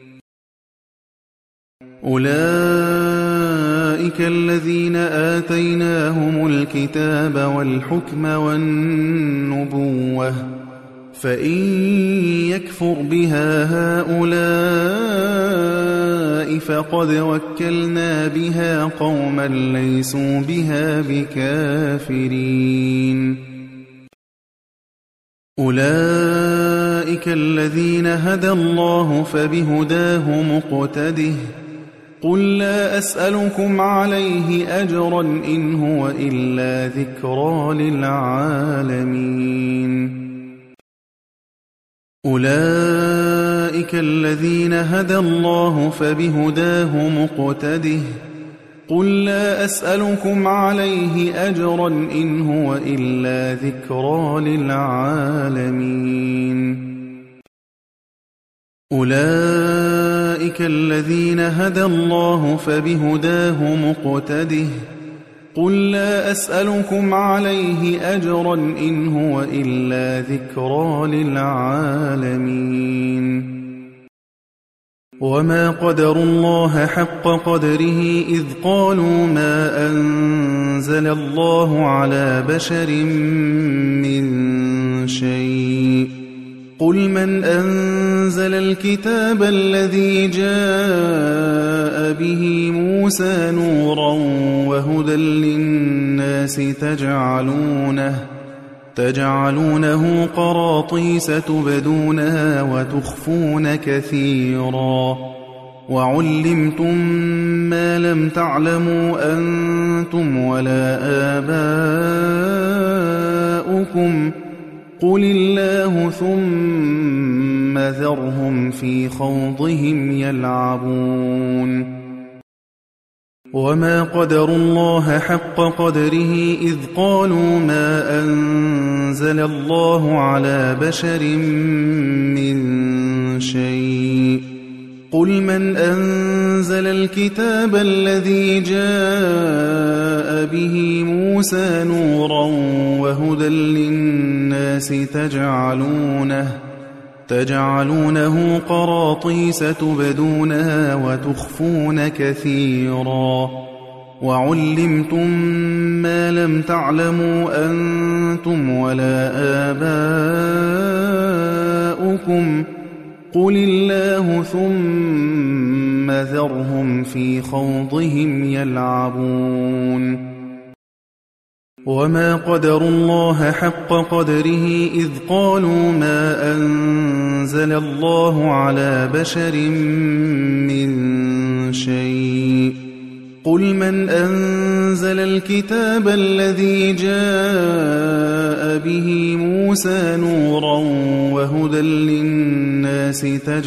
أولئك الذين آتيناهم الكتاب والحكم والنبوة فإن يكفر بها هؤلاء فقد وكلنا بها قوما ليسوا بها بكافرين أولئك الذين هدى الله فبهداه مقتده قل لا أسألكم عليه أجرا إن هو إلا ذكرى للعالمين أولئك الذين هدى الله فبهداه مقتده قل لا أسألكم عليه أجرا إن هو إلا ذكرى للعالمين أولئك الذين هدى الله فبهداه مقتده قل لا أسألكم عليه أجرا إن هو إلا ذكرى للعالمين وما قدروا الله حق قدره إذ قالوا ما أنزل الله على بشر من شيء قل من أنزل الكتاب الذي جاء به موسى نورا وهدى للناس تجعلونه قراطيس تبدونها وتخفون كثيرا وعلمتم ما لم تعلموا أنتم ولا آباؤكم قل الله ثم ذرهم في خوضهم يلعبون وما قدروا الله حق قدره إذ قالوا ما أنزل الله على بشر من شيء قل من أنزل الكتاب الذي جاء به موسى نورا وهدى للناس تجعلونه قراطيس تبدونها وتخفون كثيرا وعلمتم ما لم تعلموا أنتم ولا آباؤكم قل الله ثم ذرهم في خوضهم يلعبون وما قدروا الله حق قدره إذ قالوا ما أنزل الله على بشر من شيء قل من أنزل الكتاب الذي جاء به موسى نورا وهدى للناس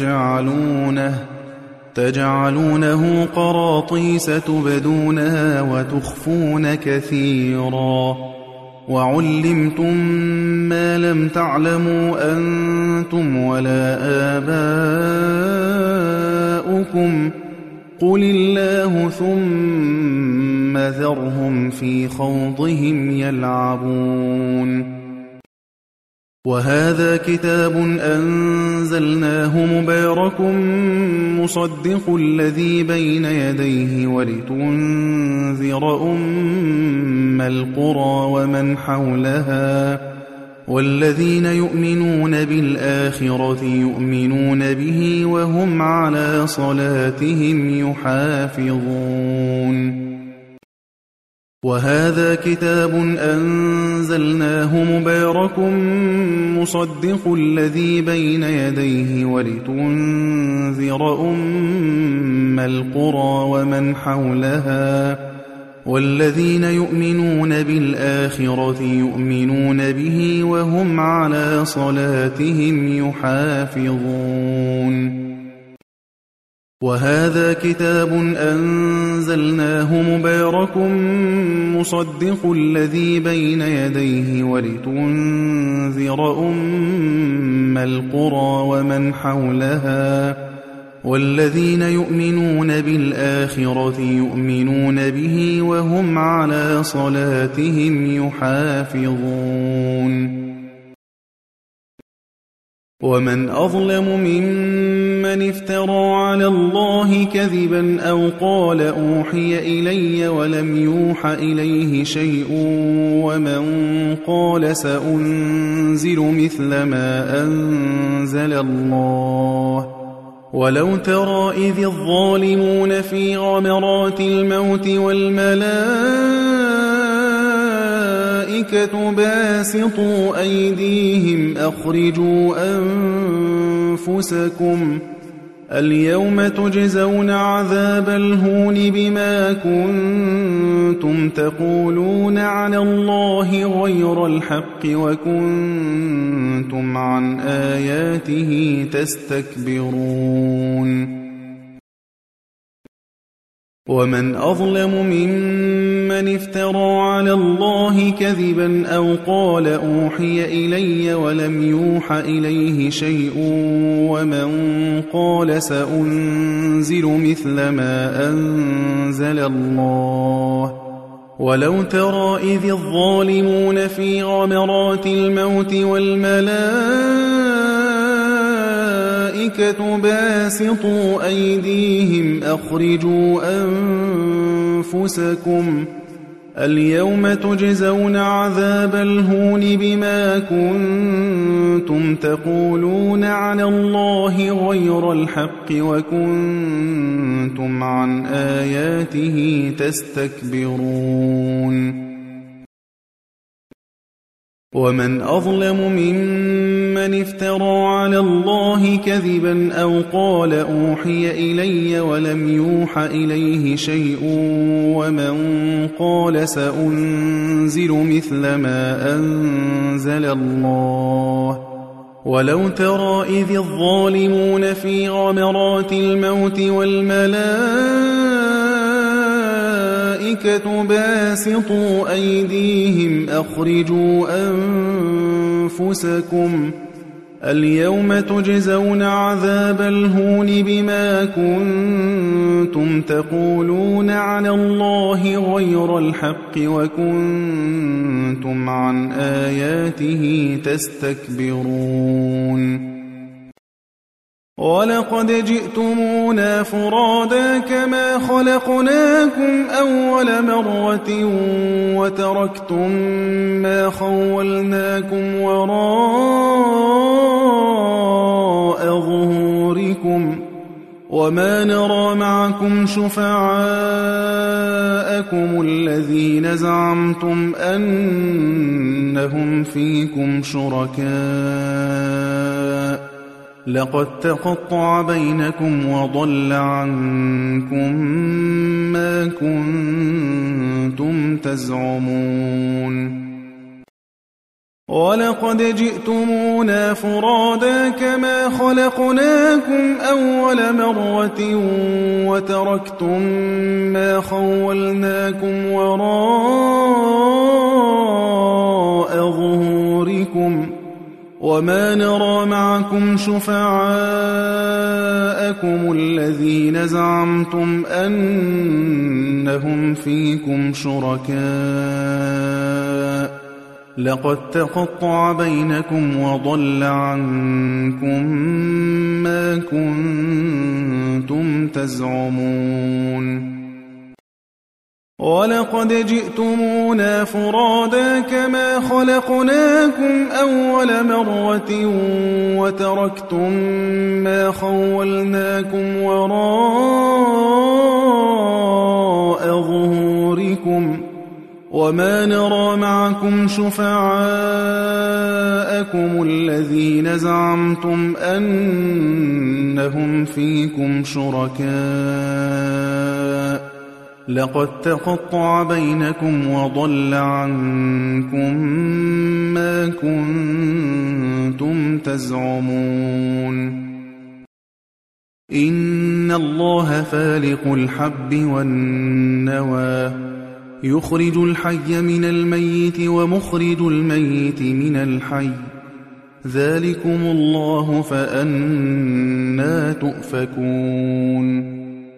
تجعلونه قراطيس تبدونها وتخفون كثيرا وعلمتم ما لم تعلموا أنتم ولا آباؤكم قل الله ثم ذرهم في خوضهم يلعبون وهذا كتاب أنزلناه مبارك مصدق الذي بين يديه ولتنذر أم القرى والذين يؤمنون بالآخرة يؤمنون به وهم على صلاتهم يحافظون وهذا كتاب أنزلناه مبارك مصدق الذي بين يديه ولتنذر أم القرى ومن حولها والذين يؤمنون بالآخرة يؤمنون به وهم على صلاتهم يحافظون وهذا كتاب أنزلناه مبارك مصدق الذي بين يديه ولتنذر أم القرى ومن حولها والذين يؤمنون بالآخرة يؤمنون به وهم على صلاتهم يحافظون ومن أظلم ممن افترى على الله كذبا أو قال أوحي إلي ولم يوح إليه شيء ومن قال سأنزل مثل ما أنزل الله ولو ترى إذ الظالمون في غمرات الموت والملائكة باسطوا أيديهم أخرجوا أنفسكم اليوم تجزون عذاب الهون بما كنتم تقولون على الله غير الحق وكنتم عن آياته تستكبرون ومن أظلم ممن افترى على الله كذبا أو قال أوحي إلي ولم يوح إليه شيء ومن قال سأنزل مثل ما أنزل الله ولو ترى إذ الظالمون في غمرات الموت والملائكة باسطوا أيديهم أخرجوا أنفسكم اليوم تجزون عذاب الهون بما كنتم تقولون على الله غير الحق وكنتم عن آياته تستكبرون ومن أظلم ممن افترى على الله كذبا أو قال أوحي إلي ولم يوح إليه شيء ومن قال سأنزل مثل ما أنزل الله ولو ترى إذ الظالمون في غمرات الموت والملائكة باسطوا أيديهم أخرجوا أنفسكم اليوم تجزون عذاب الهون بما كنتم تقولون على الله غير الحق وكنتم عن آياته تستكبرون ولقد جئتمونا فرادا كما خلقناكم أول مرة وتركتم ما خولناكم وراء ظهوركم وما نرى معكم شفعاءكم الذين زعمتم أنهم فيكم شركاء لقد تقطع بينكم وضل عنكم ما كنتم تزعمون ولقد جئتمونا فرادا كما خلقناكم أول مرة وتركتم ما خولناكم وراء ظهوركم وما نرى معكم شفعاءكم الذين زعمتم أنهم فيكم شركاء لقد تقطع بينكم وضل عنكم ما كنتم تزعمون وَلَقَدْ جِئْتُمُونَا فُرَادَىٰ كَمَا خَلَقْنَاكُمْ أَوَّلَ مَرَّةٍ وَتَرَكْتُم مَّا خَوَّلْنَاكُمْ وَرَاءَ ظُهُورِكُمْ وَمَا نَرَىٰ مَعَكُمْ شُفَعَاءَكُمُ الَّذِينَ زَعَمْتُمْ أَنَّهُمْ فِيكُمْ شُرَكَاءُ لَقَد تَّقَطَّعَ بَيْنَكُمْ وَضَلَّ عَنكُم مَّا كُنتُمْ تَزْعُمُونَ إِنَّ اللَّهَ فَالِقُ الْحَبِّ وَالنَّوَىٰ يُخْرِجُ الْحَيَّ مِنَ الْمَيِّتِ وَمُخْرِجُ الْمَيِّتِ مِنَ الْحَيِّ ذَٰلِكُمُ اللَّهُ فَأَنَّىٰ تُؤْفَكُونَ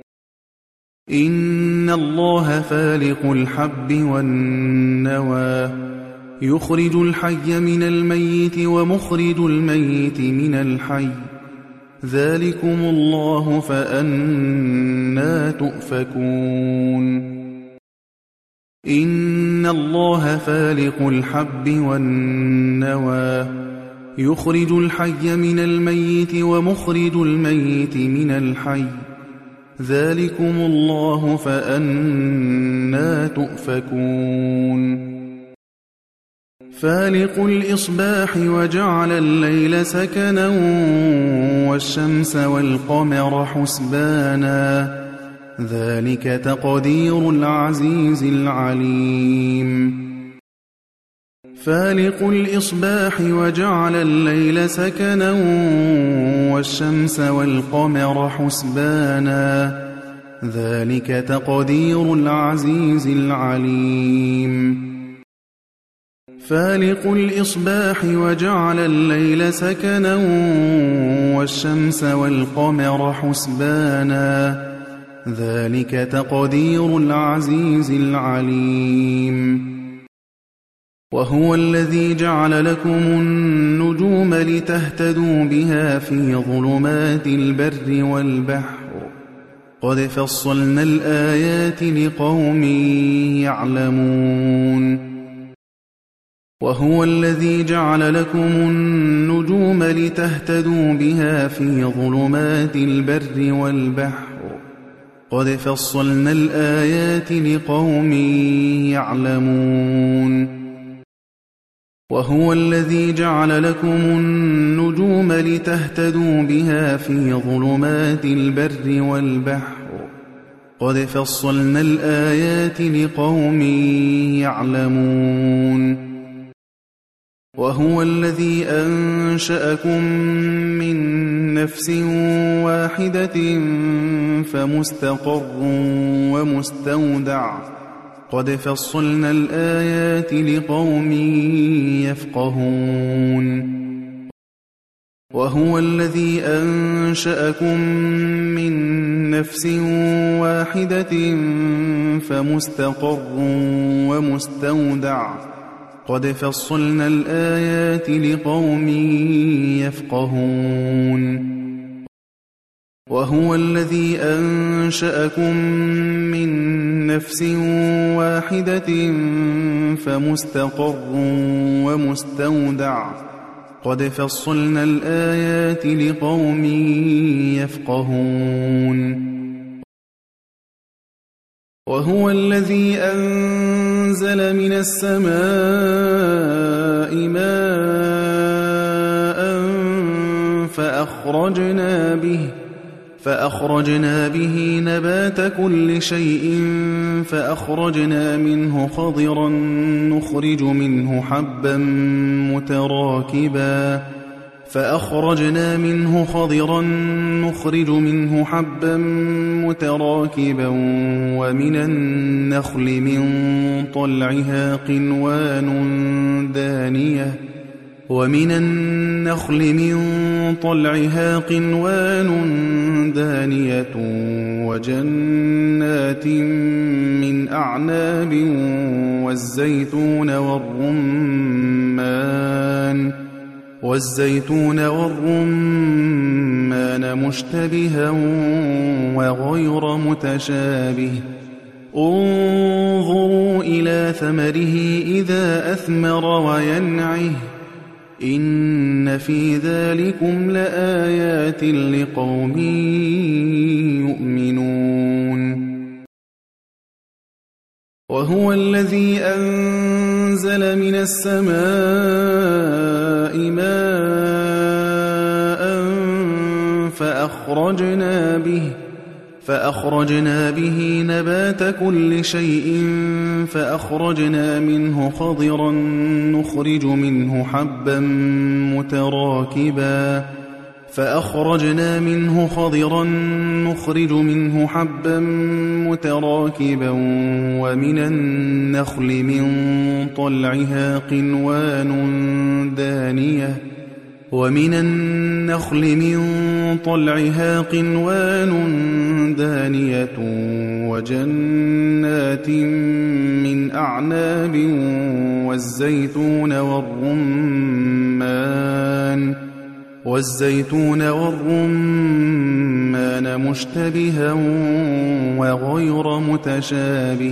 إِنَّ اللَّهَ فَالِقُ الْحَبِّ وَالنَّوَىٰ يُخْرِجُ الْحَيَّ مِنَ الْمَيِّتِ وَمُخْرِجُ الْمَيِّتِ مِنَ الْحَيِّ ذَٰلِكُمُ اللَّهُ فَأَنَّىٰ تُؤْفَكُونَ إِنَّ اللَّهَ فَالِقُ الْحَبِّ وَالنَّوَىٰ يُخْرِجُ الْحَيَّ مِنَ الْمَيِّتِ وَمُخْرِجُ الْمَيِّتِ مِنَ الْحَيِّ ذَٰلِكُمُ اللَّهُ فَأَنَّىٰ تُؤْفَكُونَ فَالِقُ الْإِصْبَاحِ وَجَعَلَ اللَّيْلَ سَكَنًا وَالشَّمْسَ وَالْقَمَرَ حُسْبَانًا ذَٰلِكَ تَقْدِيرُ الْعَزِيزِ الْعَلِيمِ فَالِقُ الْإِصْبَاحِ وَجَعَلَ اللَّيْلَ سَكَنًا وَالشَّمْسَ وَالْقَمَرَ حُسْبَانًا ذَٰلِكَ تَقْدِيرُ الْعَزِيزِ الْعَلِيمِ فَالِقُ الْإِصْبَاحِ وَجَعَلَ اللَّيْلَ سَكَنًا وَالشَّمْسَ وَالْقَمَرَ حُسْبَانًا ذَٰلِكَ تَقْدِيرُ الْعَزِيزِ الْعَلِيمِ وَهُوَ الَّذِي جَعَلَ لَكُمُ النُّجُومَ لِتَهْتَدُوا بِهَا فِي ظُلُمَاتِ الْبَرِّ وَالْبَحْرِ قَدْ فَصَّلْنَا الْآيَاتِ لِقَوْمٍ يَعْلَمُونَ وَهُوَ الَّذِي جَعَلَ لَكُمُ النُّجُومَ لِتَهْتَدُوا بِهَا فِي ظُلُمَاتِ الْبَرِّ وَالْبَحْرِ قَدْ فَصَّلْنَا الْآيَاتِ لِقَوْمٍ يَعْلَمُونَ وَهُوَ الَّذِي جَعَلَ لَكُمُ النُّجُومَ لِتَهْتَدُوا بِهَا فِي ظُلُمَاتِ الْبَرِّ وَالْبَحْرِ قَدْ فَصَّلْنَا الْآيَاتِ لِقَوْمٍ يَعْلَمُونَ وَهُوَ الَّذِي أَنشَأَكُم مِّن نَّفْسٍ وَاحِدَةٍ فَمُسْتَقَرٌّ وَمُسْتَوْدَعٌ قَدْ فَصَّلْنَا الْآيَاتِ لِقَوْمٍ يَفْقَهُونَ وَهُوَ الَّذِي أَنشَأَكُم مِّن نَّفْسٍ وَاحِدَةٍ فَمُسْتَقَرٌّ وَمُسْتَوْدَعٌ قَدْ فَصَّلْنَا الْآيَاتِ لِقَوْمٍ يَفْقَهُونَ وَهُوَ الَّذِي أَنشَأَكُم مِّن نَّفْسٍ وَاحِدَةٍ فَمُسْتَقَرٌّ وَمُسْتَوْدَعٌ قَدْ فَصَّلْنَا الْآيَاتِ لِقَوْمٍ يَفْقَهُونَ وَهُوَ الَّذِي أَنزَلَ مِنَ السَّمَاءِ مَاءً فَأَخْرَجْنَا بِهِ نَبَاتَ كُلِّ شَيْءٍ فَأَخْرَجْنَا مِنْهُ خَضِرًا نُخْرِجُ مِنْهُ حَبًّا مُتَرَاكِبًا وَمِنَ النَّخْلِ مِن طَلْعِهَا قِنْوَانٌ دَانِيَةٌ وَجَنَّاتٍ مِّنْ أَعْنَابٍ وَالزَّيْتُونَ وَالرُّمَّانَ مُشْتَبِهًا وَغَيْرَ مُتَشَابِهٍ انظروا إلى ثمره إذا أثمر وينعه إن في ذلكم لآيات لقوم يؤمنون وهو الذي أنزل من السماء ماء فأخرجنا به نبات كل شيء فأخرجنا منه خضرا نخرج منه حبا متراكبا ومن النخل من طلعها قنوان دانية وجنات من أعناب والزيتون والرمان مشتبها وغير متشابه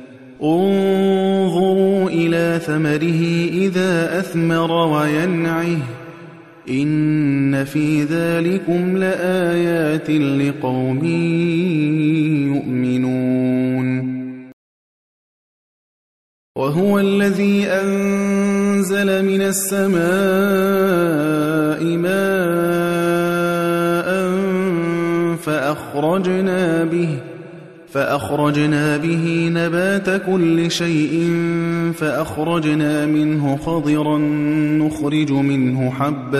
انظروا إلى ثمره إذا أثمر وينعه إن في ذلكم لآيات لقوم يؤمنون وهو الذي أنزل من السماء ماء فأخرجنا به نبات كل شيء فأخرجنا منه خضرا نخرج منه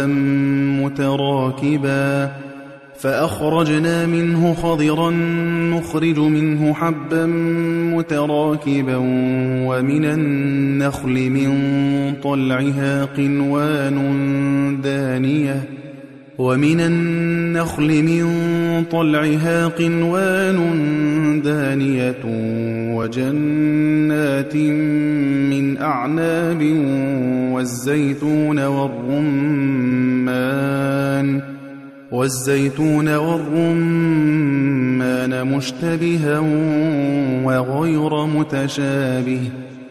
حبا متراكبا ومن النخل من طلعها قنوان دانية وجنات من أعناب والزيتون والرمان مشتبها وغير متشابه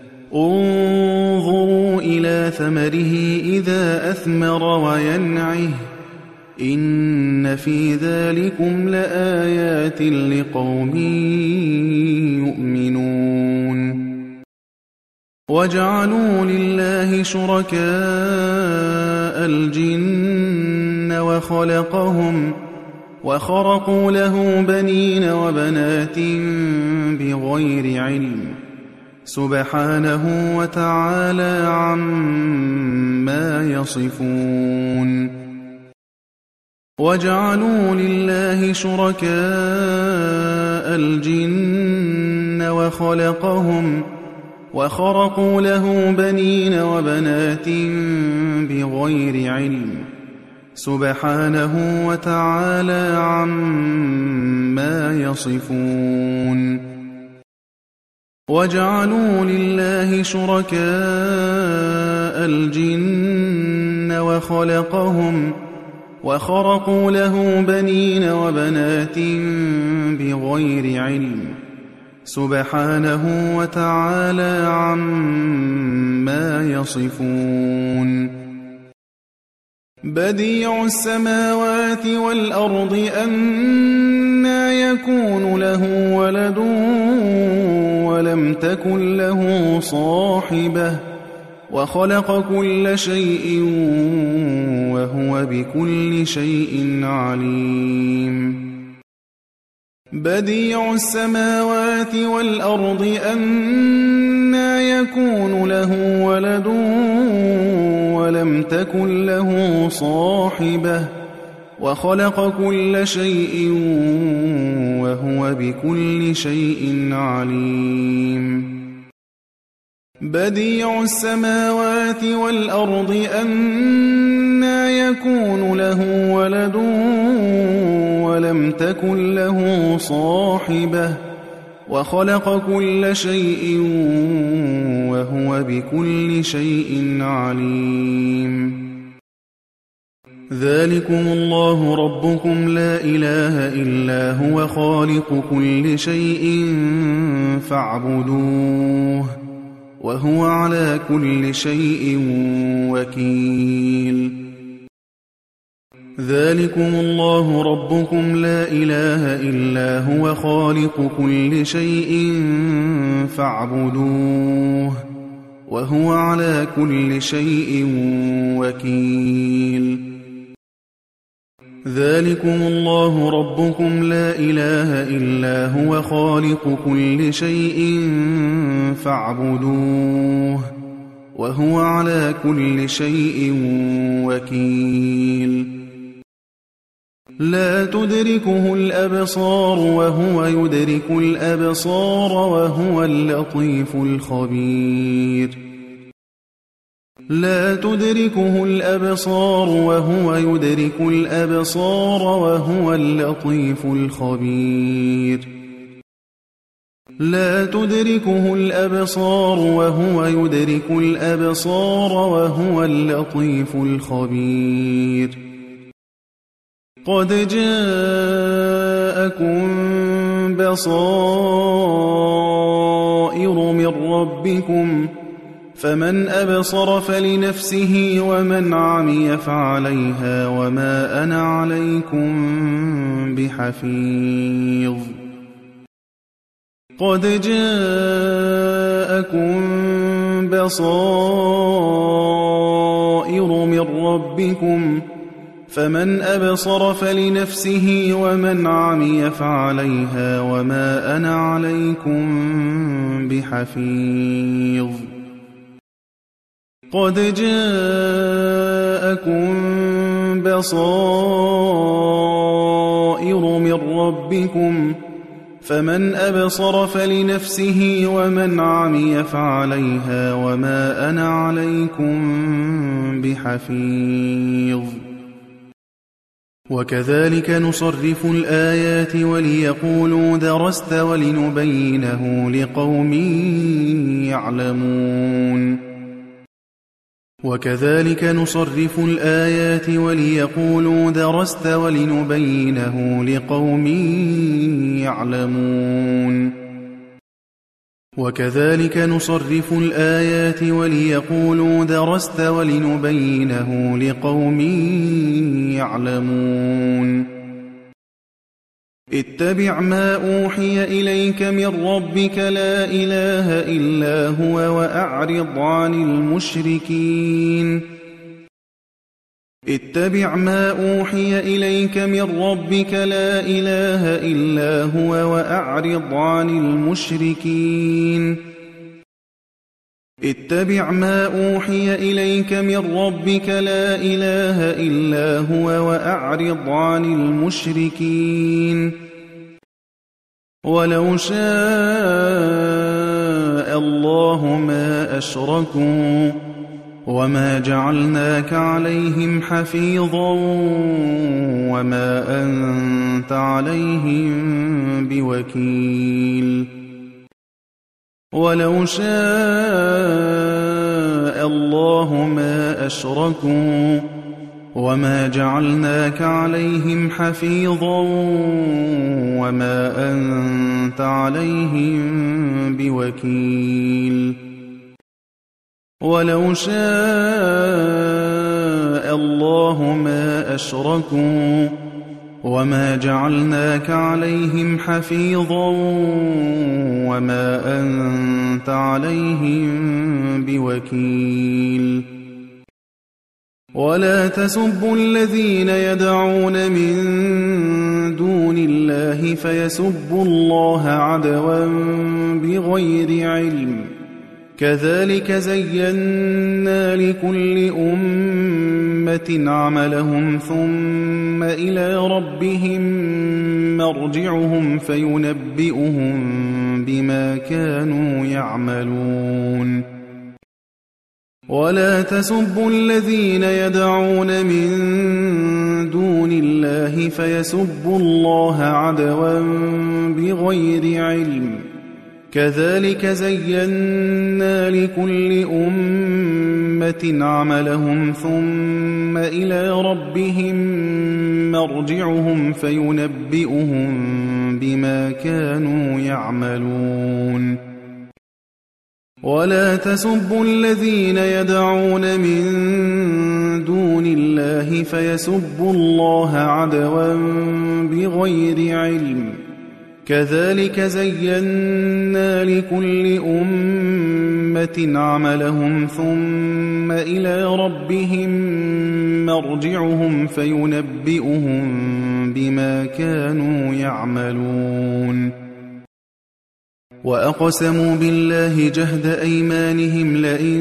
انظروا إلى ثمره إذا أثمر وينعه إن في ذلكم لآيات لقوم يؤمنون وجعلوا لله شركاء الجن وخرقوا له بنين وبنات بغير علم سبحانه وتعالى عما يصفون وجعلوا لله شركاء الجن وخرقوا له بنين وبنات بغير علم سبحانه وتعالى عما يصفون وجعلوا لله شركاء الجن وخرقوا له بنين وبنات بغير علم سبحانه وتعالى عما يصفون بديع السماوات والأرض أنى يكون له ولد ولم تكن له صاحبة وخلق كل شيء وهو بكل شيء عليم بديع السماوات والأرض أنى يكون له ولد ولم تكن له صاحبة وخلق كل شيء وهو بكل شيء عليم بديع السماوات والأرض أنى يكون له ولد ولم تكن له صاحبة وخلق كل شيء وهو بكل شيء عليم ذلكم الله ربكم لا إله إلا هو خالق كل شيء فاعبدوه وهو على كل شيء وكيل ذلكم الله ربكم لا إله إلا هو خالق كل شيء فاعبدوه وهو على كل شيء وكيل ذلكم الله ربكم لا إله إلا هو خالق كل شيء فاعبدوه وهو على كل شيء وكيل لا تدركه الأبصار وهو يدرك الأبصار وهو اللطيف الخبير لا تدركه الأبصار وهو يدرك الأبصار وهو اللطيف الخبير لا تدركه الأبصار وهو يدرك الأبصار وهو اللطيف الخبير قد جاءكم بصائر من ربكم فمن أبصر فلنفسه ومن عمي فعليها وما أنا عليكم بحفيظ قد جاءكم بصائر من ربكم فمن أبصر فلنفسه ومن عمي فعليها وما أنا عليكم بحفيظ قد جاءكم بصائر من ربكم فمن أبصر فلنفسه ومن عمي فعليها وما أنا عليكم بحفيظ وكذلك نصرف الآيات وليقولوا درست ولنبينه لقوم يعلمون وكذلك نصرف الآيات وليقولوا درست ولنبينه لقوم يعلمون وكذلك نصرف الآيات وليقولوا درست ولنبينه لقوم يعلمون اتبع ما أوحي إليك من ربك لا إله إلا هو وأعرض عن المشركين اتبع ما أوحي إليك من ربك لا إله إلا هو وأعرض عن المشركين اتبع ما أوحي إليك من ربك لا إله إلا هو وأعرض عن المشركين ولو شاء الله ما أشركوا وما جعلناك عليهم حفيظا وما أنت عليهم بوكيل ولو شاء الله ما أشركوا وما جعلناك عليهم حفيظا وما أنت عليهم بوكيل ولو شاء الله ما أشركوا وما جعلناك عليهم حفيظا وما أنت عليهم بوكيل ولا تسبوا الذين يدعون من دون الله فيسبوا الله عدوا بغير علم كذلك زينا لكل أمة عملهم ثم إلى ربهم مرجعهم فينبئهم بما كانوا يعملون ولا تسبوا الذين يدعون من دون الله فيسبوا الله عدوا بغير علم كذلك زينا لكل أمة عملهم ثم إلى ربهم مرجعهم فينبئهم بما كانوا يعملون ولا تسبوا الذين يدعون من دون الله فيسبوا الله عدوا بغير علم كذلك زينا لكل أمة عملهم ثم إلى ربهم مرجعهم فينبئهم بما كانوا يعملون وأقسموا بالله جهد أيمانهم لئن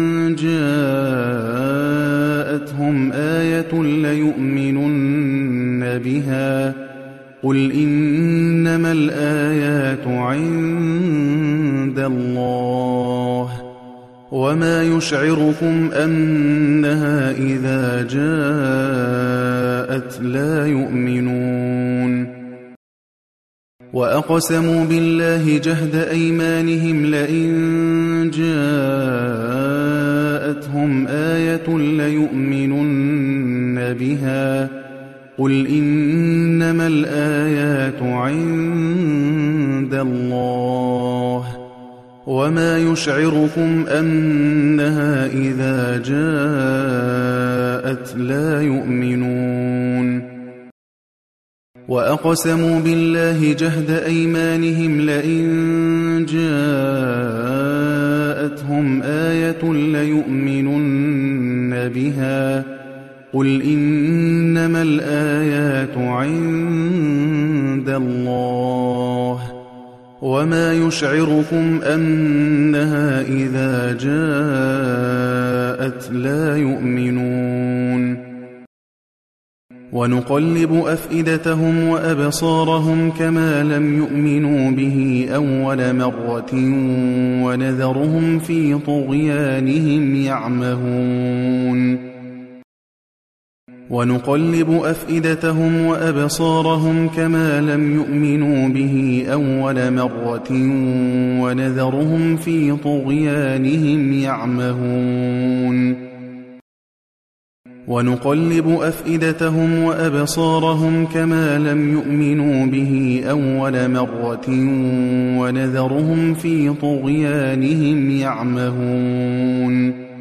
جاءتهم آية ليؤمنن بها قل إنما الآيات عند الله وما يشعركم أنها إذا جاءت لا يؤمنون وأقسموا بالله جهد أيمانهم لئن جاءتهم آية ليؤمنن بها قل إنما الآيات عند الله وما يشعركم أنها إذا جاءت لا يؤمنون وأقسموا بالله جهد أيمانهم لئن جاءتهم آية ليؤمنن بها قل إنما الآيات عند الله وما يشعركم أنها إذا جاءت لا يؤمنون ونقلب أفئدتهم وأبصارهم كما لم يؤمنوا به أول مرة ونذرهم في طغيانهم يعمهون ونقلب أفئدتهم وأبصارهم كما لم يؤمنوا به أول مرة ونذرهم في طغيانهم يعمهون ونقلب أفئدتهم وأبصارهم كما لم يؤمنوا به أول مرة ونذرهم في طغيانهم يعمهون